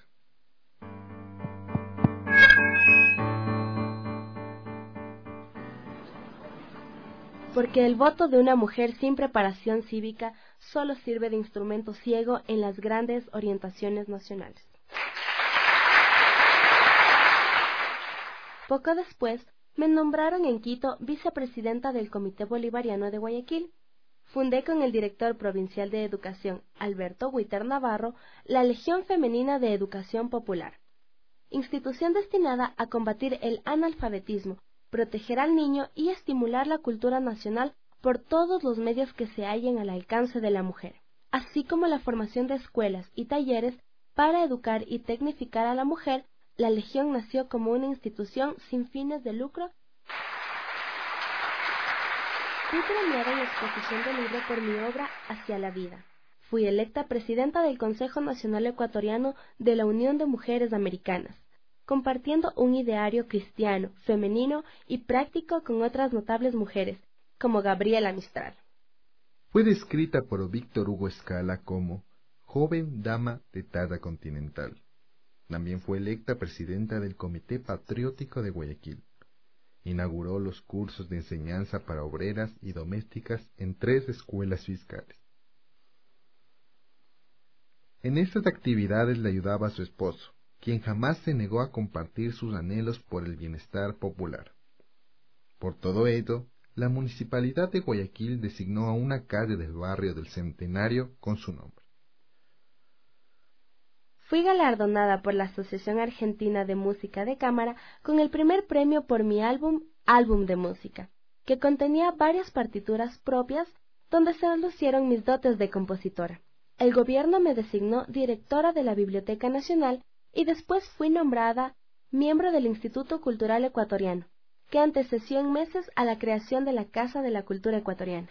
Porque el voto de una mujer sin preparación cívica solo sirve de instrumento ciego en las grandes orientaciones nacionales. Poco después, me nombraron en Quito vicepresidenta del Comité Bolivariano de Guayaquil. Fundé con el director provincial de Educación, Alberto Huiter Navarro, la Legión Femenina de Educación Popular, institución destinada a combatir el analfabetismo, proteger al niño y estimular la cultura nacional por todos los medios que se hallen al alcance de la mujer, así como la formación de escuelas y talleres para educar y tecnificar a la mujer. La Legión nació como una institución sin fines de lucro. Fui premiada en exposición de libro por mi obra Hacia la Vida. Fui electa presidenta del Consejo Nacional Ecuatoriano de la Unión de Mujeres Americanas, compartiendo un ideario cristiano, femenino y práctico con otras notables mujeres, como Gabriela Mistral. Fue descrita por Víctor Hugo Escala como joven dama de talla continental. También fue electa presidenta del Comité Patriótico de Guayaquil. Inauguró los cursos de enseñanza para obreras y domésticas en tres escuelas fiscales. En estas actividades le ayudaba a su esposo, quien jamás se negó a compartir sus anhelos por el bienestar popular. Por todo ello, la Municipalidad de Guayaquil designó a una calle del barrio del Centenario con su nombre. Fui galardonada por la Asociación Argentina de Música de Cámara con el primer premio por mi álbum Álbum de Música, que contenía varias partituras propias donde se lucieron mis dotes de compositora. El gobierno me designó directora de la Biblioteca Nacional y después fui nombrada miembro del Instituto Cultural Ecuatoriano, que antecesió en meses a la creación de la Casa de la Cultura Ecuatoriana.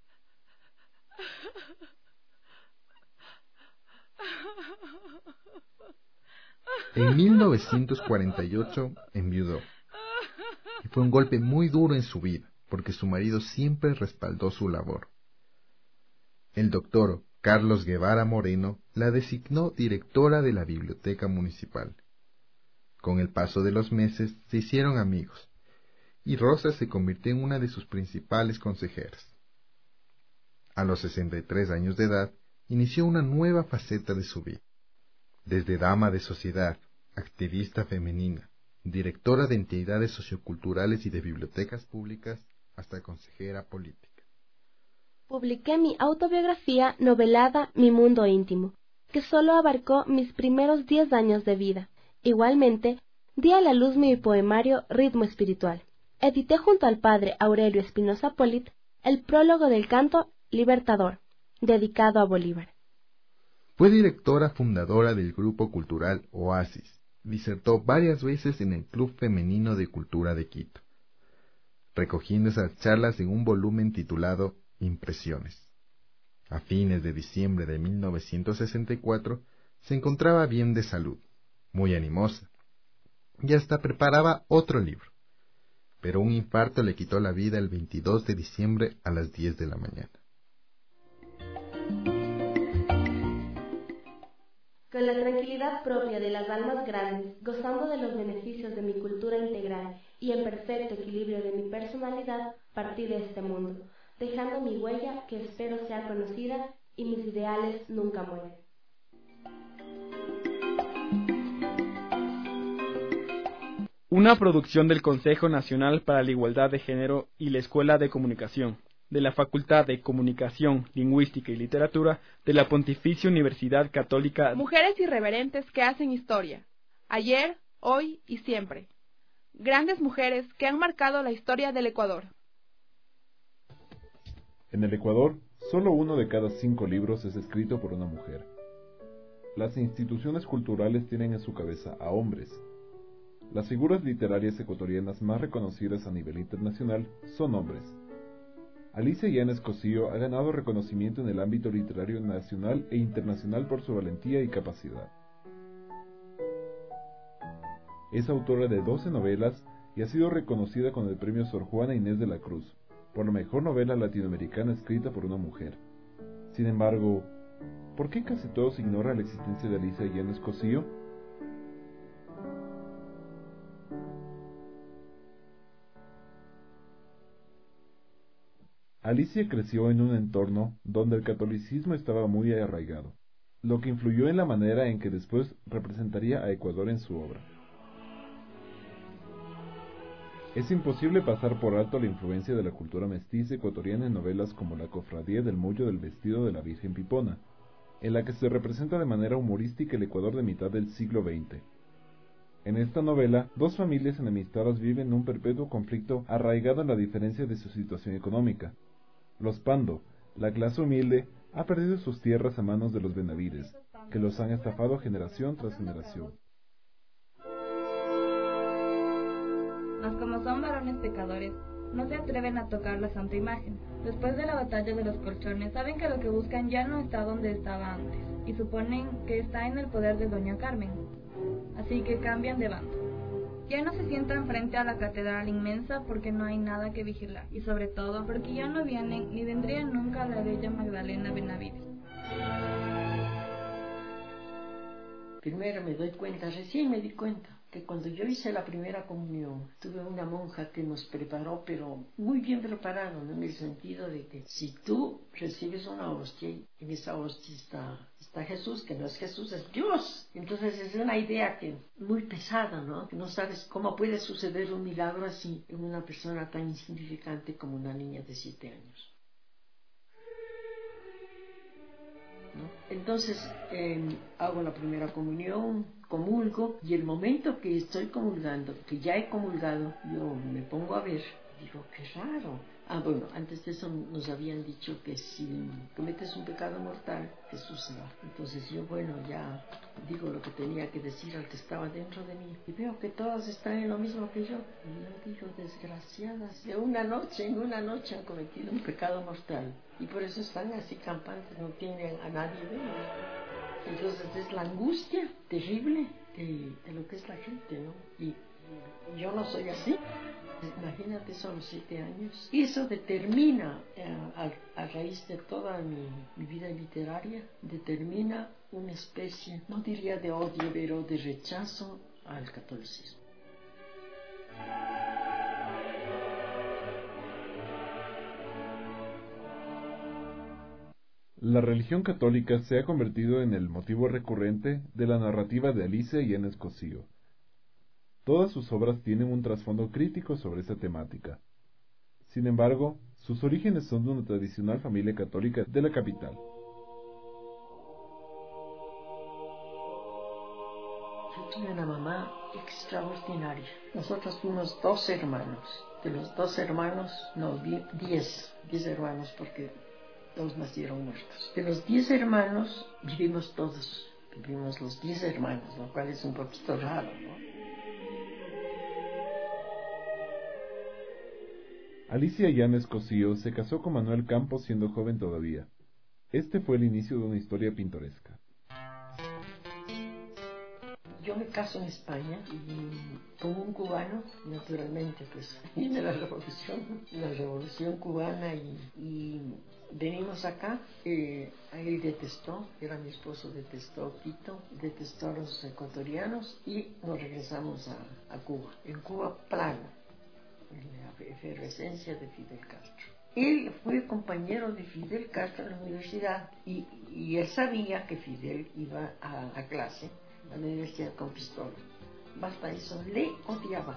En mil novecientos cuarenta y ocho enviudó, y fue un golpe muy duro en su vida, porque su marido siempre respaldó su labor. El doctor Carlos Guevara Moreno la designó directora de la Biblioteca Municipal. Con el paso de los meses se hicieron amigos, y Rosa se convirtió en una de sus principales consejeras. A los sesenta y tres años de edad, inició una nueva faceta de su vida. Desde dama de sociedad, activista femenina, directora de entidades socioculturales y de bibliotecas públicas, hasta consejera política. Publiqué mi autobiografía novelada Mi Mundo Íntimo, que solo abarcó mis primeros diez años de vida. Igualmente, di a la luz mi poemario Ritmo Espiritual. Edité junto al padre Aurelio Espinosa Polit el prólogo del canto Libertador, dedicado a Bolívar. Fue directora fundadora del Grupo Cultural Oasis. Disertó varias veces en el Club Femenino de Cultura de Quito, recogiendo esas charlas en un volumen titulado Impresiones. A fines de diciembre de mil novecientos sesenta y cuatro se encontraba bien de salud, muy animosa, y hasta preparaba otro libro, pero un infarto le quitó la vida el veintidós de diciembre a las diez de la mañana. Con la tranquilidad propia de las almas grandes, gozando de los beneficios de mi cultura integral y en perfecto equilibrio de mi personalidad, partí de este mundo, dejando mi huella que espero sea conocida y mis ideales nunca mueren. Una producción del Consejo Nacional para la Igualdad de Género y la Escuela de Comunicación, de la Facultad de Comunicación, Lingüística y Literatura de la Pontificia Universidad Católica. Mujeres irreverentes que hacen historia, ayer, hoy y siempre. Grandes mujeres que han marcado la historia del Ecuador. En el Ecuador, solo uno de cada cinco libros es escrito por una mujer. Las instituciones culturales tienen en su cabeza a hombres. Las figuras literarias ecuatorianas más reconocidas a nivel internacional son hombres. Alicia Yáñez Cosío ha ganado reconocimiento en el ámbito literario nacional e internacional por su valentía y capacidad. Es autora de doce novelas y ha sido reconocida con el premio Sor Juana Inés de la Cruz por la mejor novela latinoamericana escrita por una mujer. Sin embargo, ¿por qué casi todos ignoran la existencia de Alicia Yáñez Cosío? Alicia creció en un entorno donde el catolicismo estaba muy arraigado, lo que influyó en la manera en que después representaría a Ecuador en su obra. Es imposible pasar por alto la influencia de la cultura mestiza ecuatoriana en novelas como La Cofradía del Mollo del Vestido de la Virgen Pipona, en la que se representa de manera humorística el Ecuador de mitad del siglo veinte. En esta novela, dos familias enemistadas viven un perpetuo conflicto arraigado en la diferencia de su situación económica. Los Pando, la clase humilde, ha perdido sus tierras a manos de los Benavides, que los han estafado generación tras generación. Mas como son varones pecadores, no se atreven a tocar la santa imagen. Después de la batalla de los colchones, saben que lo que buscan ya no está donde estaba antes, y suponen que está en el poder de doña Carmen. Así que cambian de bando. Ya no se sientan frente a la catedral inmensa porque no hay nada que vigilar, y sobre todo porque ya no vienen ni vendrían nunca a la bella Magdalena Benavides. Primero me doy cuenta, recién me di cuenta, que cuando yo hice la primera comunión, tuve una monja que nos preparó, pero muy bien preparado, ¿no? En el sentido de que si tú recibes una hostia, y en esa hostia está, está Jesús, que no es Jesús, es Dios. Entonces es una idea que muy pesada, ¿no? Que no sabes cómo puede suceder un milagro así en una persona tan insignificante como una niña de siete años. ¿No? Entonces eh, hago la primera comunión, comulgo, y el momento que estoy comulgando, que ya he comulgado, yo me pongo a ver, digo, qué raro. Ah, bueno, antes de eso nos habían dicho que si cometes un pecado mortal, Jesús se va. Entonces yo, bueno, ya digo lo que tenía que decir al que estaba dentro de mí, y veo que todas están en lo mismo que yo. Y yo digo, desgraciadas, de una noche, en una noche han cometido un pecado mortal, y por eso están así campantes, no tienen a nadie de ellos. Entonces es la angustia terrible de, de lo que es la gente, ¿no? Y, y yo no soy así. Imagínate, solo siete años. Y eso determina, eh, a, a raíz de toda mi, mi vida literaria, determina una especie, no diría de odio, pero de rechazo al catolicismo. La religión católica se ha convertido en el motivo recurrente de la narrativa de Alicia Yáñez Cosío. Todas sus obras tienen un trasfondo crítico sobre esa temática. Sin embargo, sus orígenes son de una tradicional familia católica de la capital. Yo tuve una mamá extraordinaria. Nosotros fuimos dos hermanos. De los dos hermanos, no, diez, diez hermanos, porque dos nacieron muertos. De los diez hermanos, vivimos todos. Vivimos los diez hermanos, lo cual es un poquito raro, ¿no? Alicia Yáñez Cosío se casó con Manuel Campos siendo joven todavía. Este fue el inicio de una historia pintoresca. Yo me caso en España y con un cubano, naturalmente, pues viene la revolución, la revolución cubana y, y venimos acá. Eh, a él detestó, era mi esposo, detestó Quito, detestó a los ecuatorianos y nos regresamos a, a Cuba. En Cuba, plano. La efervescencia de Fidel Castro. Él fue compañero de Fidel Castro en la universidad y, y él sabía que Fidel iba a, a clase a la universidad con pistola. Basta eso, le odiaba.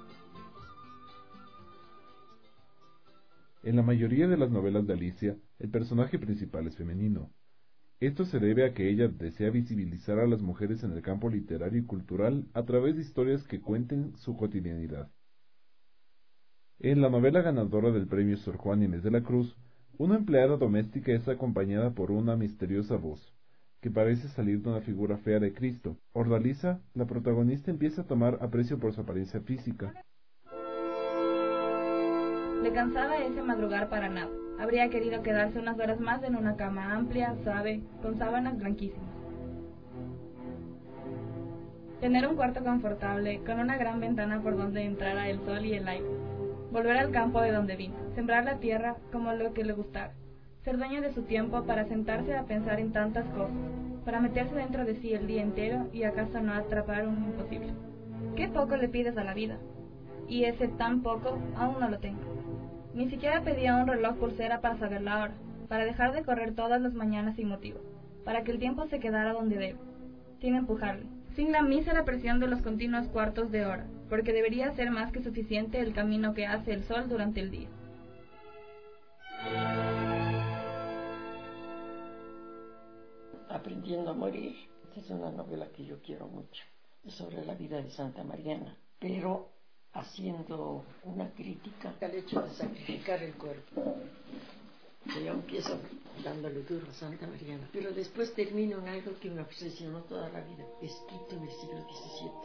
En la mayoría de las novelas de Alicia, el personaje principal es femenino. Esto se debe a que ella desea visibilizar a las mujeres en el campo literario y cultural a través de historias que cuenten su cotidianidad. En la novela ganadora del premio Sor Juana Inés de la Cruz, una empleada doméstica es acompañada por una misteriosa voz, que parece salir de una figura fea de Cristo. Ordaliza, la protagonista, empieza a tomar aprecio por su apariencia física. Le cansaba ese madrugar para nada. Habría querido quedarse unas horas más en una cama amplia, suave, con sábanas blanquísimas. Tener un cuarto confortable, con una gran ventana por donde entrara el sol y el aire. Volver al campo de donde vino, sembrar la tierra como lo que le gustara, ser dueño de su tiempo para sentarse a pensar en tantas cosas, para meterse dentro de sí el día entero y acaso no atrapar un imposible. ¿Qué poco le pides a la vida? Y ese tan poco aún no lo tengo. Ni siquiera pedía un reloj pulsera para saber la hora, para dejar de correr todas las mañanas sin motivo, para que el tiempo se quedara donde debe, sin empujarle, sin la mísera presión de los continuos cuartos de hora, porque debería ser más que suficiente el camino que hace el sol durante el día. Aprendiendo a morir, es una novela que yo quiero mucho. sobre la vida de Santa Mariana, pero haciendo una crítica al hecho de sacrificar el cuerpo. Yo empiezo dándole duro a Santa Mariana, pero después termino en algo que me obsesionó toda la vida, escrito en el siglo diecisiete.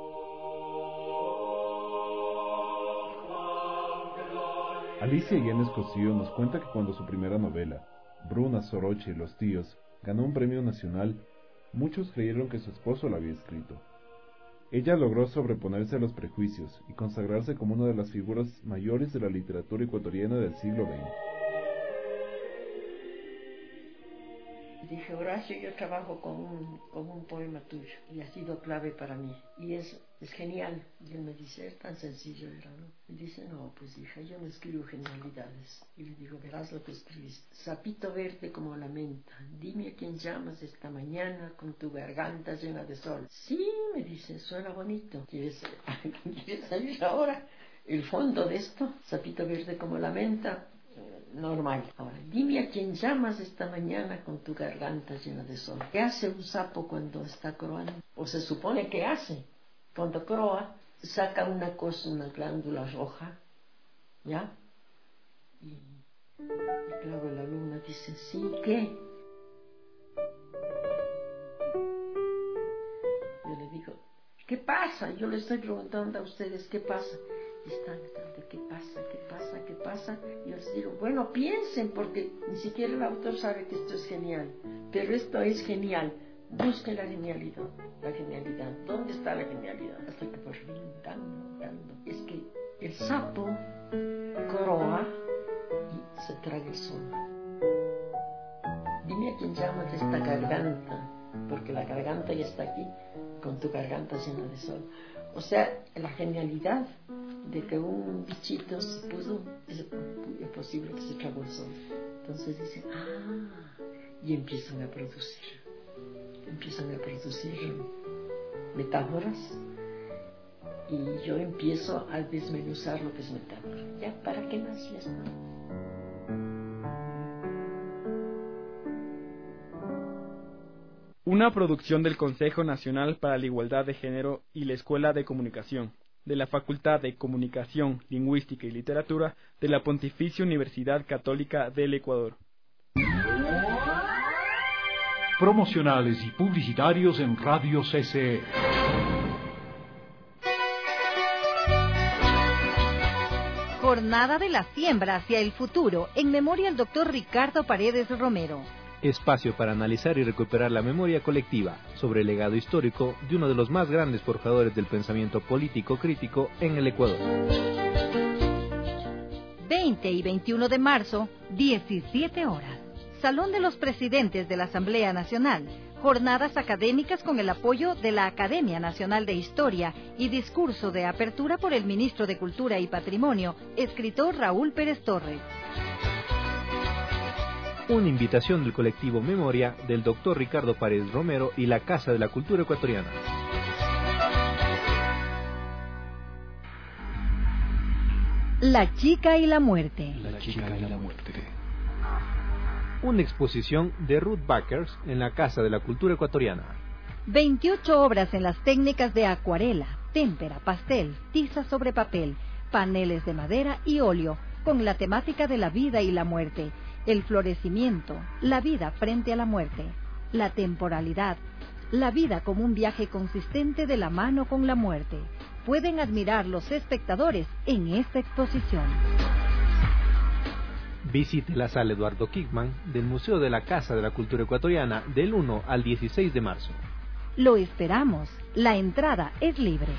Alicia Yáñez Cosío nos cuenta que cuando su primera novela, Bruna, Soroche y los tíos, ganó un premio nacional, muchos creyeron que su esposo la había escrito. Ella logró sobreponerse a los prejuicios y consagrarse como una de las figuras mayores de la literatura ecuatoriana del siglo veinte. Dije, Horacio, yo trabajo con un, con un poema tuyo y ha sido clave para mí. Y es, es genial. Y él me dice, es tan sencillo, era, ¿no? Y dice, no, pues hija, yo no escribo genialidades. Y le digo, verás lo que escribiste. Sapito verde como la menta, dime a quién llamas esta mañana con tu garganta llena de sol. Sí, me dice, suena bonito. ¿Quieres, ¿quieres salir ahora? El fondo de esto, sapito verde como la menta, normal. Ahora, dime a quién llamas esta mañana con tu garganta llena de sol. ¿Qué hace un sapo cuando está croando? O se supone que hace. Cuando croa, saca una cosa, una glándula roja, ¿ya? Y, y claro, la alumna dice, sí, ¿qué? Yo le digo, ¿qué pasa? Yo le estoy preguntando a ustedes, ¿qué pasa? Y están gritando, ¿qué pasa? ¿Qué pasa? ¿Qué pasa? Y yo les digo, bueno, piensen, porque ni siquiera el autor sabe que esto es genial. Pero esto es genial. Busquen la genialidad. La genialidad. ¿Dónde está la genialidad? Hasta que por fin, dando, dando. Es que el sapo croa y se traga el sol. Dime a quién llamas esta garganta, porque la garganta ya está aquí, con tu garganta llena de sol. O sea, la genialidad de que un bichito se pudo, es, es posible que se tragó el sol. Entonces dicen, ah, y empiezan a producir, empiezan a producir metáforas, y yo empiezo a desmenuzar lo que es metáfora. ¿Ya? ¿Para qué más les doy? Una producción del Consejo Nacional para la Igualdad de Género y la Escuela de Comunicación, de la Facultad de Comunicación, Lingüística y Literatura de la Pontificia Universidad Católica del Ecuador. Promocionales y publicitarios en Radio C C E. Jornada de la Siembra hacia el Futuro, en memoria al doctor Ricardo Paredes Romero. Espacio para analizar y recuperar la memoria colectiva sobre el legado histórico de uno de los más grandes forjadores del pensamiento político crítico en el Ecuador. veinte y veintiuno de marzo, diecisiete horas. Salón de los Presidentes de la Asamblea Nacional. Jornadas académicas con el apoyo de la Academia Nacional de Historia y discurso de apertura por el Ministro de Cultura y Patrimonio, escritor Raúl Pérez Torres. Una invitación del colectivo Memoria del doctor Ricardo Paredes Romero y la Casa de la Cultura Ecuatoriana. La chica y la muerte. La chica y la muerte. Una exposición de Ruth Backers en la Casa de la Cultura Ecuatoriana. veintiocho obras en las técnicas de acuarela, témpera, pastel, tiza sobre papel, paneles de madera y óleo, con la temática de la vida y la muerte, el florecimiento, la vida frente a la muerte, la temporalidad, la vida como un viaje consistente de la mano con la muerte. Pueden admirar los espectadores en esta exposición. Visite la sala Eduardo Kickman del Museo de la Casa de la Cultura Ecuatoriana del uno al dieciséis de marzo. Lo esperamos. La entrada es libre.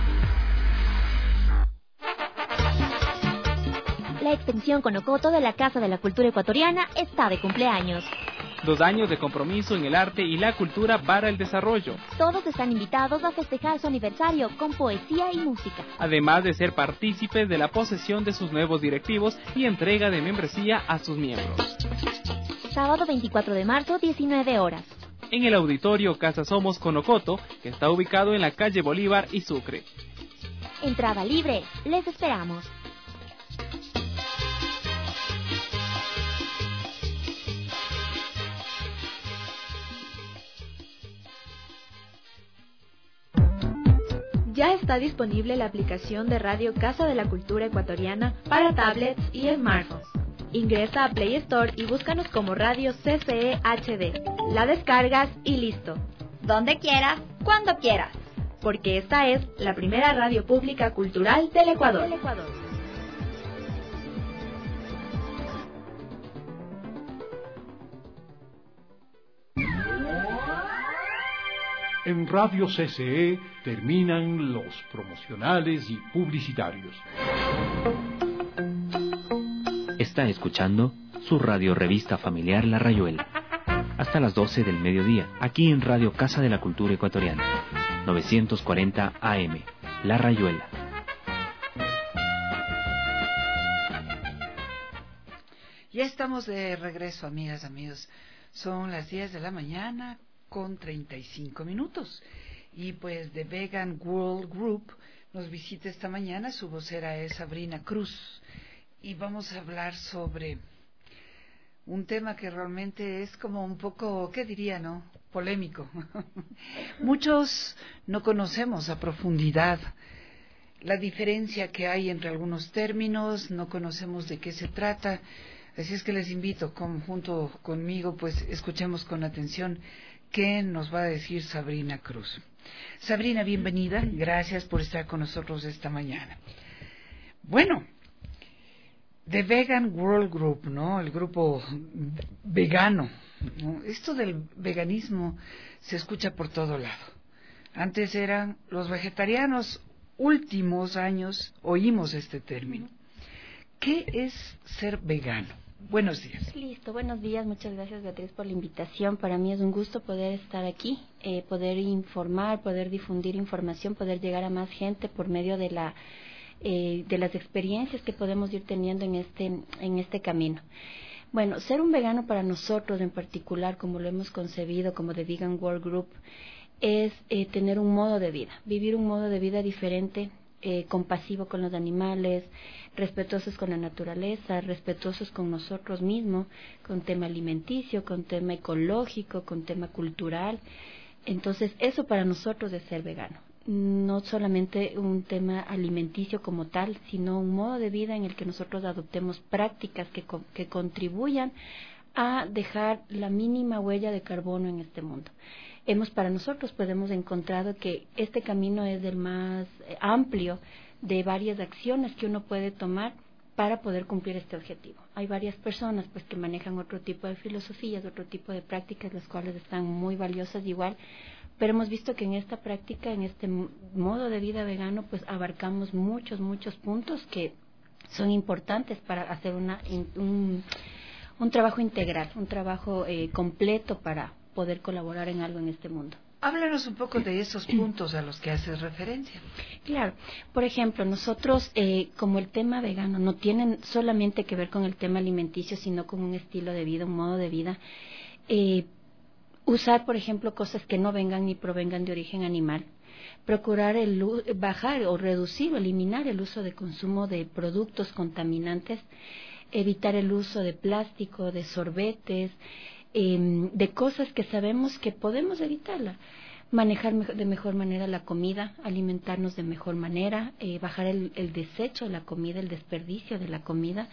La extensión Conocoto de la Casa de la Cultura Ecuatoriana está de cumpleaños. Dos años de compromiso en el arte y la cultura para el desarrollo. Todos están invitados a festejar su aniversario con poesía y música. Además de ser partícipes de la posesión de sus nuevos directivos y entrega de membresía a sus miembros. Sábado veinticuatro de marzo, diecinueve horas. En el auditorio Casa Somos Conocoto, que está ubicado en la calle Bolívar y Sucre. Entrada libre. Les esperamos. Ya está disponible la aplicación de Radio Casa de la Cultura Ecuatoriana para tablets y smartphones. Ingresa a Play Store y búscanos como Radio C C E H D. La descargas y listo. Donde quieras, cuando quieras. Porque esta es la primera radio pública cultural del Ecuador. Del Ecuador. En Radio C C E terminan los promocionales y publicitarios. Está escuchando su radio revista familiar La Rayuela. Hasta las doce del mediodía, aquí en Radio Casa de la Cultura Ecuatoriana. novecientos cuarenta A M, La Rayuela. Ya estamos de regreso, amigas, amigos. Son las diez de la mañana con treinta y cinco minutos. Y pues The Vegan World Group nos visita esta mañana. Su vocera es Sabrina Cruz. Y vamos a hablar sobre un tema que realmente es como un poco, ¿qué diría, no? Polémico. Muchos no conocemos a profundidad la diferencia que hay entre algunos términos, no conocemos de qué se trata. Así es que les invito, con, junto conmigo, pues escuchemos con atención qué nos va a decir Sabrina Cruz. Sabrina, bienvenida. Gracias por estar con nosotros esta mañana. Bueno, The Vegan World Group, ¿no? El grupo vegano, ¿no? Esto del veganismo se escucha por todo lado. Antes eran los vegetarianos, últimos años oímos este término. ¿Qué es ser vegano? Buenos días. Listo, buenos días. Muchas gracias, Beatriz, por la invitación. Para mí es un gusto poder estar aquí, eh, poder informar, poder difundir información, poder llegar a más gente por medio de la Eh, de las experiencias que podemos ir teniendo en este, en este camino. Bueno, ser un vegano para nosotros en particular, como lo hemos concebido como The Vegan World Group, es eh, tener un modo de vida, vivir un modo de vida diferente, eh, compasivo con los animales, respetuosos con la naturaleza, respetuosos con nosotros mismos, con tema alimenticio, con tema ecológico, con tema cultural. Entonces, eso para nosotros es ser vegano. No solamente un tema alimenticio como tal, sino un modo de vida en el que nosotros adoptemos prácticas que, que contribuyan a dejar la mínima huella de carbono en este mundo. Hemos para nosotros pues hemos encontrado que este camino es el más amplio de varias acciones que uno puede tomar para poder cumplir este objetivo. Hay varias personas pues que manejan otro tipo de filosofías, otro tipo de prácticas, las cuales están muy valiosas igual, pero hemos visto que en esta práctica, en este modo de vida vegano, pues abarcamos muchos, muchos puntos que son importantes para hacer una, un, un trabajo integral, un trabajo eh, completo para poder colaborar en algo en este mundo. Háblanos un poco de esos puntos a los que haces referencia. Claro, por ejemplo, nosotros eh, como el tema vegano no tiene solamente que ver con el tema alimenticio, sino con un estilo de vida, un modo de vida. Eh, usar, por ejemplo, cosas que no vengan ni provengan de origen animal. Procurar el, bajar o reducir o eliminar el uso de consumo de productos contaminantes. Evitar el uso de plástico, de sorbetes, Eh, de cosas que sabemos que podemos evitarla, manejar me- de mejor manera la comida, alimentarnos de mejor manera, eh, bajar el, el desecho de la comida, el desperdicio de la comida,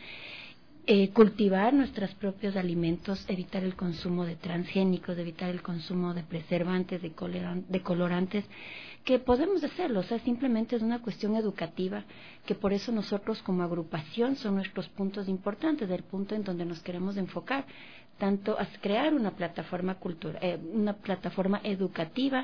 eh, cultivar nuestros propios alimentos, evitar el consumo de transgénicos, evitar el consumo de preservantes, de, coloran- de colorantes, que podemos hacerlo, o sea, simplemente es una cuestión educativa, que por eso nosotros como agrupación son nuestros puntos importantes, el punto en donde nos queremos enfocar, tanto a crear una plataforma cultura, eh, una plataforma educativa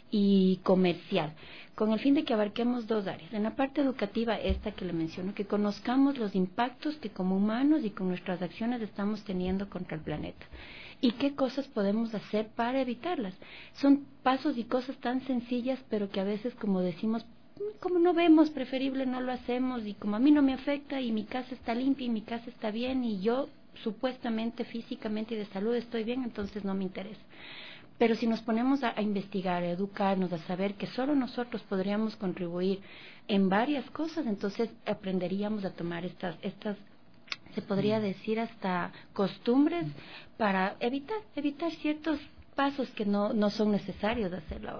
y comercial, con el fin de que abarquemos dos áreas. En la parte educativa, esta que le menciono, que conozcamos los impactos que como humanos y con nuestras acciones estamos teniendo contra el planeta y qué cosas podemos hacer para evitarlas. Son pasos y cosas tan sencillas, pero que a veces, como decimos, como no vemos, preferible no lo hacemos, y como a mí no me afecta y mi casa está limpia y mi casa está bien y yo supuestamente físicamente y de salud estoy bien, entonces no me interesa. Pero si nos ponemos a, a investigar, a educarnos, a saber que solo nosotros podríamos contribuir en varias cosas, entonces aprenderíamos a tomar estas, estas se podría decir hasta costumbres para evitar, evitar ciertos pasos que no, no son necesarios de hacerlo ahora.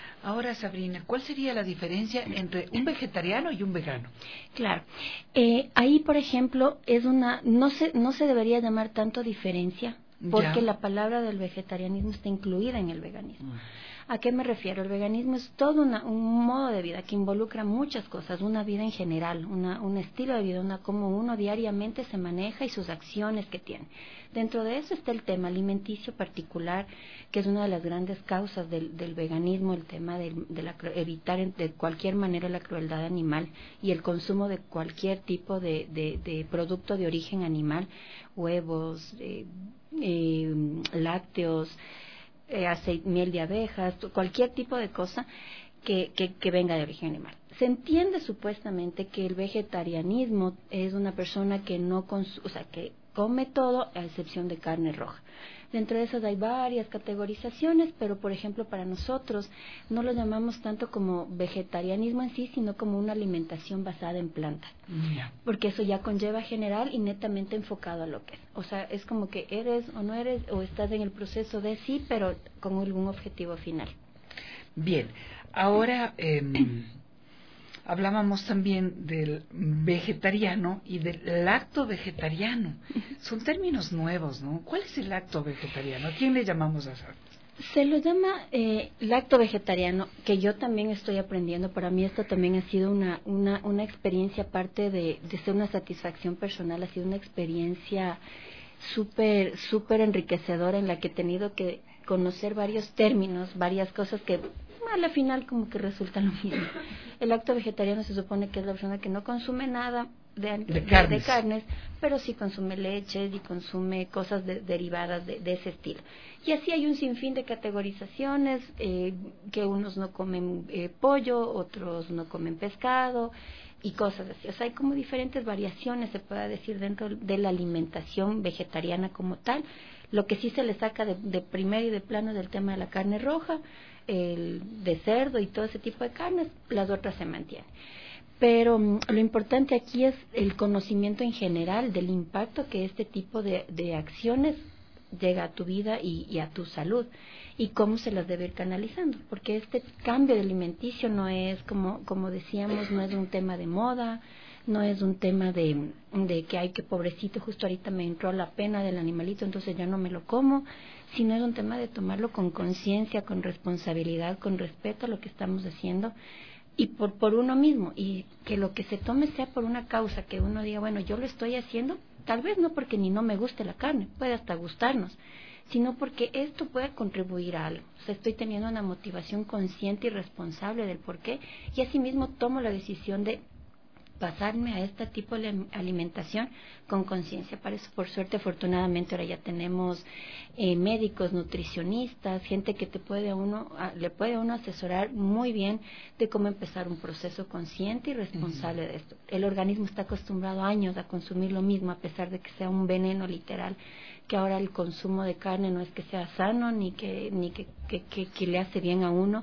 Ahora, Sabrina, ¿cuál sería la diferencia entre un vegetariano y un vegano? Claro. Eh, ahí, por ejemplo, es una no se no se debería llamar tanto diferencia, porque Ya. la palabra del vegetarianismo está incluida en el veganismo. ¿A qué me refiero? El veganismo es todo una, un modo de vida que involucra muchas cosas, una vida en general, una, un estilo de vida, una cómo uno diariamente se maneja y sus acciones que tiene. Dentro de eso está el tema alimenticio particular, que es una de las grandes causas del, del veganismo, el tema de, de la, evitar de cualquier manera la crueldad animal y el consumo de cualquier tipo de, de, de producto de origen animal, huevos, eh, eh, lácteos, Eh, aceite, miel de abejas, cualquier tipo de cosa que, que, que venga de origen animal. Se entiende supuestamente que el vegetarianismo es una persona que no cons- o sea, que come todo a excepción de carne roja. Dentro de esas hay varias categorizaciones, pero por ejemplo para nosotros no lo llamamos tanto como vegetarianismo en sí, sino como una alimentación basada en plantas. Yeah. Porque eso ya conlleva general y netamente enfocado a lo que es. O sea, es como que eres o no eres, o estás en el proceso de sí, pero con algún objetivo final. Bien, ahora eh, hablábamos también del vegetariano y del lacto vegetariano. Son términos nuevos, ¿no? ¿Cuál es el lacto vegetariano? ¿A quién le llamamos a eso? Se lo llama eh, lacto vegetariano, que yo también estoy aprendiendo. Para mí esto también ha sido una, una, una experiencia, aparte de, de ser una satisfacción personal, ha sido una experiencia súper, súper enriquecedora en la que he tenido que conocer varios términos, varias cosas que a la final como que resulta lo mismo. El lacto vegetariano se supone que es la persona que no consume nada de, de, de, carnes. de carnes, pero sí consume leches y consume cosas de, derivadas de, de ese estilo. Y así hay un sinfín de categorizaciones, eh, que unos no comen eh, pollo, otros no comen pescado y cosas así. O sea, hay como diferentes variaciones, se puede decir, dentro de la alimentación vegetariana como tal. Lo que sí se le saca de, de primero y de plano del tema de la carne roja, el de cerdo y todo ese tipo de carnes, las otras se mantienen. Pero um, lo importante aquí es el conocimiento en general del impacto que este tipo de, de acciones llega a tu vida y, y a tu salud, y cómo se las debe ir canalizando, porque este cambio de alimenticio no es, como, como decíamos, no es un tema de moda, no es un tema de, de que hay que pobrecito, justo ahorita me entró la pena del animalito, entonces ya no me lo como, sino es un tema de tomarlo con conciencia, con responsabilidad, con respeto a lo que estamos haciendo y por, por uno mismo, y que lo que se tome sea por una causa, que uno diga, bueno, yo lo estoy haciendo, tal vez no porque ni no me guste la carne, puede hasta gustarnos, sino porque esto puede contribuir a algo. O sea, estoy teniendo una motivación consciente y responsable del por qué, y asimismo tomo la decisión de pasarme a este tipo de alimentación con conciencia. Para eso, por suerte, afortunadamente, ahora ya tenemos eh, médicos, nutricionistas, gente que te puede uno, a, le puede a uno asesorar muy bien de cómo empezar un proceso consciente y responsable uh-huh. de esto. El organismo está acostumbrado años a consumir lo mismo, a pesar de que sea un veneno literal, que ahora el consumo de carne no es que sea sano ni que ni que, que, que, que le hace bien a uno,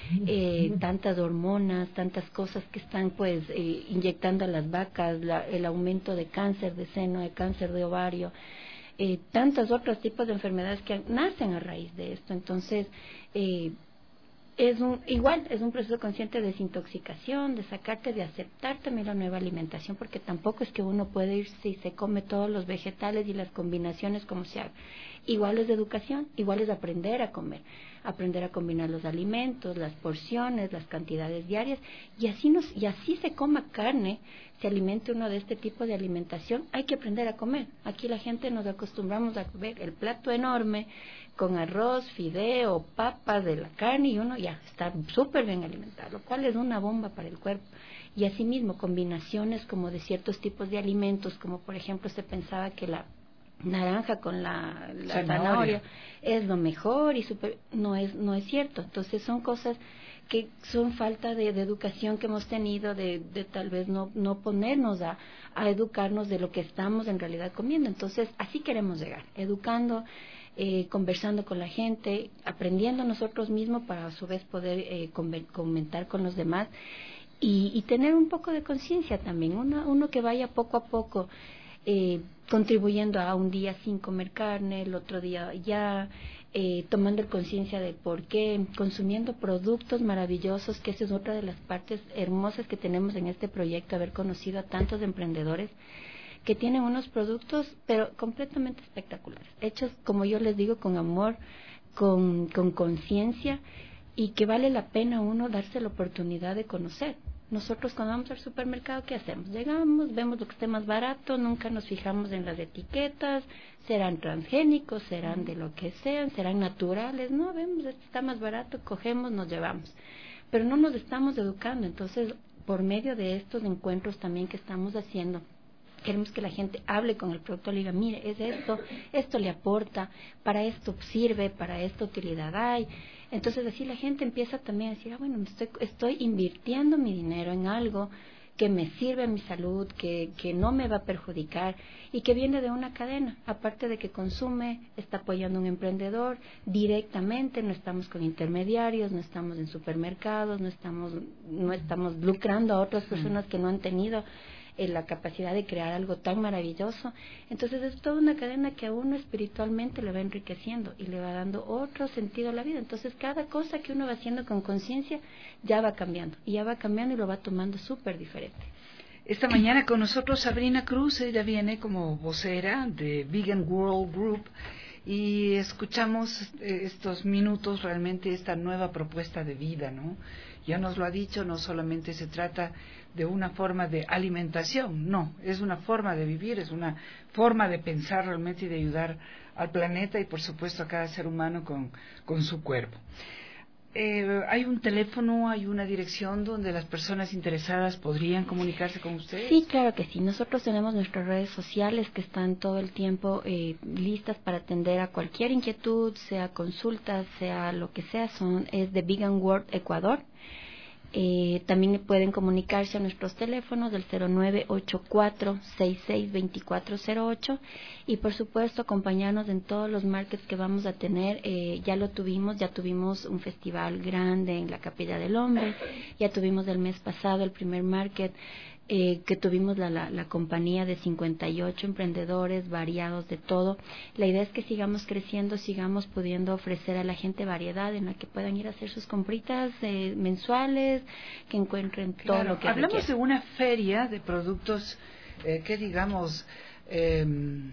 eh, tantas hormonas, tantas cosas que están pues eh, inyectando a las vacas, la, el aumento de cáncer de seno, de cáncer de ovario, eh, tantos otros tipos de enfermedades que nacen a raíz de esto. Entonces eh, es un, igual, es un proceso consciente de desintoxicación, de sacarte, de aceptar también la nueva alimentación, porque tampoco es que uno puede ir si se come todos los vegetales y las combinaciones como se haga. Igual es de educación, igual es aprender a comer, aprender a combinar los alimentos, las porciones, las cantidades diarias, y así nos, y así se coma carne, se alimente uno de este tipo de alimentación, hay que aprender a comer. Aquí la gente nos acostumbramos a ver el plato enorme, con arroz, fideo, papas de la carne, y uno ya está súper bien alimentado, lo cual es una bomba para el cuerpo. Y asimismo, combinaciones como de ciertos tipos de alimentos, como por ejemplo se pensaba que la naranja con la, la zanahoria. zanahoria es lo mejor y super, no es no es cierto. Entonces son cosas que son falta de, de educación que hemos tenido, de, de tal vez no, no ponernos a, a educarnos de lo que estamos en realidad comiendo. Entonces así queremos llegar, educando, Eh, conversando con la gente, aprendiendo nosotros mismos para a su vez poder eh, comentar con los demás y, y tener un poco de conciencia también, uno, uno que vaya poco a poco eh, contribuyendo a un día sin comer carne, el otro día ya, eh, tomando conciencia de por qué, consumiendo productos maravillosos, que esa es otra de las partes hermosas que tenemos en este proyecto, haber conocido a tantos emprendedores que tienen unos productos, pero completamente espectaculares, hechos, como yo les digo, con amor, con con conciencia, y que vale la pena uno darse la oportunidad de conocer. Nosotros cuando vamos al supermercado, ¿qué hacemos? Llegamos, vemos lo que esté más barato, nunca nos fijamos en las etiquetas, serán transgénicos, serán de lo que sean, serán naturales, no, vemos, este está más barato, cogemos, nos llevamos. Pero no nos estamos educando, entonces, por medio de estos encuentros también que estamos haciendo, queremos que la gente hable con el productor y le diga, mire, es esto, esto le aporta, para esto sirve, para esta utilidad hay. Entonces así la gente empieza también a decir, ah, bueno, estoy, estoy invirtiendo mi dinero en algo que me sirve a mi salud, que, que no me va a perjudicar y que viene de una cadena. Aparte de que consume, está apoyando a un emprendedor directamente, no estamos con intermediarios, no estamos en supermercados, no estamos, no estamos lucrando a otras personas que no han tenido eh, la capacidad de crear algo tan maravilloso. Entonces es toda una cadena que a uno espiritualmente le va enriqueciendo y le va dando otro sentido a la vida. Entonces cada cosa que uno va haciendo con conciencia ya va cambiando, y ya va cambiando y lo va tomando súper diferente. Esta mañana con nosotros Sabrina Cruz, ella viene como vocera de Vegan World Group, y escuchamos estos minutos realmente esta nueva propuesta de vida, ¿no? Ya nos lo ha dicho, no solamente se trata de una forma de alimentación, no, es una forma de vivir, es una forma de pensar realmente y de ayudar al planeta y por supuesto a cada ser humano con, con su cuerpo. Eh, ¿Hay un teléfono, hay una dirección donde las personas interesadas podrían comunicarse con ustedes? Sí, claro que sí. Nosotros tenemos nuestras redes sociales que están todo el tiempo eh, listas para atender a cualquier inquietud, sea consultas, sea lo que sea. Son es de Vegan World Ecuador. Eh, también pueden comunicarse a nuestros teléfonos del cero nueve ocho cuatro seis seis dos cuatro cero ocho y por supuesto acompañarnos en todos los markets que vamos a tener. Eh, ya lo tuvimos, ya tuvimos un festival grande en la Capilla del Hombre, ya tuvimos el mes pasado el primer market, eh, que tuvimos la, la, la compañía de cincuenta y ocho emprendedores variados de todo. La idea es que sigamos creciendo, sigamos pudiendo ofrecer a la gente variedad en la que puedan ir a hacer sus compritas eh, mensuales, que encuentren todo claro, lo que hablamos requieren. de una feria de productos eh, que digamos eh,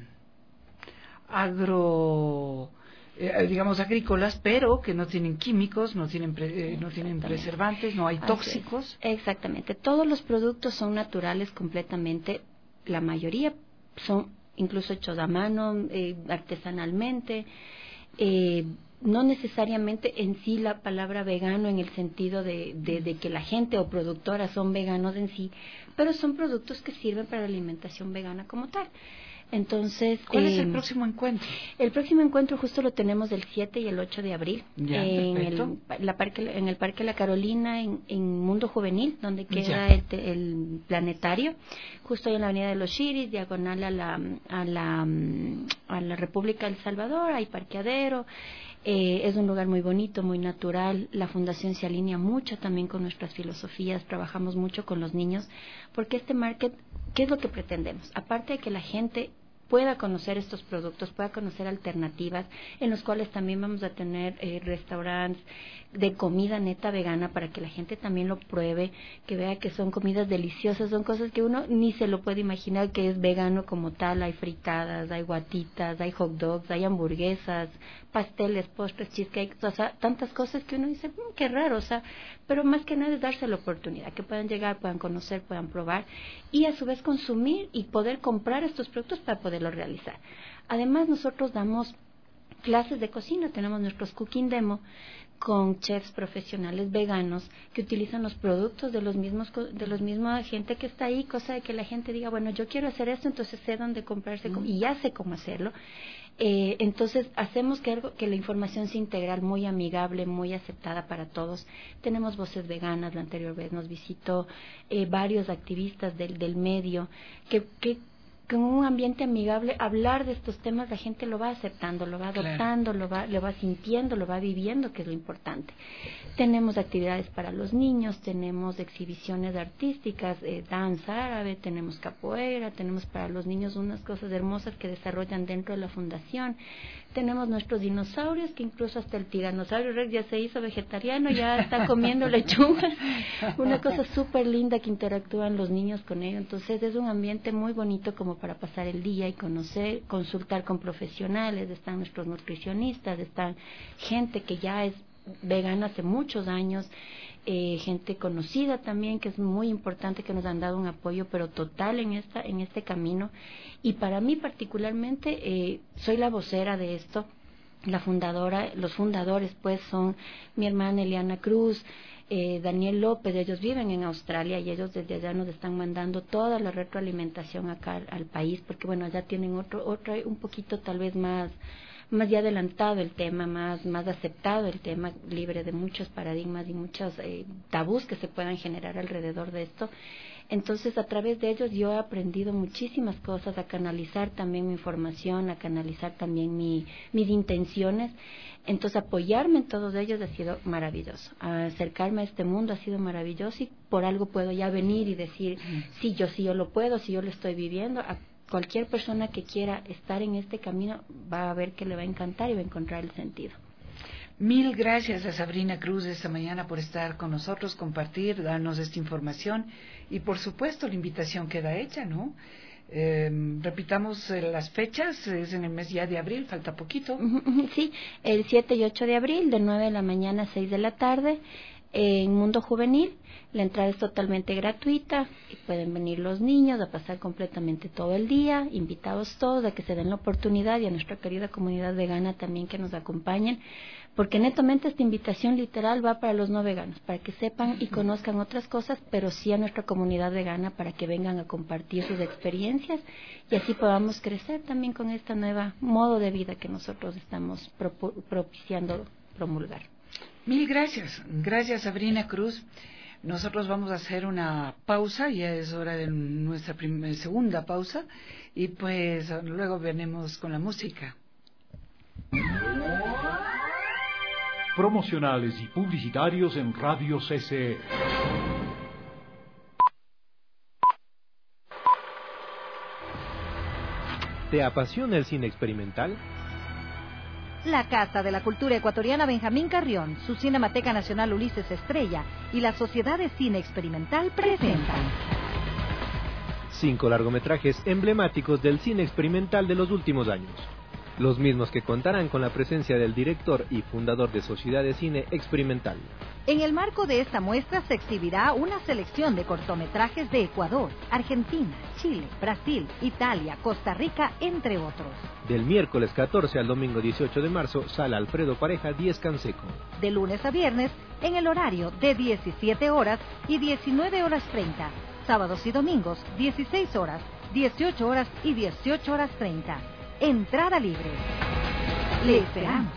agro eh, digamos agrícolas, pero que no tienen químicos, no tienen pre, eh, no tienen preservantes, no hay tóxicos. Exactamente, todos los productos son naturales completamente, la mayoría son incluso hechos a mano, eh, artesanalmente, eh, no necesariamente en sí la palabra vegano en el sentido de, de, de que la gente o productoras son veganos en sí, pero son productos que sirven para la alimentación vegana como tal. Entonces, ¿cuál eh, es el próximo encuentro? El próximo encuentro justo lo tenemos el siete y el ocho de abril ya, en, el, la parque, en el Parque La Carolina, en, en Mundo Juvenil, donde queda ya. el, el planetario, justo ahí en la Avenida de los Chiris, diagonal a la, a la, a la República del Salvador, hay parqueadero. Eh, es un lugar muy bonito, muy natural. La fundación se alinea mucho también con nuestras filosofías, trabajamos mucho con los niños, porque este market, ¿qué es lo que pretendemos? Aparte de que la gente pueda conocer estos productos, pueda conocer alternativas, en los cuales también vamos a tener eh, restaurantes de comida neta vegana para que la gente también lo pruebe, que vea que son comidas deliciosas, son cosas que uno ni se lo puede imaginar que es vegano como tal. Hay fritadas, hay guatitas, hay hot dogs, hay hamburguesas, pasteles, postres, cheesecakes, o sea, tantas cosas que uno dice, mmm, qué raro, o sea, pero más que nada es darse la oportunidad, que puedan llegar, puedan conocer, puedan probar y a su vez consumir y poder comprar estos productos para poderlos realizar. Además, nosotros damos clases de cocina, tenemos nuestros cooking demo con chefs profesionales veganos que utilizan los productos de los mismos de los mismos gente que está ahí, cosa de que la gente diga, bueno, yo quiero hacer esto, entonces sé dónde comprarse mm. y ya sé cómo hacerlo. Eh, entonces hacemos que, que la información sea integral, muy amigable, muy aceptada para todos. Tenemos voces veganas, la anterior vez nos visitó eh, varios activistas del, del medio que, que con un ambiente amigable, hablar de estos temas, la gente lo va aceptando, lo va adoptando, claro. lo va, lo va sintiendo, lo va viviendo, que es lo importante. Tenemos actividades para los niños, tenemos exhibiciones artísticas, eh, danza árabe, tenemos capoeira, tenemos para los niños unas cosas hermosas que desarrollan dentro de la fundación. Tenemos nuestros dinosaurios, que incluso hasta el tiranosaurio Rex ya se hizo vegetariano, ya está comiendo lechuga. Una cosa súper linda que interactúan los niños con ellos. Entonces es un ambiente muy bonito como para pasar el día y conocer, consultar con profesionales. Están nuestros nutricionistas, están gente que ya es vegana hace muchos años, eh, gente conocida también, que es muy importante, que nos han dado un apoyo pero total en esta en este camino. Y para mí particularmente, eh, soy la vocera de esto, la fundadora, los fundadores pues son mi hermana Eliana Cruz, eh, Daniel López. Ellos viven en Australia y ellos desde allá nos están mandando toda la retroalimentación acá al, al país, porque bueno, allá tienen otro, otro un poquito tal vez más más ya adelantado el tema, más más aceptado el tema, libre de muchos paradigmas y muchos eh, tabús que se puedan generar alrededor de esto. Entonces, a través de ellos yo he aprendido muchísimas cosas, a canalizar también mi información, a canalizar también mi, mis intenciones. Entonces, apoyarme en todos ellos ha sido maravilloso. Acercarme a este mundo ha sido maravilloso, y por algo puedo ya venir y decir, sí, yo sí, yo lo puedo, sí, yo lo estoy viviendo. A cualquier persona que quiera estar en este camino va a ver que le va a encantar y va a encontrar el sentido. Mil gracias a Sabrina Cruz esta mañana por estar con nosotros, compartir, darnos esta información, y por supuesto la invitación queda hecha, ¿no? Eh, repitamos eh, las fechas, es en el mes ya de abril, falta poquito. Sí, el siete y ocho de abril, de nueve de la mañana a seis de la tarde, en Mundo Juvenil. La entrada es totalmente gratuita y pueden venir los niños a pasar completamente todo el día, invitados todos a que se den la oportunidad, y a nuestra querida comunidad vegana también que nos acompañen, porque netamente esta invitación literal va para los no veganos, para que sepan y conozcan otras cosas, pero sí a nuestra comunidad vegana para que vengan a compartir sus experiencias y así podamos crecer también con este nuevo modo de vida que nosotros estamos propiciando promulgar. Mil gracias, gracias Sabrina Cruz. Nosotros vamos a hacer una pausa, ya es hora de nuestra primera, segunda pausa, y pues luego venimos con la música. Promocionales y publicitarios en Radio C C E. ¿Te apasiona el cine experimental? La Casa de la Cultura Ecuatoriana Benjamín Carrión, su Cinemateca Nacional Ulises Estrella y la Sociedad de Cine Experimental presentan cinco largometrajes emblemáticos del cine experimental de los últimos años. Los mismos que contarán con la presencia del director y fundador de Sociedad de Cine Experimental. En el marco de esta muestra se exhibirá una selección de cortometrajes de Ecuador, Argentina, Chile, Brasil, Italia, Costa Rica, entre otros. Del miércoles catorce al domingo dieciocho de marzo, Sala Alfredo Pareja diez Canseco. De lunes a viernes, en el horario de diecisiete horas y diecinueve horas treinta. Sábados y domingos, dieciséis horas, dieciocho horas y dieciocho horas treinta. Entrada libre. Le esperamos.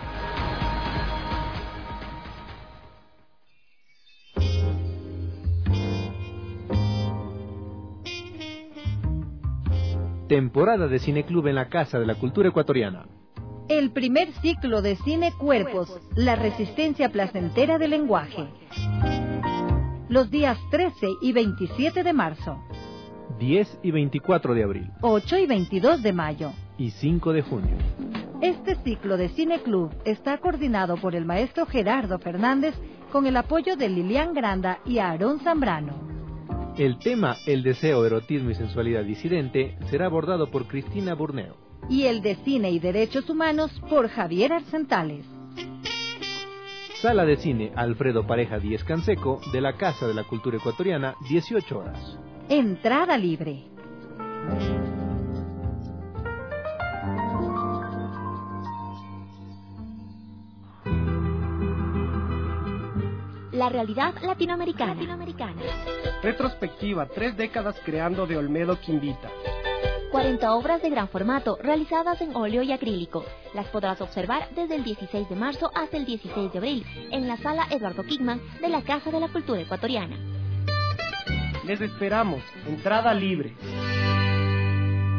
Temporada de Cineclub en la Casa de la Cultura Ecuatoriana. El primer ciclo de Cine Cuerpos, la resistencia placentera del lenguaje. Los días trece y veintisiete de marzo. diez y veinticuatro de abril. ocho y veintidós de mayo. Y cinco de junio. Este ciclo de Cineclub está coordinado por el maestro Gerardo Fernández con el apoyo de Lilian Granda y Aarón Zambrano. El tema, el deseo, erotismo y sensualidad disidente, será abordado por Cristina Burneo. Y el de Cine y Derechos Humanos por Javier Arcentales. Sala de Cine Alfredo Pareja diez Canseco, de la Casa de la Cultura Ecuatoriana, dieciocho horas. Entrada libre. La realidad latinoamericana. latinoamericana. Retrospectiva, tres décadas creando de Olmedo Quimbita. cuarenta obras de gran formato, realizadas en óleo y acrílico. Las podrás observar desde el dieciséis de marzo hasta el dieciséis de abril, en la Sala Eduardo Kickman de la Casa de la Cultura Ecuatoriana. Les esperamos, entrada libre.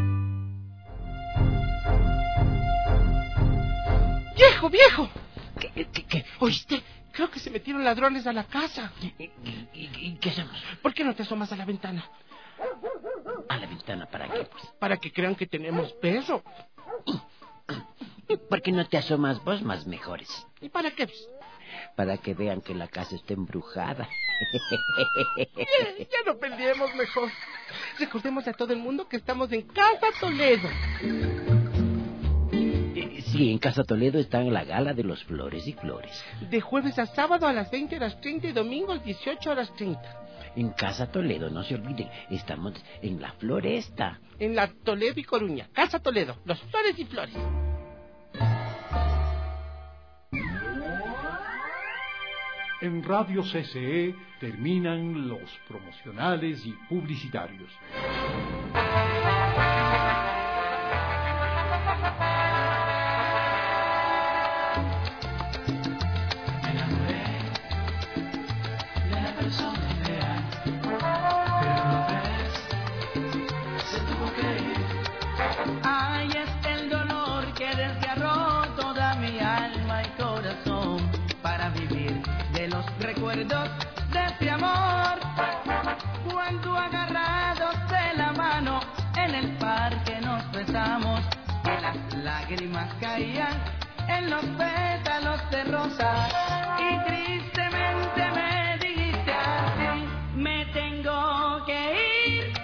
viejo, viejo. ¿Qué, qué, qué? ¿Oíste? Creo que se metieron ladrones a la casa. ¿Y, y, y qué hacemos? ¿Por qué no te asomas a la ventana? ¿A la ventana para qué, pues? Para que crean que tenemos perro. ¿Por qué no te asomas vos, más mejores? ¿Y para qué, pues? Para que vean que la casa está embrujada. Ya, ya no peleemos mejor. Recordemos a todo el mundo que estamos en Casa Toledo. Sí, en Casa Toledo está en la gala de los Flores y Flores. De jueves a sábado a las veinte horas treinta y domingos dieciocho horas treinta. En Casa Toledo, no se olviden, estamos en la Floresta. En la Toledo y Coruña. Casa Toledo, los Flores y Flores. En Radio C C E terminan los promocionales y publicitarios. Ay, es el dolor que desgarró toda mi alma y corazón para vivir de los recuerdos de este amor. Cuando agarrados de la mano en el parque nos besamos y las lágrimas caían en los pétalos de rosa y tristemente me dijiste así: me tengo que ir.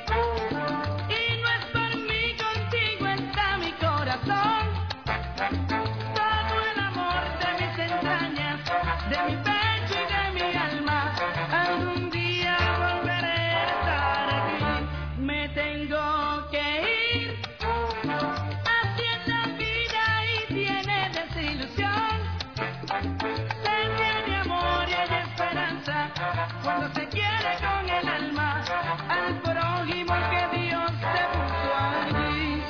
De mi pecho y de mi alma, algún día volveré a estar aquí. Me tengo que ir. Así es la vida y tiene desilusión. Se tiene amor y hay esperanza cuando se quiere con el alma al prójimo que Dios te puso allí.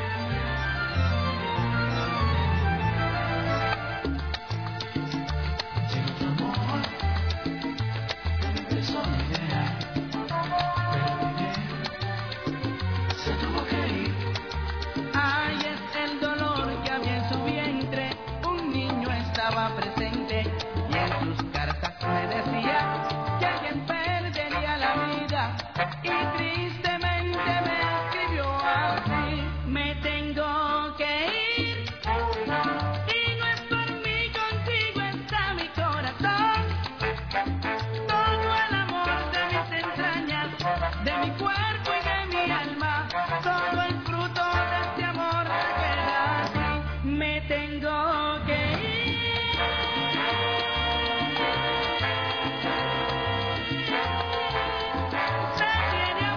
Ay, es el dolor que había en su vientre. Un niño estaba presente y en sus cartas me decía que alguien perdería la vida y tristemente me escribió así: me tengo que ir. Y no es por mí, contigo está mi corazón. Todo el amor de mis entrañas, de mi cuerpo y de mi alma, todo el fruto de este amor queda así. Me tengo que ir. Se tiene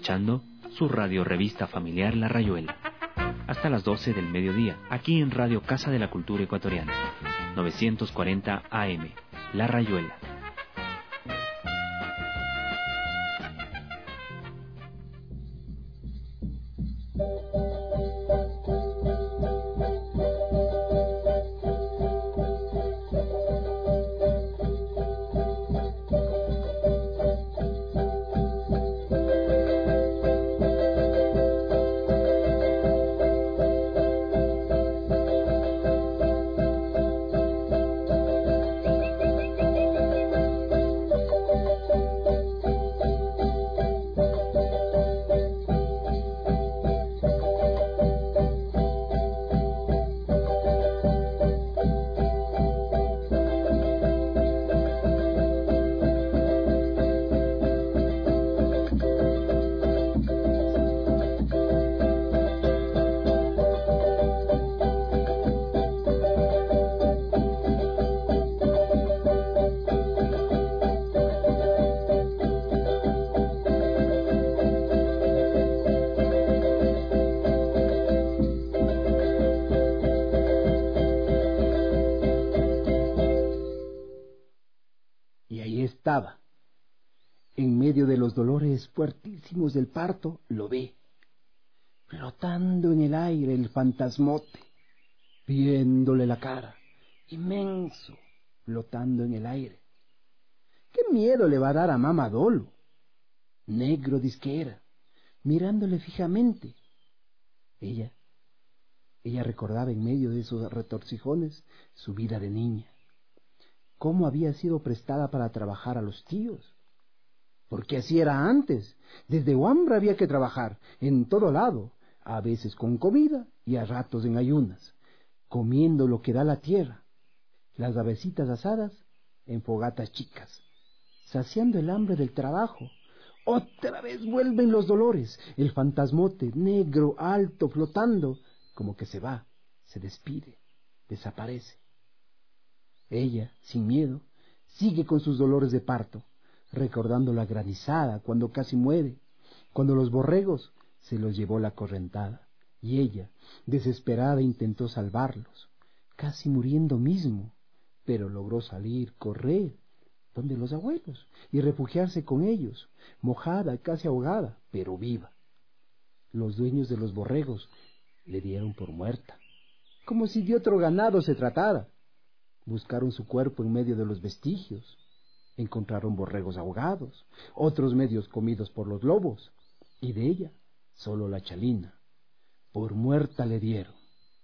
escuchando su radio revista familiar La Rayuela. Hasta las doce del mediodía, aquí en Radio Casa de la Cultura Ecuatoriana, novecientos cuarenta A M, La Rayuela. Estaba en medio de los dolores fuertísimos del parto, lo ve, flotando en el aire el fantasmote, viéndole la cara, inmenso, flotando en el aire. ¿Qué miedo le va a dar a Mama Dolo? Negro disquera, mirándole fijamente. Ella, ella recordaba en medio de esos retorcijones su vida de niña. Cómo había sido prestada para trabajar a los tíos. Porque así era antes. Desde Huambra había que trabajar, en todo lado, a veces con comida y a ratos en ayunas, comiendo lo que da la tierra, las avecitas asadas en fogatas chicas, saciando el hambre del trabajo. Otra vez vuelven los dolores, el fantasmote, negro, alto, flotando, como que se va, se despide, desaparece. Ella, sin miedo, sigue con sus dolores de parto, recordando la granizada cuando casi muere, cuando los borregos se los llevó la correntada, y ella, desesperada, intentó salvarlos, casi muriendo mismo, pero logró salir, correr, donde los abuelos, y refugiarse con ellos, mojada, casi ahogada, pero viva. Los dueños de los borregos le dieron por muerta, como si de otro ganado se tratara. Buscaron su cuerpo en medio de los vestigios, encontraron borregos ahogados, otros medios comidos por los lobos, y de ella solo la chalina, por muerta le dieron.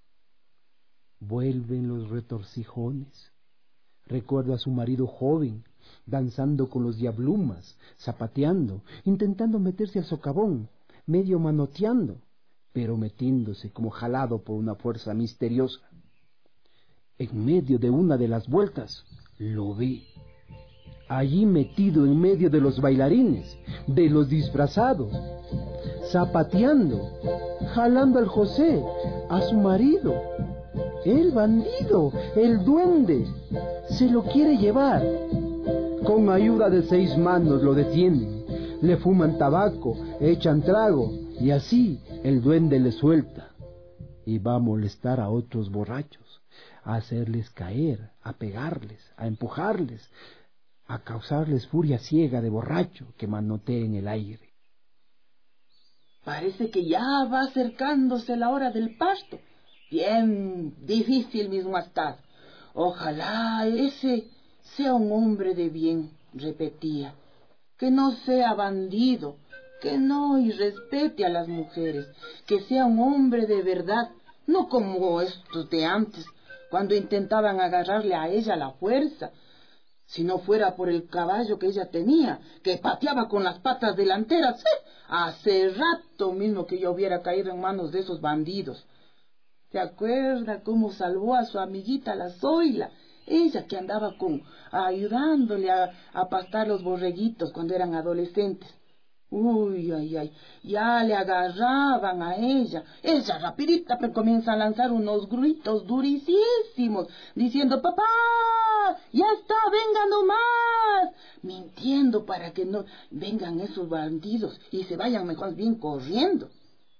Vuelven los retorcijones, recuerda a su marido joven, danzando con los diablumas, zapateando, intentando meterse al socavón, medio manoteando, pero metiéndose como jalado por una fuerza misteriosa. En medio de una de las vueltas, lo ve, allí metido en medio de los bailarines, de los disfrazados, zapateando, jalando al José, a su marido, el bandido, el duende, se lo quiere llevar. Con ayuda de seis manos lo detienen, le fuman tabaco, echan trago, y así el duende le suelta, y va a molestar a otros borrachos, a hacerles caer, a pegarles, a empujarles, a causarles furia ciega de borracho que manotea en el aire. Parece que ya va acercándose la hora del pasto. Bien difícil mismo estar. Ojalá ese sea un hombre de bien, repetía, que no sea bandido, que no irrespete a las mujeres, que sea un hombre de verdad, no como estos de antes, cuando intentaban agarrarle a ella la fuerza. Si no fuera por el caballo que ella tenía, que pateaba con las patas delanteras, ¿eh? Hace rato mismo que yo hubiera caído en manos de esos bandidos. ¿Se acuerda cómo salvó a su amiguita la Zoila? Ella que andaba con ayudándole a, a pastar los borreguitos cuando eran adolescentes. Uy, ay, ay, ya le agarraban a ella. Ella rapidita pero comienza a lanzar unos gritos durísimos, diciendo, papá, ya está, venga nomás, mintiendo para que no vengan esos bandidos y se vayan mejor bien corriendo.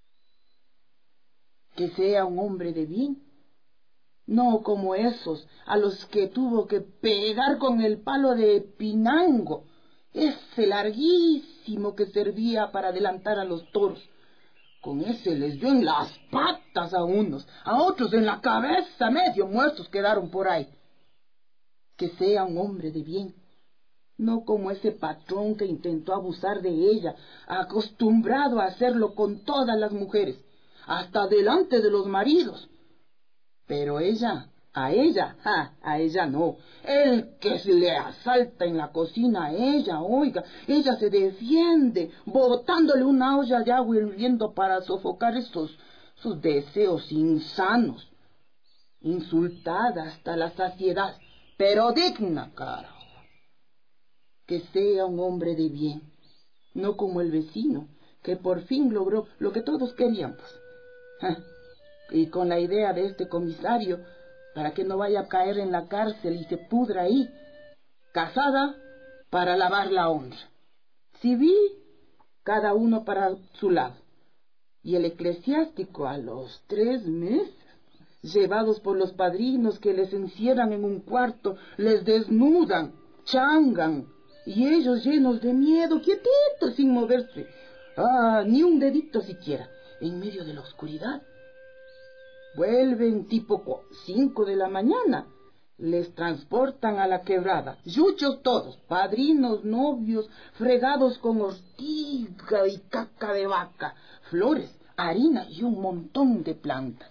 Que sea un hombre de bien, no como esos a los que tuvo que pegar con el palo de Pinango, ese larguísimo que servía para adelantar a los toros. Con ese les dio en las patas a unos, a otros en la cabeza, medio muertos quedaron por ahí. Que sea un hombre de bien, no como ese patrón que intentó abusar de ella, acostumbrado a hacerlo con todas las mujeres, hasta delante de los maridos. Pero ella, a ella, ja, a ella no. El que se le asalta en la cocina a ella, oiga, ella se defiende, botándole una olla de agua hirviendo para sofocar esos, sus deseos insanos. Insultada hasta la saciedad, pero digna, carajo. Que sea un hombre de bien, no como el vecino, que por fin logró lo que todos queríamos. Ja. Y con la idea de este comisario, para que no vaya a caer en la cárcel y se pudra ahí, casada para lavar la honra, civil cada uno para su lado, y el eclesiástico a los tres meses, llevados por los padrinos que les encierran en un cuarto, les desnudan, changan, y ellos llenos de miedo, quietitos, sin moverse, ah, ni un dedito siquiera, en medio de la oscuridad. Vuelven tipo cinco de la mañana, les transportan a la quebrada, yuchos todos, padrinos, novios, fregados con ortiga y caca de vaca, flores, harina y un montón de plantas.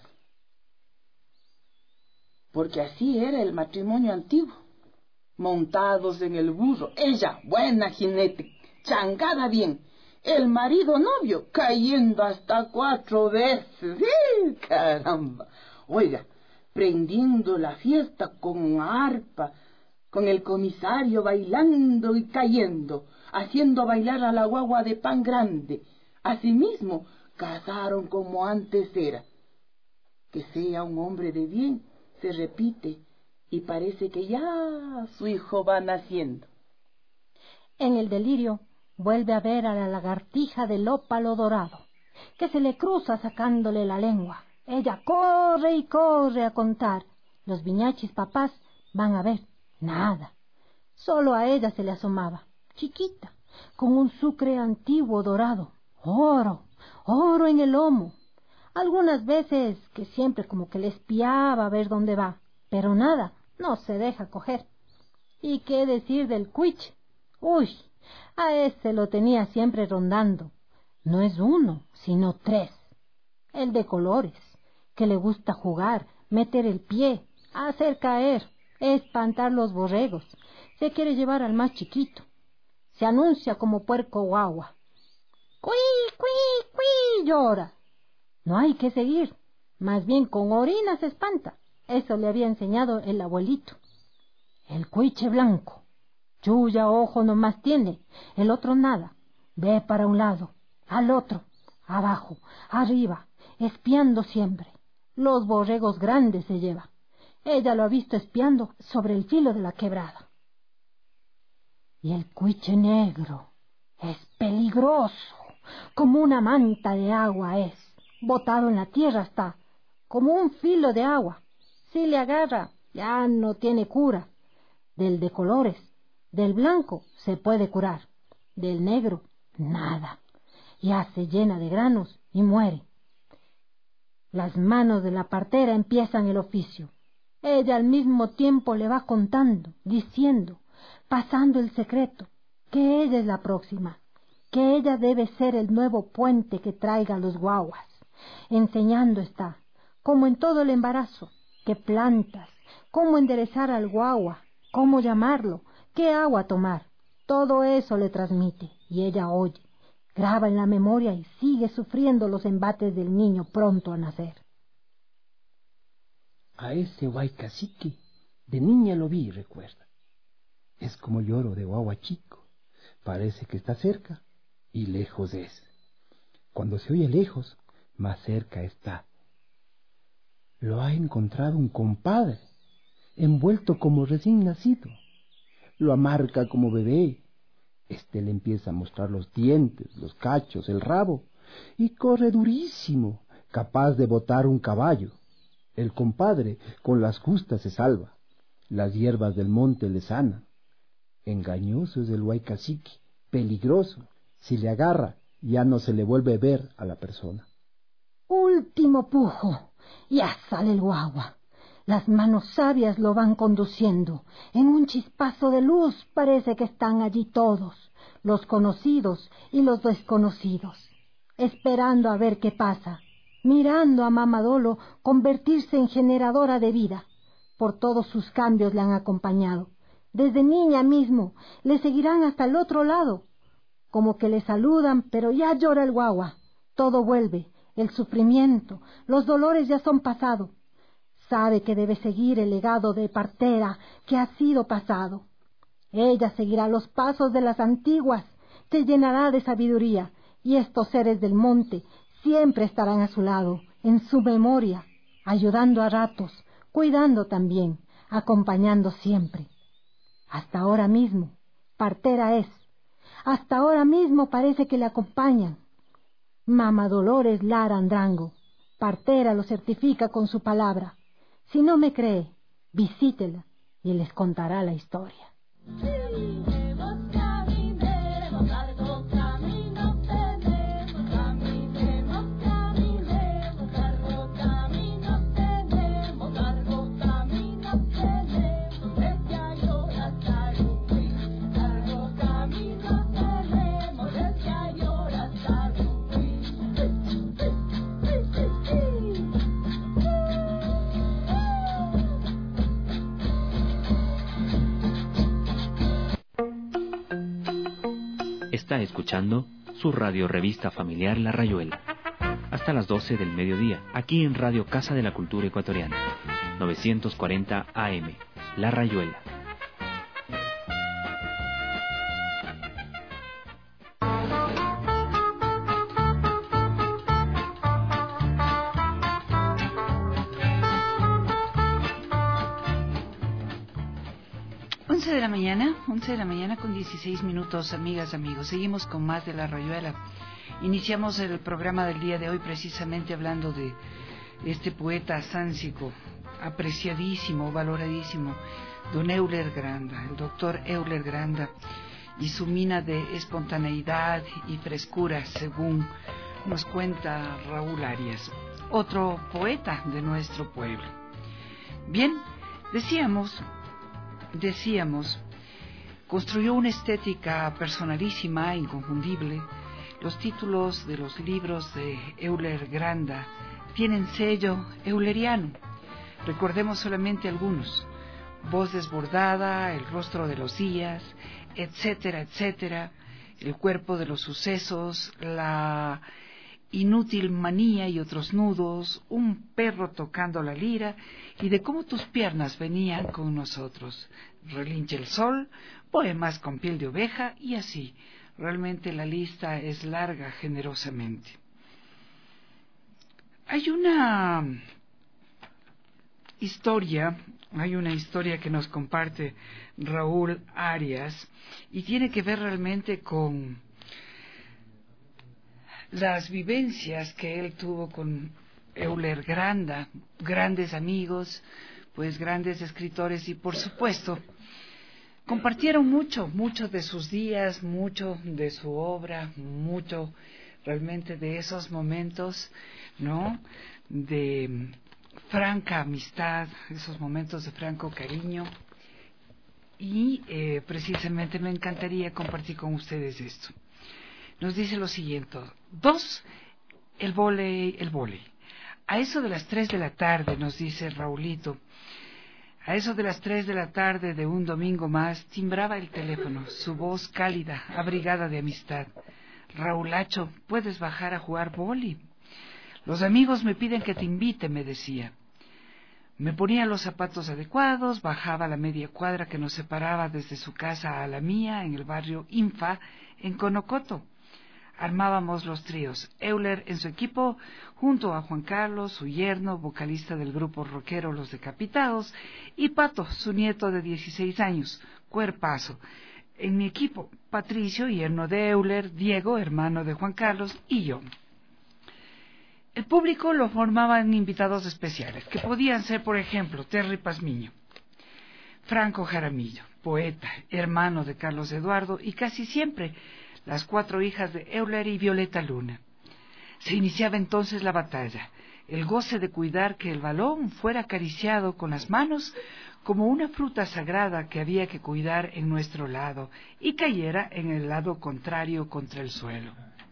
Porque así era el matrimonio antiguo, montados en el burro, ella, buena jinete, changada bien, el marido novio cayendo hasta cuatro veces. ¡Sí, caramba! Oiga, prendiendo la fiesta con arpa, con el comisario bailando y cayendo, haciendo bailar a la guagua de pan grande. Asimismo, casaron como antes era. Que sea un hombre de bien, se repite, y parece que ya su hijo va naciendo. En el delirio, vuelve a ver a la lagartija del ópalo dorado, que se le cruza sacándole la lengua. Ella corre y corre a contar. Los viñachis papás van a ver nada. Solo a ella se le asomaba, chiquita, con un sucre antiguo dorado. Oro, oro en el lomo. Algunas veces que siempre como que le espiaba a ver dónde va, pero nada, no se deja coger. ¿Y qué decir del cuich? Uy, a ese lo tenía siempre rondando. No es uno, sino tres. El de colores, que le gusta jugar, meter el pie, hacer caer, espantar los borregos. Se quiere llevar al más chiquito. Se anuncia como puerco guagua. ¡Cuí, cuí, cuí! Llora. No hay que seguir. Más bien con orina se espanta. Eso le había enseñado el abuelito. El cuiche blanco. Chuya ojo nomás tiene, el otro nada. Ve para un lado, al otro, abajo, arriba, espiando siempre. Los borregos grandes se lleva. Ella lo ha visto espiando sobre el filo de la quebrada. Y el cuiche negro es peligroso, como una manta de agua es. Botado en la tierra está, como un filo de agua. Si le agarra, ya no tiene cura. Del de colores, del blanco se puede curar, del negro nada, ya se llena de granos y muere. Las manos de la partera empiezan el oficio. Ella al mismo tiempo le va contando, diciendo, pasando el secreto, que ella es la próxima, que ella debe ser el nuevo puente que traiga los guaguas. Enseñando está, como en todo el embarazo, qué plantas, cómo enderezar al guagua, cómo llamarlo, qué agua tomar. Todo eso le transmite, y ella oye, graba en la memoria y sigue sufriendo los embates del niño pronto a nacer. A ese guaycacique de niña lo vi, recuerda. Es como lloro de guagua chico, parece que está cerca y lejos es. Cuando se oye lejos, más cerca está. Lo ha encontrado un compadre, envuelto como recién nacido. Lo amarca como bebé. Este le empieza a mostrar los dientes, los cachos, el rabo, y corre durísimo, capaz de botar un caballo. El compadre con las justas se salva. Las hierbas del monte le sanan. Engañoso es el huaycacique, peligroso. Si le agarra, ya no se le vuelve a ver a la persona. Último pujo. Ya sale el guagua. Las manos sabias lo van conduciendo. En un chispazo de luz parece que están allí todos, los conocidos y los desconocidos, esperando a ver qué pasa, mirando a Mamadolo convertirse en generadora de vida. Por todos sus cambios le han acompañado. Desde niña mismo le seguirán hasta el otro lado. Como que le saludan, pero ya llora el guagua. Todo vuelve, el sufrimiento, los dolores ya son pasado. Sabe que debe seguir el legado de partera que ha sido pasado. Ella seguirá los pasos de las antiguas, se llenará de sabiduría, y estos seres del monte siempre estarán a su lado, en su memoria, ayudando a ratos, cuidando también, acompañando siempre. Hasta ahora mismo, partera es. Hasta ahora mismo parece que le acompañan. Mama Dolores Lara Andrango, partera lo certifica con su palabra. Si no me cree, visítela y les contará la historia. Está escuchando su radio revista familiar La Rayuela. Hasta las doce del mediodía, aquí en Radio Casa de la Cultura Ecuatoriana. novecientos cuarenta A M, La Rayuela. once de la mañana, once de la mañana con dieciséis minutos, amigas, amigos. Seguimos con más de La Rayuela. Iniciamos el programa del día de hoy precisamente hablando de este poeta sánsico, apreciadísimo, valoradísimo, don Euler Granda, el doctor Euler Granda, y su mina de espontaneidad y frescura, según nos cuenta Raúl Arias, otro poeta de nuestro pueblo. Bien, decíamos... Decíamos, construyó una estética personalísima, inconfundible. Los títulos de los libros de Euler Granda tienen sello euleriano. Recordemos solamente algunos: Voz desbordada, El rostro de los días, etcétera, etcétera, El cuerpo de los sucesos, La inútil manía y otros nudos, Un perro tocando la lira, y de cómo tus piernas venían con nosotros, Relincha el sol, Poemas con piel de oveja, y así. Realmente la lista es larga, generosamente. Hay una historia, hay una historia que nos comparte Raúl Arias, y tiene que ver realmente con las vivencias que él tuvo con Euler Granda, grandes amigos, pues grandes escritores, y por supuesto compartieron mucho, mucho de sus días, mucho de su obra, mucho realmente de esos momentos, ¿no?, de franca amistad, esos momentos de franco cariño, y eh, precisamente me encantaría compartir con ustedes esto. Nos dice lo siguiente: dos, el vóley, el vóley. A eso de las tres de la tarde, nos dice Raulito, a eso de las tres de la tarde de un domingo más, timbraba el teléfono, su voz cálida, abrigada de amistad. Raulacho, ¿puedes bajar a jugar vóley? Los amigos me piden que te invite, me decía. Me ponía los zapatos adecuados, bajaba la media cuadra que nos separaba desde su casa a la mía, en el barrio Infa, en Conocoto. Armábamos los tríos, Euler en su equipo, junto a Juan Carlos, su yerno, vocalista del grupo rockero Los Decapitados, y Pato, su nieto de dieciséis años, cuerpazo. En mi equipo, Patricio, yerno de Euler, Diego, hermano de Juan Carlos, y yo. El público lo formaban invitados especiales, que podían ser, por ejemplo, Terry Pazmiño, Franco Jaramillo, poeta, hermano de Carlos Eduardo, y casi siempre las cuatro hijas de Euler y Violeta Luna. Se iniciaba entonces la batalla, el goce de cuidar que el balón fuera acariciado con las manos como una fruta sagrada que había que cuidar en nuestro lado y cayera en el lado contrario contra el suelo.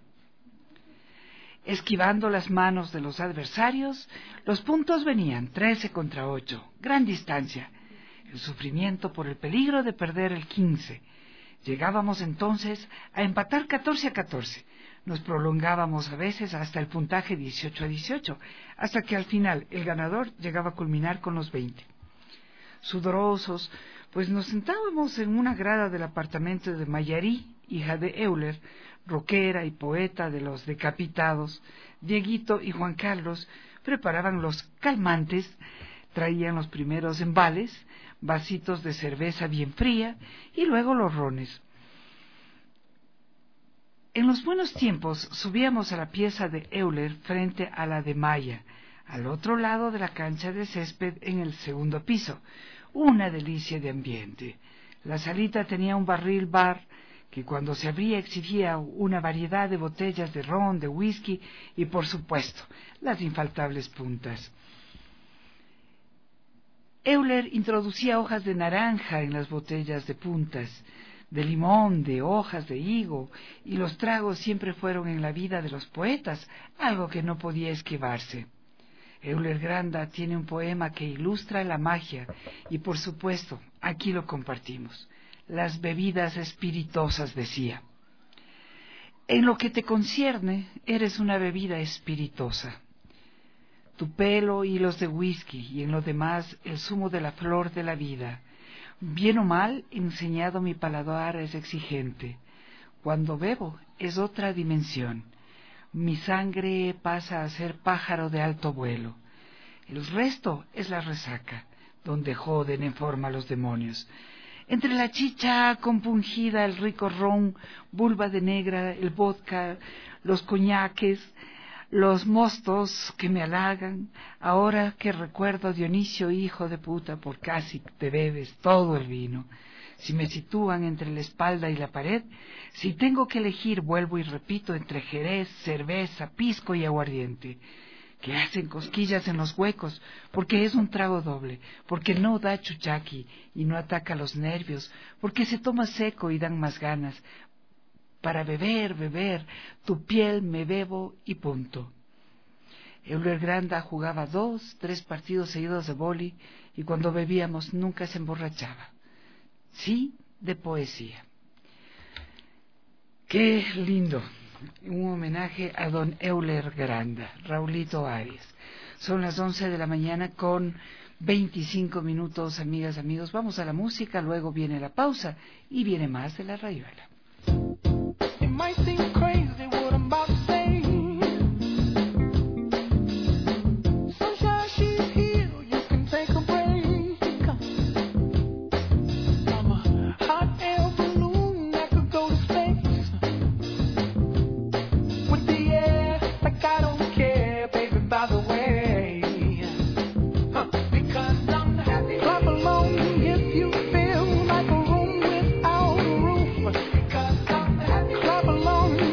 Esquivando las manos de los adversarios, los puntos venían trece contra ocho, gran distancia, el sufrimiento por el peligro de perder el quince. Llegábamos entonces a empatar catorce a catorce. Nos prolongábamos a veces hasta el puntaje dieciocho a dieciocho, hasta que al final el ganador llegaba a culminar con los veinte. Sudorosos, pues nos sentábamos en una grada del apartamento de Mayarí, hija de Euler, rockera y poeta de Los Decapitados. Dieguito y Juan Carlos preparaban los calmantes, traían los primeros embales, vasitos de cerveza bien fría y luego los rones. En los buenos tiempos subíamos a la pieza de Euler frente a la de Maya, al otro lado de la cancha de césped en el segundo piso. Una delicia de ambiente. La salita tenía un barril bar que cuando se abría exhibía una variedad de botellas de ron, de whisky y, por supuesto, las infaltables puntas. Euler introducía hojas de naranja en las botellas de puntas, de limón, de hojas de higo, y los tragos siempre fueron en la vida de los poetas algo que no podía esquivarse. Euler Granda tiene un poema que ilustra la magia y, por supuesto, aquí lo compartimos. Las bebidas espiritosas, decía. En lo que te concierne, eres una bebida espiritosa. Tu pelo hilos de whisky y en lo demás el zumo de la flor de la vida. Bien o mal, enseñado mi paladar es exigente. Cuando bebo es otra dimensión. Mi sangre pasa a ser pájaro de alto vuelo. El resto es la resaca, donde joden en forma los demonios. Entre la chicha compungida, el rico ron, vulva de negra, el vodka, los coñaques, los mostos que me halagan, ahora que recuerdo a Dionisio, hijo de puta, por casi te bebes todo el vino. Si me sitúan entre la espalda y la pared, si tengo que elegir, vuelvo y repito, entre jerez, cerveza, pisco y aguardiente, que hacen cosquillas en los huecos, porque es un trago doble, porque no da chuchaqui y no ataca los nervios, porque se toma seco y dan más ganas. Para beber, beber, tu piel me bebo y punto. Euler Granda jugaba dos, tres partidos seguidos de boli y cuando bebíamos nunca se emborrachaba. Sí, de poesía. ¡Qué lindo! Un homenaje a don Euler Granda, Raulito Arias. Son las once de la mañana con veinticinco minutos, amigas, amigos. Vamos a la música, luego viene la pausa y viene más de La Rayuela. It might seem crazy what I'm about to say. Sunshine, she's here, you can take a break. I'm a hot air balloon that could go to space. With the air, like I don't care, baby, by the way. Huh. Because I'm happy. Clap along if you feel like a room without a roof. Because I'm happy. Clap along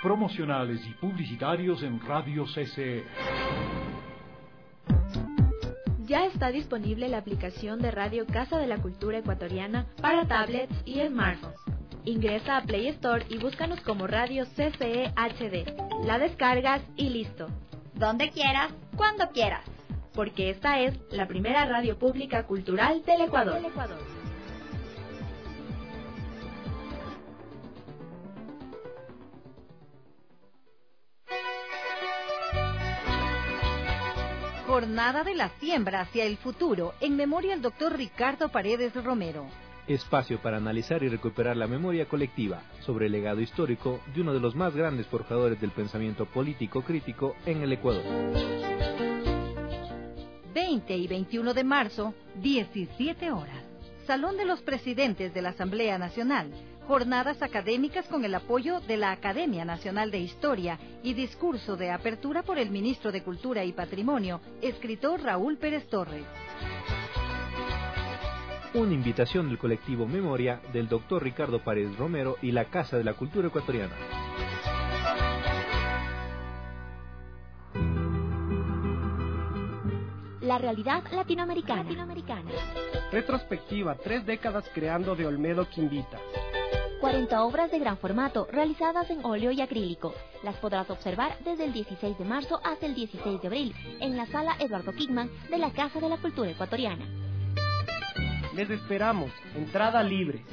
promocionales y publicitarios en Radio C C E. Ya está disponible la aplicación de Radio Casa de la Cultura Ecuatoriana para tablets y smartphones. Ingresa a Play Store y búscanos como Radio C C E H D. La descargas y listo. Donde quieras, cuando quieras. Porque esta es la primera radio pública cultural del Ecuador. Del Ecuador. Jornada de la siembra hacia el futuro, en memoria del doctor Ricardo Paredes Romero. Espacio para analizar y recuperar la memoria colectiva sobre el legado histórico de uno de los más grandes forjadores del pensamiento político crítico en el Ecuador. veinte y veintiuno de marzo, diecisiete horas. Salón de los Presidentes de la Asamblea Nacional. Jornadas académicas con el apoyo de la Academia Nacional de Historia y discurso de apertura por el ministro de Cultura y Patrimonio, escritor Raúl Pérez Torres. Una invitación del colectivo Memoria del doctor Ricardo Paredes Romero y la Casa de la Cultura Ecuatoriana. La realidad latinoamericana. latinoamericana. Retrospectiva, tres décadas creando de Olmedo Quimbita. cuarenta obras de gran formato realizadas en óleo y acrílico. Las podrás observar desde el dieciséis de marzo hasta el dieciséis de abril en la sala Eduardo Kingman de la Casa de la Cultura Ecuatoriana. Les esperamos. Entrada libre.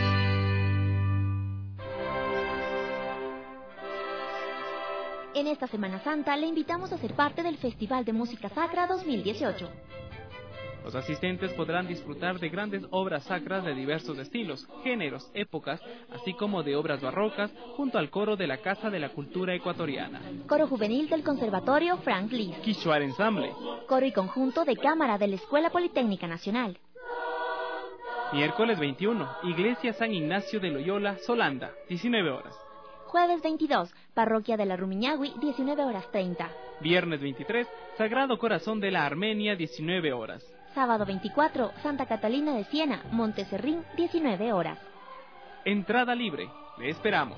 En esta Semana Santa le invitamos a ser parte del Festival de Música Sacra dos mil dieciocho. Los asistentes podrán disfrutar de grandes obras sacras de diversos estilos, géneros, épocas, así como de obras barrocas, junto al coro de la Casa de la Cultura Ecuatoriana. Coro juvenil del Conservatorio Frank Liszt. Quichuar Ensamble. Coro y conjunto de cámara de la Escuela Politécnica Nacional. Miércoles veintiuno, Iglesia San Ignacio de Loyola, Solanda, diecinueve horas. Jueves veintidós, Parroquia de la Rumiñahui, diecinueve horas treinta. Viernes veintitrés, Sagrado Corazón de la Armenia, diecinueve horas. Sábado veinticuatro, Santa Catalina de Siena, Monteserrín, diecinueve horas. Entrada libre. Le esperamos.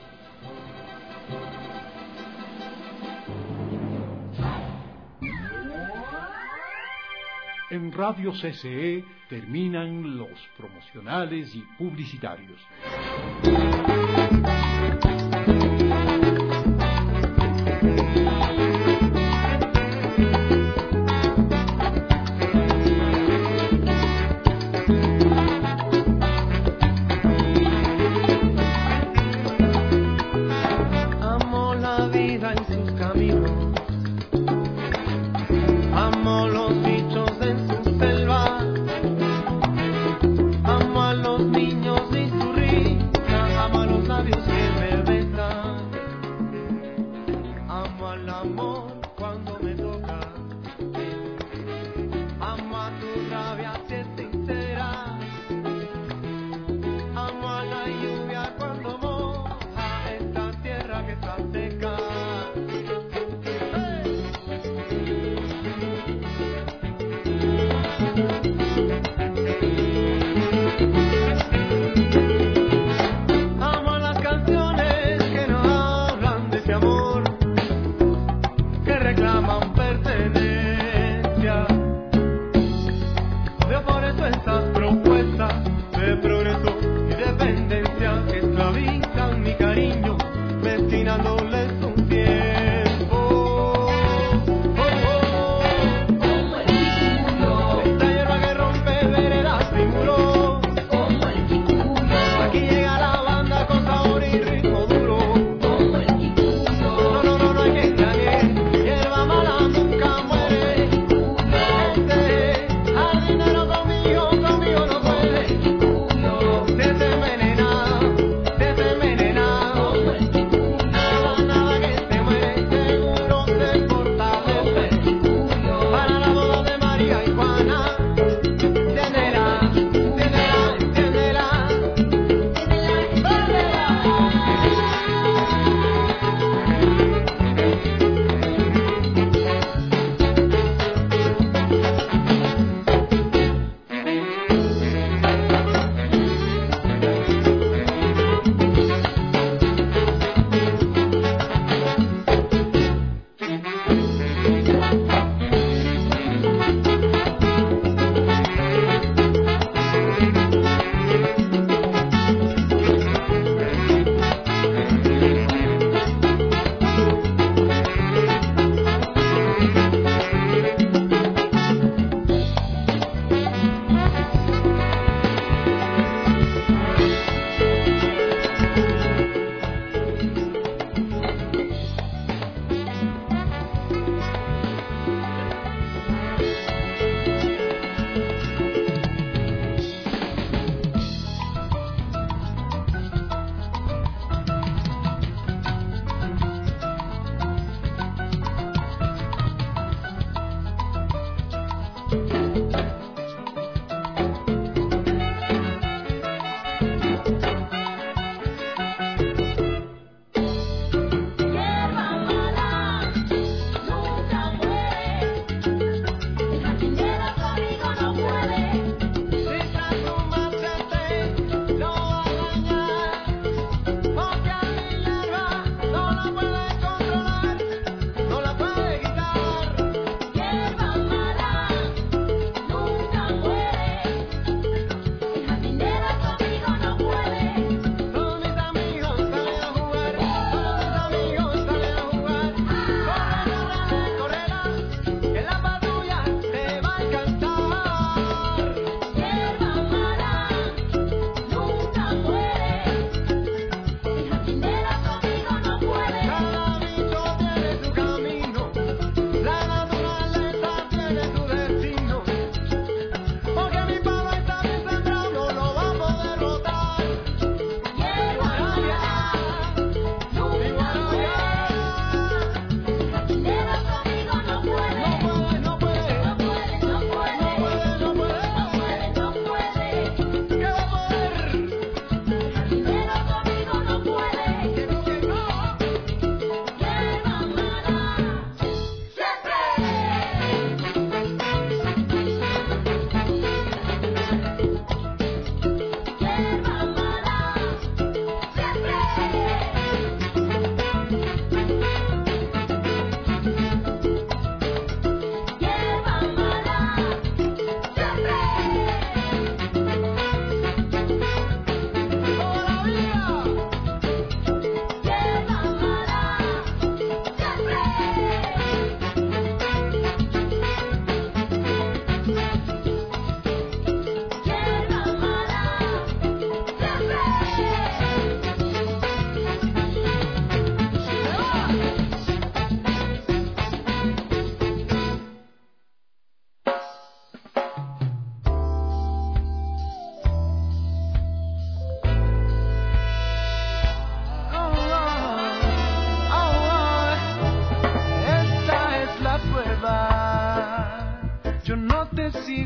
En Radio C C E terminan los promocionales y publicitarios. Amo a los niños y su risa, amo a los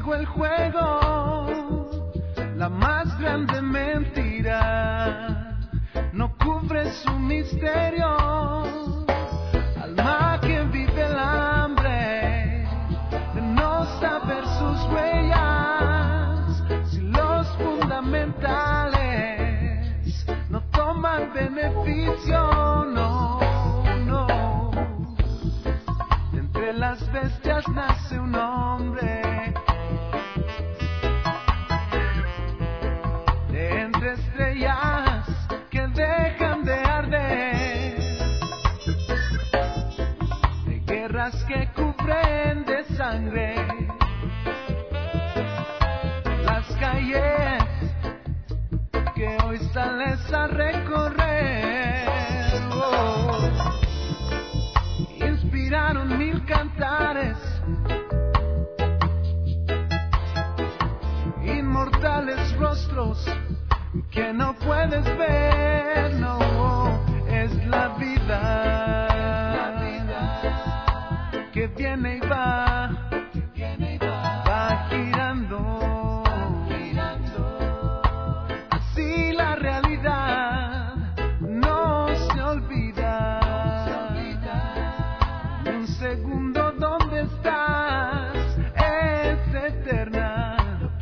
dijo el juego, la más grande mentira no cubre su misterio. Alma que vive el hambre de no saber sus huellas, si los fundamentales no toman beneficio, no, no. De entre las bestias nace un hombre, de entre estrellas que dejan de arder, de guerras que cubren de sangre las calles que hoy sales a recorrer. Oh, inspiraron mil cantares, inmortales rostros que no puedes ver, no, es la vida, la vida que viene y va, que viene y va, va girando, girando. Así la realidad no se olvida, no se olvida. Ni un segundo donde estás es eterna.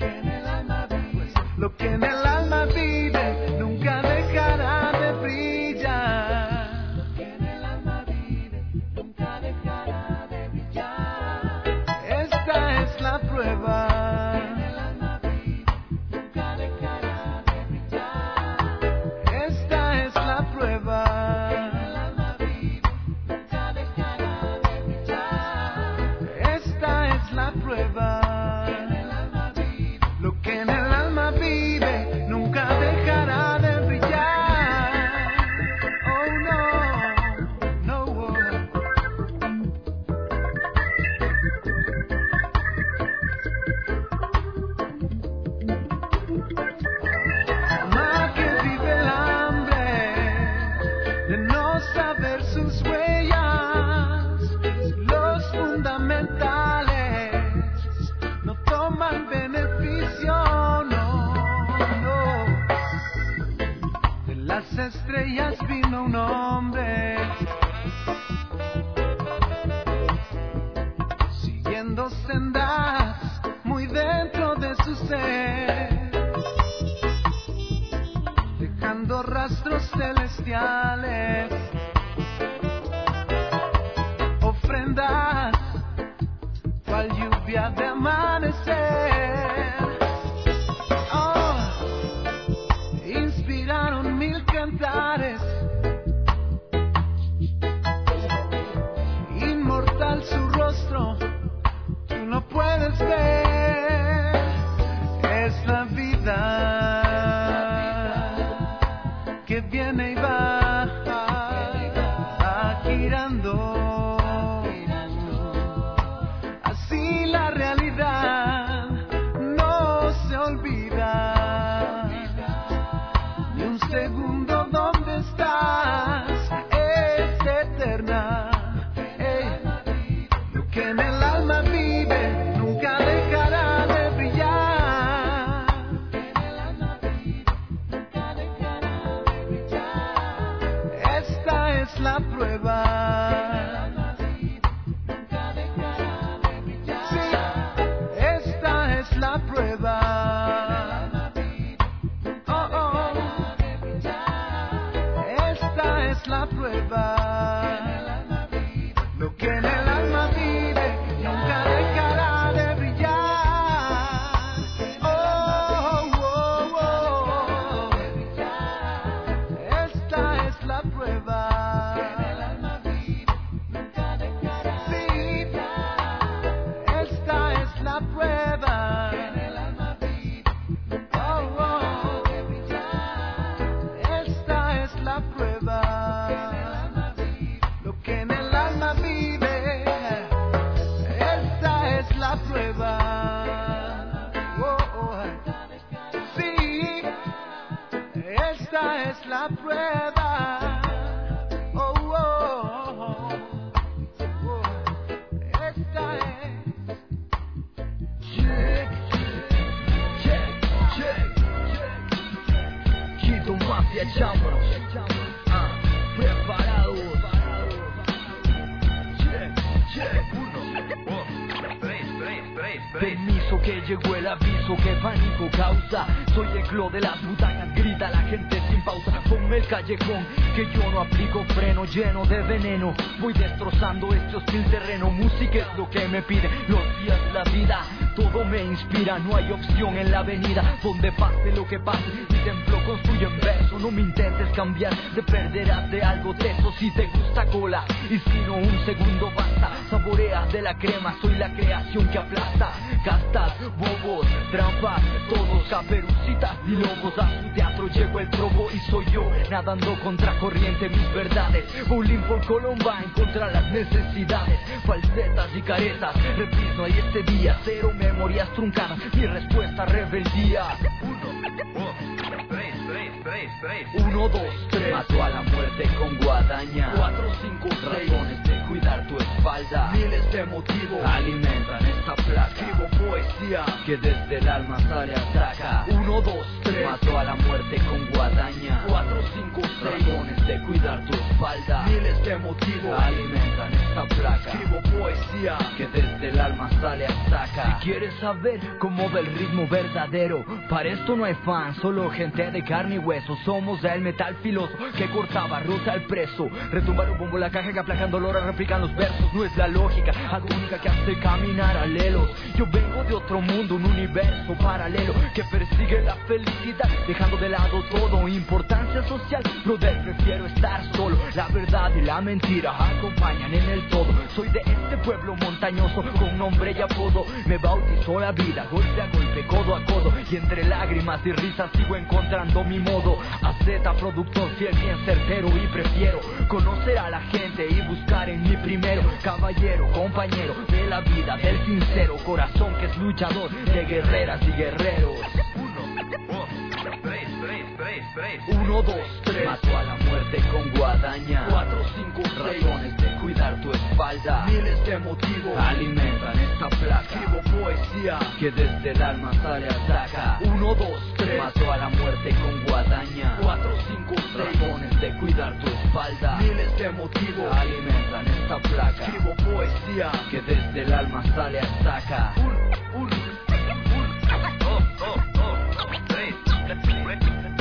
Lo que en el alma vive nunca dejará de brillar. Lo que en el alma vive nunca dejará de brillar. Esta es la prueba. Lo que en el alma vive nunca dejará de brillar. Esta es la prueba. Lo que en el alma vive nunca dejará de brillar. Esta es la prueba. Lo que en el alma vive nunca dejará de brillar. Oh no, no. Alma que vive el hambre de no saber sus huellas, los fundamentales no toman beneficio, no, no. De las estrellas vino un hombre, siguiendo sendas muy dentro de su ser, dejando rastros celestiales, ofrendas cual lluvia de amanecer. Oh, inspiraron mil cantares, inmortal su rostro, tú no puedes ver, es la vida que viene y va, va girando. La realidad no se olvida, ni un segundo donde estás es eterna. Hey, lo que en el alma vive nunca dejará de brillar. Esta es la prueba. La prueba. Oh, oh. Esta es la prueba. Lo que en el alma vive nunca dejará de brillar. Oh, oh, oh. Esta es la prueba. Sí, esta es la prueba. Lo que en el alma vive, esta es la prueba. Oh, oh. Sí, esta es la prueba. Oh, oh, oh. Oh. Esta es. y echámonos. Ah, preparados. Yeah, yeah. Uno, dos, tres, tres, tres, tres. Permiso que llegó el aviso que pánico causa. Soy el clo de las butacas, grita la gente sin pausa. Ponme el callejón, que yo no aplico freno lleno de veneno. Voy destrozando este hostil terreno. Música es lo que me pide, los días, la vida. Todo me inspira, no hay opción en la avenida. Donde pase lo que pase, mi templo construye en verso. No me intentes cambiar, te perderás de algo teso. Si te gusta cola, y si no un segundo basta. Saboreas de la crema, soy la creación que aplasta. Castas, bobos, trampas, todos caperucitas y lobos. A su teatro llegó el trobo y soy yo, nadando contra corriente mis verdades. Bowling for Columbine contra las necesidades. Falsetas y caretas, repris no hay este día. Cero memorias truncadas, mi respuesta rebeldía. Uno, dos, tres, tres, tres, tres. Uno, dos, tres. Mato a la muerte con guadaña. Cuatro, cinco, razones de cuidar tu espalda. Miles de motivos alimentan esta placa. Escribo poesía que desde el alma sale ataca. Uno, dos, tres. Mato a la muerte con guadaña. Cuatro, cinco, seis. Razones de cuidar tu espalda. Miles de motivos alimentan esta placa. Escribo poesía que desde el alma sale ataca. Si quieres saber cómo va el ritmo verdadero, para esto no hay fan, solo gente de carne y hueso. Somos el metal filoso que cortaba ruta al preso. Retumbar un bombo la caja que aplacan dolor a replicar los versos. No es la lógica agónica que hace caminar alelos. Yo vengo de otro mundo, un universo paralelo que persigue la felicidad, dejando de lado todo importancia social. Brother, prefiero estar solo. La verdad y la mentira acompañan en el todo. Soy de este pueblo montañoso con nombre y apodo. Me bautizó la vida, golpe a golpe, codo a codo. Y entre lágrimas y risas sigo encontrando mi modo. A Z, productor fiel, bien certero. Y prefiero conocer a la gente y buscar en mi primero. Caballero, compañero de la vida, del sincero corazón que es luchador de guerreras y guerreros. Uno, dos, tres. Mato a la muerte con guadaña. Cuatro, cinco, seis. Razones de cuidar tu espalda. Miles de motivos alimentan esta placa. Escribo poesía que desde el alma sale ataca. Uno, dos, tres. Mato a la muerte con guadaña. Cuatro, cinco, seis. Razones de cuidar tu espalda. Miles de motivos alimentan esta placa. Escribo poesía que desde el alma sale ataca. Un, un, un, dos, dos, dos, tres, tres, tres.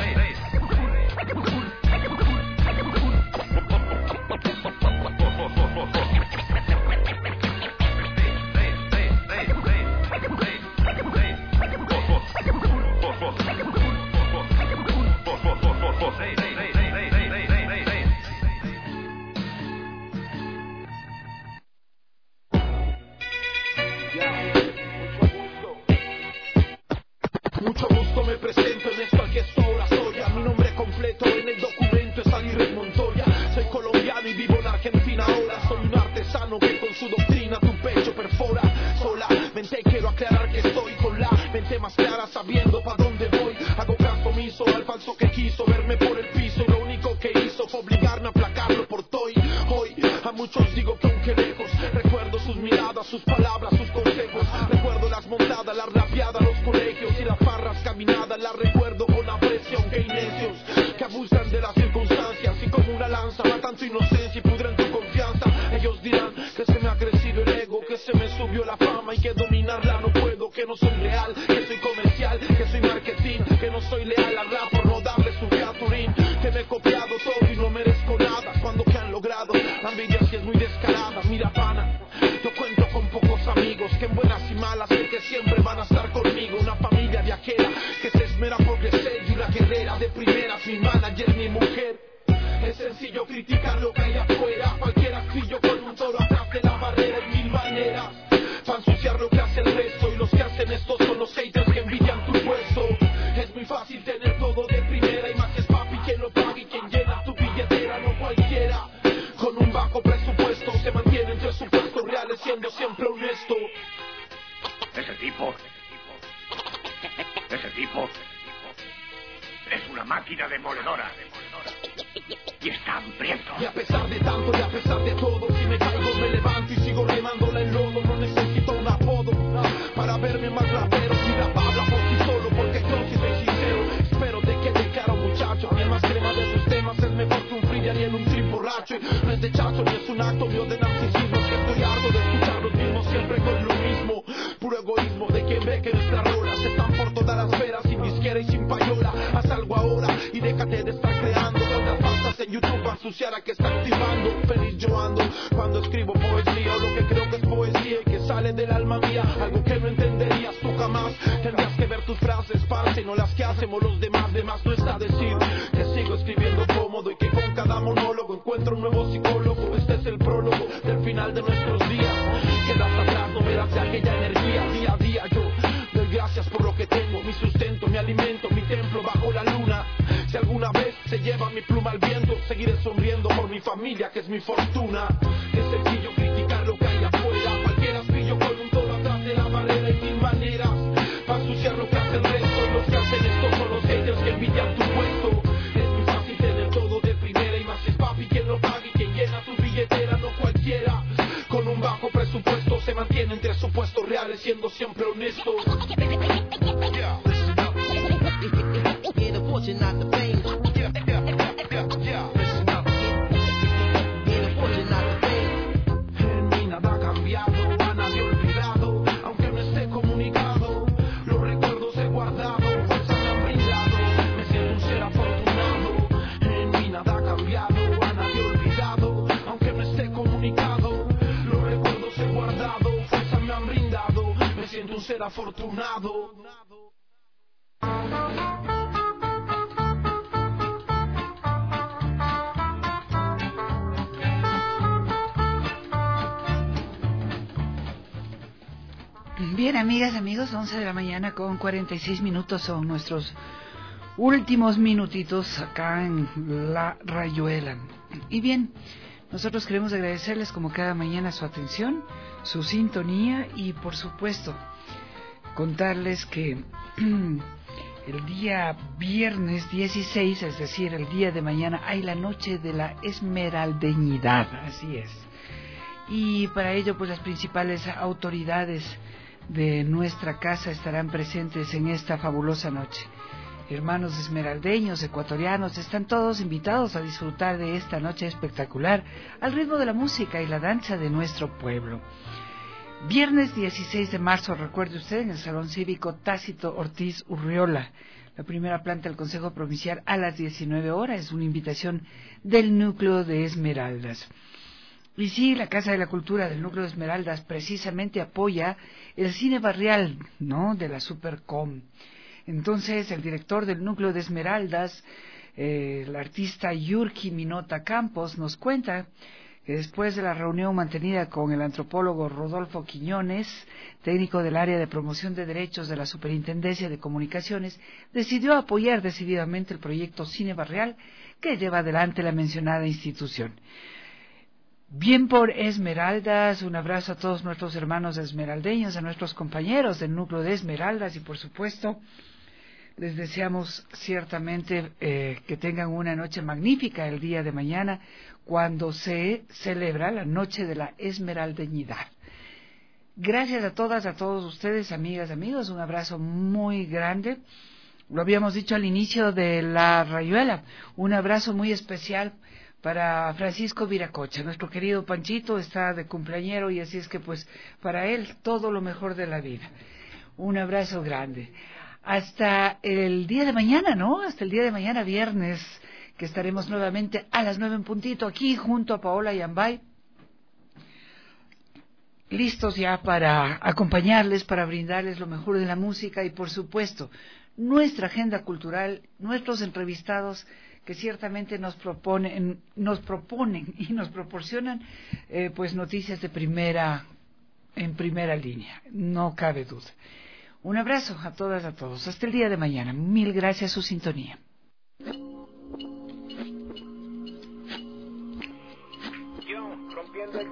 Mucho gusto, me presento en esto aquí es oratoria. Mi nombre completo en el documento es Aguirre Montoya. Soy colombiano y vivo en Argentina ahora. Soy un artesano que con su doctrina tu pecho perfora. Solamente quiero aclarar que estoy con la mente más clara, sabiendo pa' dónde voy. Hago caso omiso al falso que quiso verme por el piso. Lo único que hizo fue obligarme a aplacarlo por toy. Hoy a muchos digo que aunque lejos, recuerdo sus miradas, sus palabras, sus consejos. Recuerdo las montadas, las rapeadas, los colegios y las farras caminadas. Las recuerdo con aprecio, aunque hay necios que abusan de las circunstancias y como una lanza matan tu inocencia y pudren tu confianza. Ellos dirán que se me ha crecido el ego, que se me subió la fama y que dominarla no puedo, que no soy real, que soy comercial, que soy marketing, que no soy leal al rap por no darle su featuring, que me he copiado todo y no merezco nada. Cuando que han logrado, la envidia sí es muy descarada. Mira pana, yo cuento con pocos amigos que en buenas y malas sé que siempre van a estar conmigo. Una familia viajera que se esmera por crecer y una guerrera de primeras, mi manager, mi mujer. Es sencillo criticar lo que hay afuera, cualquier astrillo con un toro atrás de la barrera en mil maneras. Para ensuciar lo que hace el resto y los que hacen esto son los haters que envidian tu puesto. Es muy fácil tener todo de primera y más es papi quien lo paga y quien llena tu billetera, no cualquiera. Con un bajo presupuesto se mantiene entre supuestos reales siendo siempre honesto. Ese tipo, ese tipo es una máquina demoledora y está hambriento. Y a pesar de tanto y a pesar de todo, si me caigo me levanto y sigo remándola en lodo. No necesito un apodo para verme más rapero. Mi rap habla por sí solo porque yo sí soy sincero. Espero te quede claro muchacho, mi más crema borracho y no es de chacho ni es un acto mío de narcisismo. Es que estoy harto de escuchar los mismos siempre con lo mismo. Puro egoísmo de quien ve que nuestras rolas están por todas las veras, sin disquera y sin payola. Haz algo ahora y déjate de estar creando cosas falsas en YouTube para ensuciar a que está activando. Feliz yo ando cuando escribo poesía, o lo que creo que es poesía y que sale del alma mía. Algo que no entenderías tú jamás. Tendrías que ver tus frases, parce, no las que hacemos los demás. De más no está decir que sigo escribiendo cómodo y que con cada monólogo encuentro un nuevo psicólogo. Este es el prólogo del final de nuestros días. Quedas atrás, no verás de aquella energía. Día a día yo doy gracias por lo que tengo, mi sustento, mi alimento, mi templo bajo la luna. Si alguna vez se lleva mi pluma al viento, seguiré sonriendo por mi familia, que es mi fortuna. Es sencillo criticar lo que hay afuera. Cualquiera pillo con un todo atrás de la barrera y mil maneras para ensuciar lo que hace el resto. Y los que hacen esto son los haters que envidian tu puesto. Es muy fácil tener todo de primera, y más si es papi quien lo paga y quien llena tu billetera, no cualquiera. Con un bajo presupuesto se mantiene entre supuestos reales, siendo siempre honesto. Yeah. Get a fortune out the fame. Yeah, yeah, yeah, yeah. Listen up. Get a fortune out the fame. En mí nada ha cambiado, a nadie olvidado, aunque no esté comunicado. Los recuerdos he guardado, fuerza me han brindado. Me siento un ser afortunado. En mí nada ha cambiado, a nadie olvidado, aunque no esté comunicado. Los recuerdos he guardado, fuerza me han brindado. Me siento un ser afortunado. Bien, amigas, amigos, once de la mañana con cuarenta y seis minutos son nuestros últimos minutitos acá en La Rayuela. Y bien, nosotros queremos agradecerles como cada mañana su atención, su sintonía y por supuesto contarles que el día viernes dieciséis, es decir, el día de mañana, hay la noche de la esmeraldeñidad, así es. Y para ello, pues las principales autoridades de nuestra casa estarán presentes en esta fabulosa noche. Hermanos esmeraldeños, ecuatorianos, están todos invitados a disfrutar de esta noche espectacular al ritmo de la música y la danza de nuestro pueblo. Viernes dieciséis de marzo, recuerde usted, en el Salón Cívico Tácito Ortiz Urriola, la primera planta del Consejo Provincial, a las diecinueve horas. Es una invitación del Núcleo de Esmeraldas. Y sí, la Casa de la Cultura del Núcleo de Esmeraldas precisamente apoya el cine barrial, ¿no?, de la Supercom. Entonces, el director del Núcleo de Esmeraldas, eh, el artista Yurki Minota Campos, nos cuenta que después de la reunión mantenida con el antropólogo Rodolfo Quiñones, técnico del área de promoción de derechos de la Superintendencia de Comunicaciones, decidió apoyar decididamente el proyecto Cine Barrial que lleva adelante la mencionada institución. Bien por Esmeraldas, un abrazo a todos nuestros hermanos esmeraldeños, a nuestros compañeros del Núcleo de Esmeraldas y por supuesto les deseamos ciertamente eh, que tengan una noche magnífica el día de mañana cuando se celebra la Noche de la Esmeraldeñidad. Gracias a todas, a todos ustedes, amigas, amigos, un abrazo muy grande. Lo habíamos dicho al inicio de La Rayuela, un abrazo muy especial para Francisco Viracocha, nuestro querido Panchito está de cumpleañero y así es que pues para él todo lo mejor de la vida. Un abrazo grande. Hasta el día de mañana, ¿no? Hasta el día de mañana, viernes, que estaremos nuevamente a las nueve en puntito aquí junto a Paola Yambay, listos ya para acompañarles, para brindarles lo mejor de la música y por supuesto nuestra agenda cultural, nuestros entrevistados que ciertamente nos proponen, nos proponen y nos proporcionan eh, pues noticias de primera, en primera línea, no cabe duda. Un abrazo a todas, a todos. Hasta el día de mañana. Mil gracias a su sintonía. Yo, rompiendo el hielo.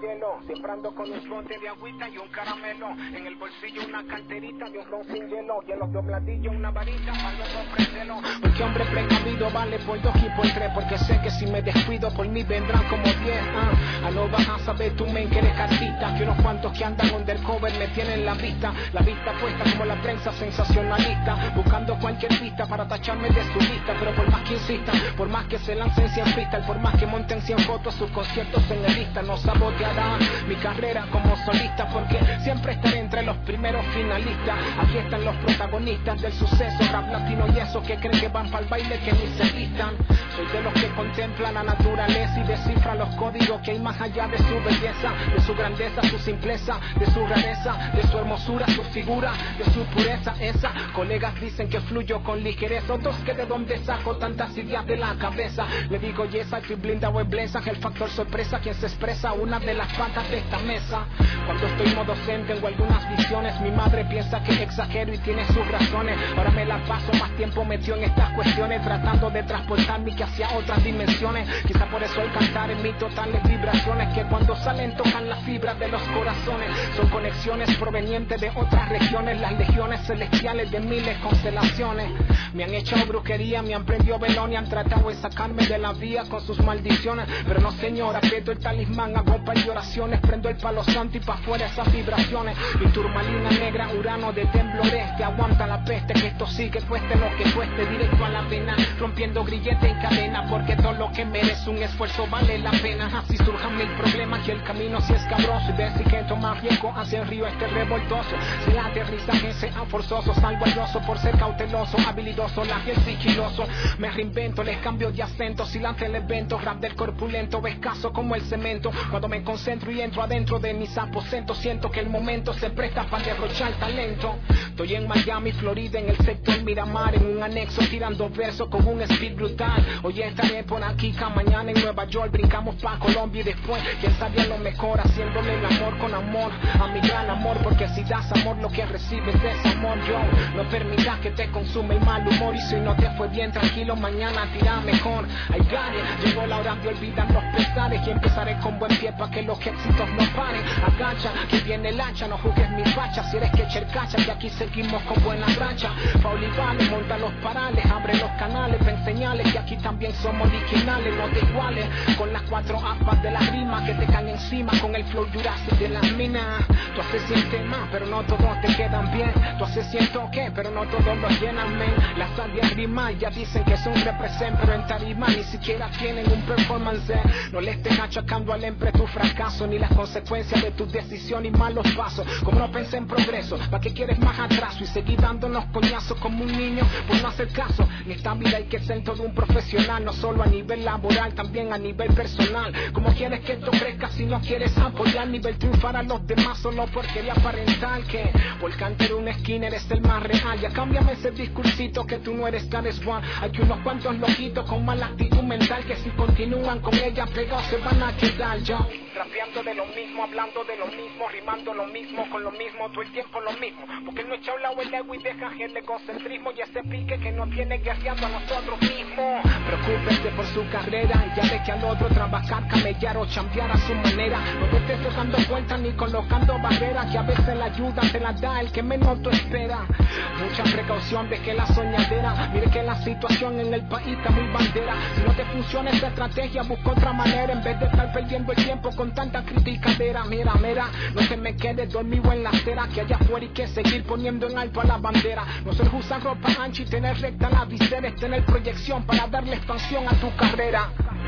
sembrando con un bote de agüita y un caramelo. En el bolsillo una carterita de un ron sin hielo, y en los dobladillos una varita para no comprenderlo. Porque hombre precavido vale por dos y por tres, porque sé que si me descuido por mí vendrán como diez. Ah, no vas a saber tú, men, que eres cartita, que unos cuantos que andan undercover me tienen la vista, la vista puesta como la prensa sensacionalista, buscando cualquier pista para tacharme de su lista. Pero por más que insistan, por más que se lancen cien freestyle, por más que monten cien fotos, sus conciertos en el lista no sabotearán mi carrera como solista, porque siempre estaré entre los primeros finalistas. Aquí están los protagonistas del suceso, rap latino y esos que creen que van para el baile que ni se listan. Soy de los que contemplan la naturaleza y descifran los códigos que hay más allá de su belleza, de su grandeza, su simpleza, de su rareza, de su hermosura, su figura, de su pureza. Esa, colegas dicen que fluyo con ligereza, otros que de dónde saco tantas ideas de la cabeza. Le digo yes, soy blinda o blesa, el factor sorpresa, quien se expresa una de las patas de esta mesa. Cuando estoy modo zen tengo algunas visiones, mi madre piensa que exagero y tiene sus razones. Ahora me la paso más tiempo metido en estas cuestiones, tratando de transportarme que hacia otras dimensiones. Quizá por eso al cantar en mí totales vibraciones que cuando salen tocan las fibras de los corazones. Son conexiones provenientes de otras regiones, las legiones celestiales de miles constelaciones. Me han hecho brujería, me han prendido velón y han tratado de sacarme de la vía con sus maldiciones. Pero no señora, aprieto el talismán, hago un par de oraciones, prendo el palo santo y pa' fuera esas vibraciones. Mi turmalina negra, Urano de temblores, que aguanta la peste, que esto sí que cueste lo que cueste, directo a la vena, rompiendo grillete en cadena, porque todo lo que merece un esfuerzo vale la pena. Así surjan mil problemas y el camino si es cabroso, y ver si que toma riesgo hacia el río este revoltoso. Si el aterrizaje sea forzoso, salgo airoso por ser cauteloso, habilidoso, la piel sigiloso. Me reinvento, les cambio de acento, silante el evento, rap del corpulento, escaso como el cemento. Cuando me concentro y entro adentro de mis aposentos, siento que el momento se presta para derrochar talento. Estoy en Miami, Florida, en el sector Miramar, en un anexo tirando versos con un speed brutal. Hoy estaré por aquí, mañana en Nueva York, brincamos pa' Colombia y después, quién sabe a lo mejor, haciéndole el amor con amor a mi gran amor, porque si das amor lo que recibes es amor. Yo no permitas que te consume el mal humor, y si no te fue bien, tranquilo, mañana tira mejor. I got it, llegó la hora de olvidar los pesares y empezaré con buen pie pa' que los éxitos no paren. Agacha, que viene el hacha, no juzgues mi facha, si eres que chercacha, que aquí seguimos con buena racha. Pauli vale, monta los parales, abre los canales, ven señales que aquí también somos originales, no te iguales, con las cuatro aspas de las rimas que te caen encima, con el flow Jurassic de las minas. Tú haces sientes más, pero no todos te quedan bien. Tú haces siento que, pero no todos los llenan, men. Las sabias rimas ya dicen que son represent, pero en tarima ni siquiera tienen un performance. No le estés achacando al empre tu fracaso, ni las consecuencias de tu decisión y malos pasos. Como no pensé en progreso, ¿para qué quieres más atraso? Y seguir dándonos coñazos como un niño por no hacer caso. En esta vida hay que ser todo un profesional, no solo a nivel laboral, también a nivel personal. ¿Cómo quieres que esto crezca si no quieres apoyar? Nivel triunfar a los demás solo por querer aparentar que por cantar una esquina eres el más real. Ya cámbiame ese discursito que tú no eres tan One. Hay que unos cuantos loquitos con mala actitud mental que si continúan con ella pegados se van a quedar. Yo rapeando de lo mismo, hablando de lo mismo, rimando lo mismo, con lo mismo, todo el tiempo lo mismo. Porque no echa un lado el ego y deja el egocentrismo y ese pique que nos viene guiando a nosotros mismos. Preocúpese por su carrera y ya de que al otro trabajar, camellar o chambear a su manera. No te estés dando vueltas ni colocando barreras, que a veces la ayuda te la da el que menos tú espera. Mucha precaución de que la soñadera, mire que la situación en el país está muy bandera. Si no te funciona esa estrategia, busca otra manera en vez de estar perdiendo el tiempo con tanta criticadera. Mira, mira, no te me quedes dormido en la acera, que allá afuera hay que seguir poniendo en alto a la bandera. No ser usar ropa ancha y tener recta la visera, es tener proyección para darle expansión a tu carrera.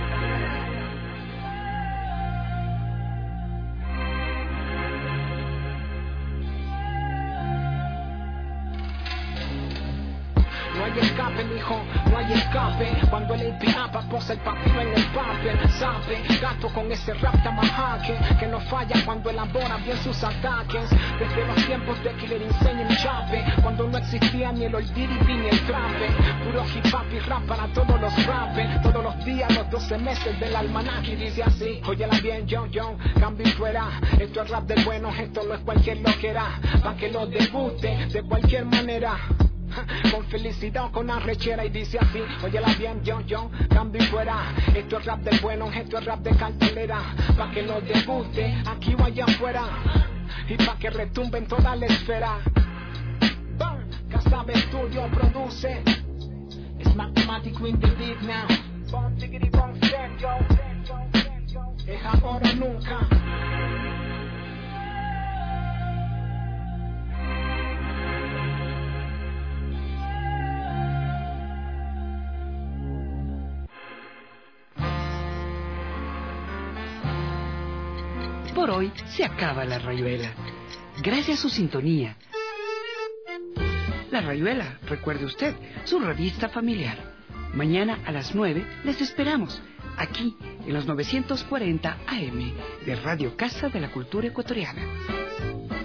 No hay escape, mijo, no hay escape. Cuando el A P A posa el papiro en el papel, sabe, gato con ese rap tamajaque que no falla cuando elabora bien sus ataques. Desde los tiempos de Killer Insane en Chape, cuando no existía ni el old D D B ni el trape. Puro hip hop y rap para todos los rappers, todos los días, los doce meses del almanaque. Y dice así, óyela bien, John, John, cambio y fuera. Esto es rap del bueno, esto no es cualquier loquera, pa' que lo debute de cualquier manera. Con felicidad, con arrechera y dice así. Óyela bien, yo, yo, cambio y fuera. Esto es rap del bueno, esto es rap de cartelera. Pa' que no te guste, aquí o allá afuera. Y pa' que retumbe en toda la esfera. Casa de Estudio produce. Es matemático in the beat now. Es ahora o nunca. Por hoy se acaba La Rayuela. Gracias a su sintonía. La Rayuela, recuerde usted, su revista familiar. Mañana a las nueve les esperamos, aquí en los novecientos cuarenta A M de Radio Casa de la Cultura Ecuatoriana.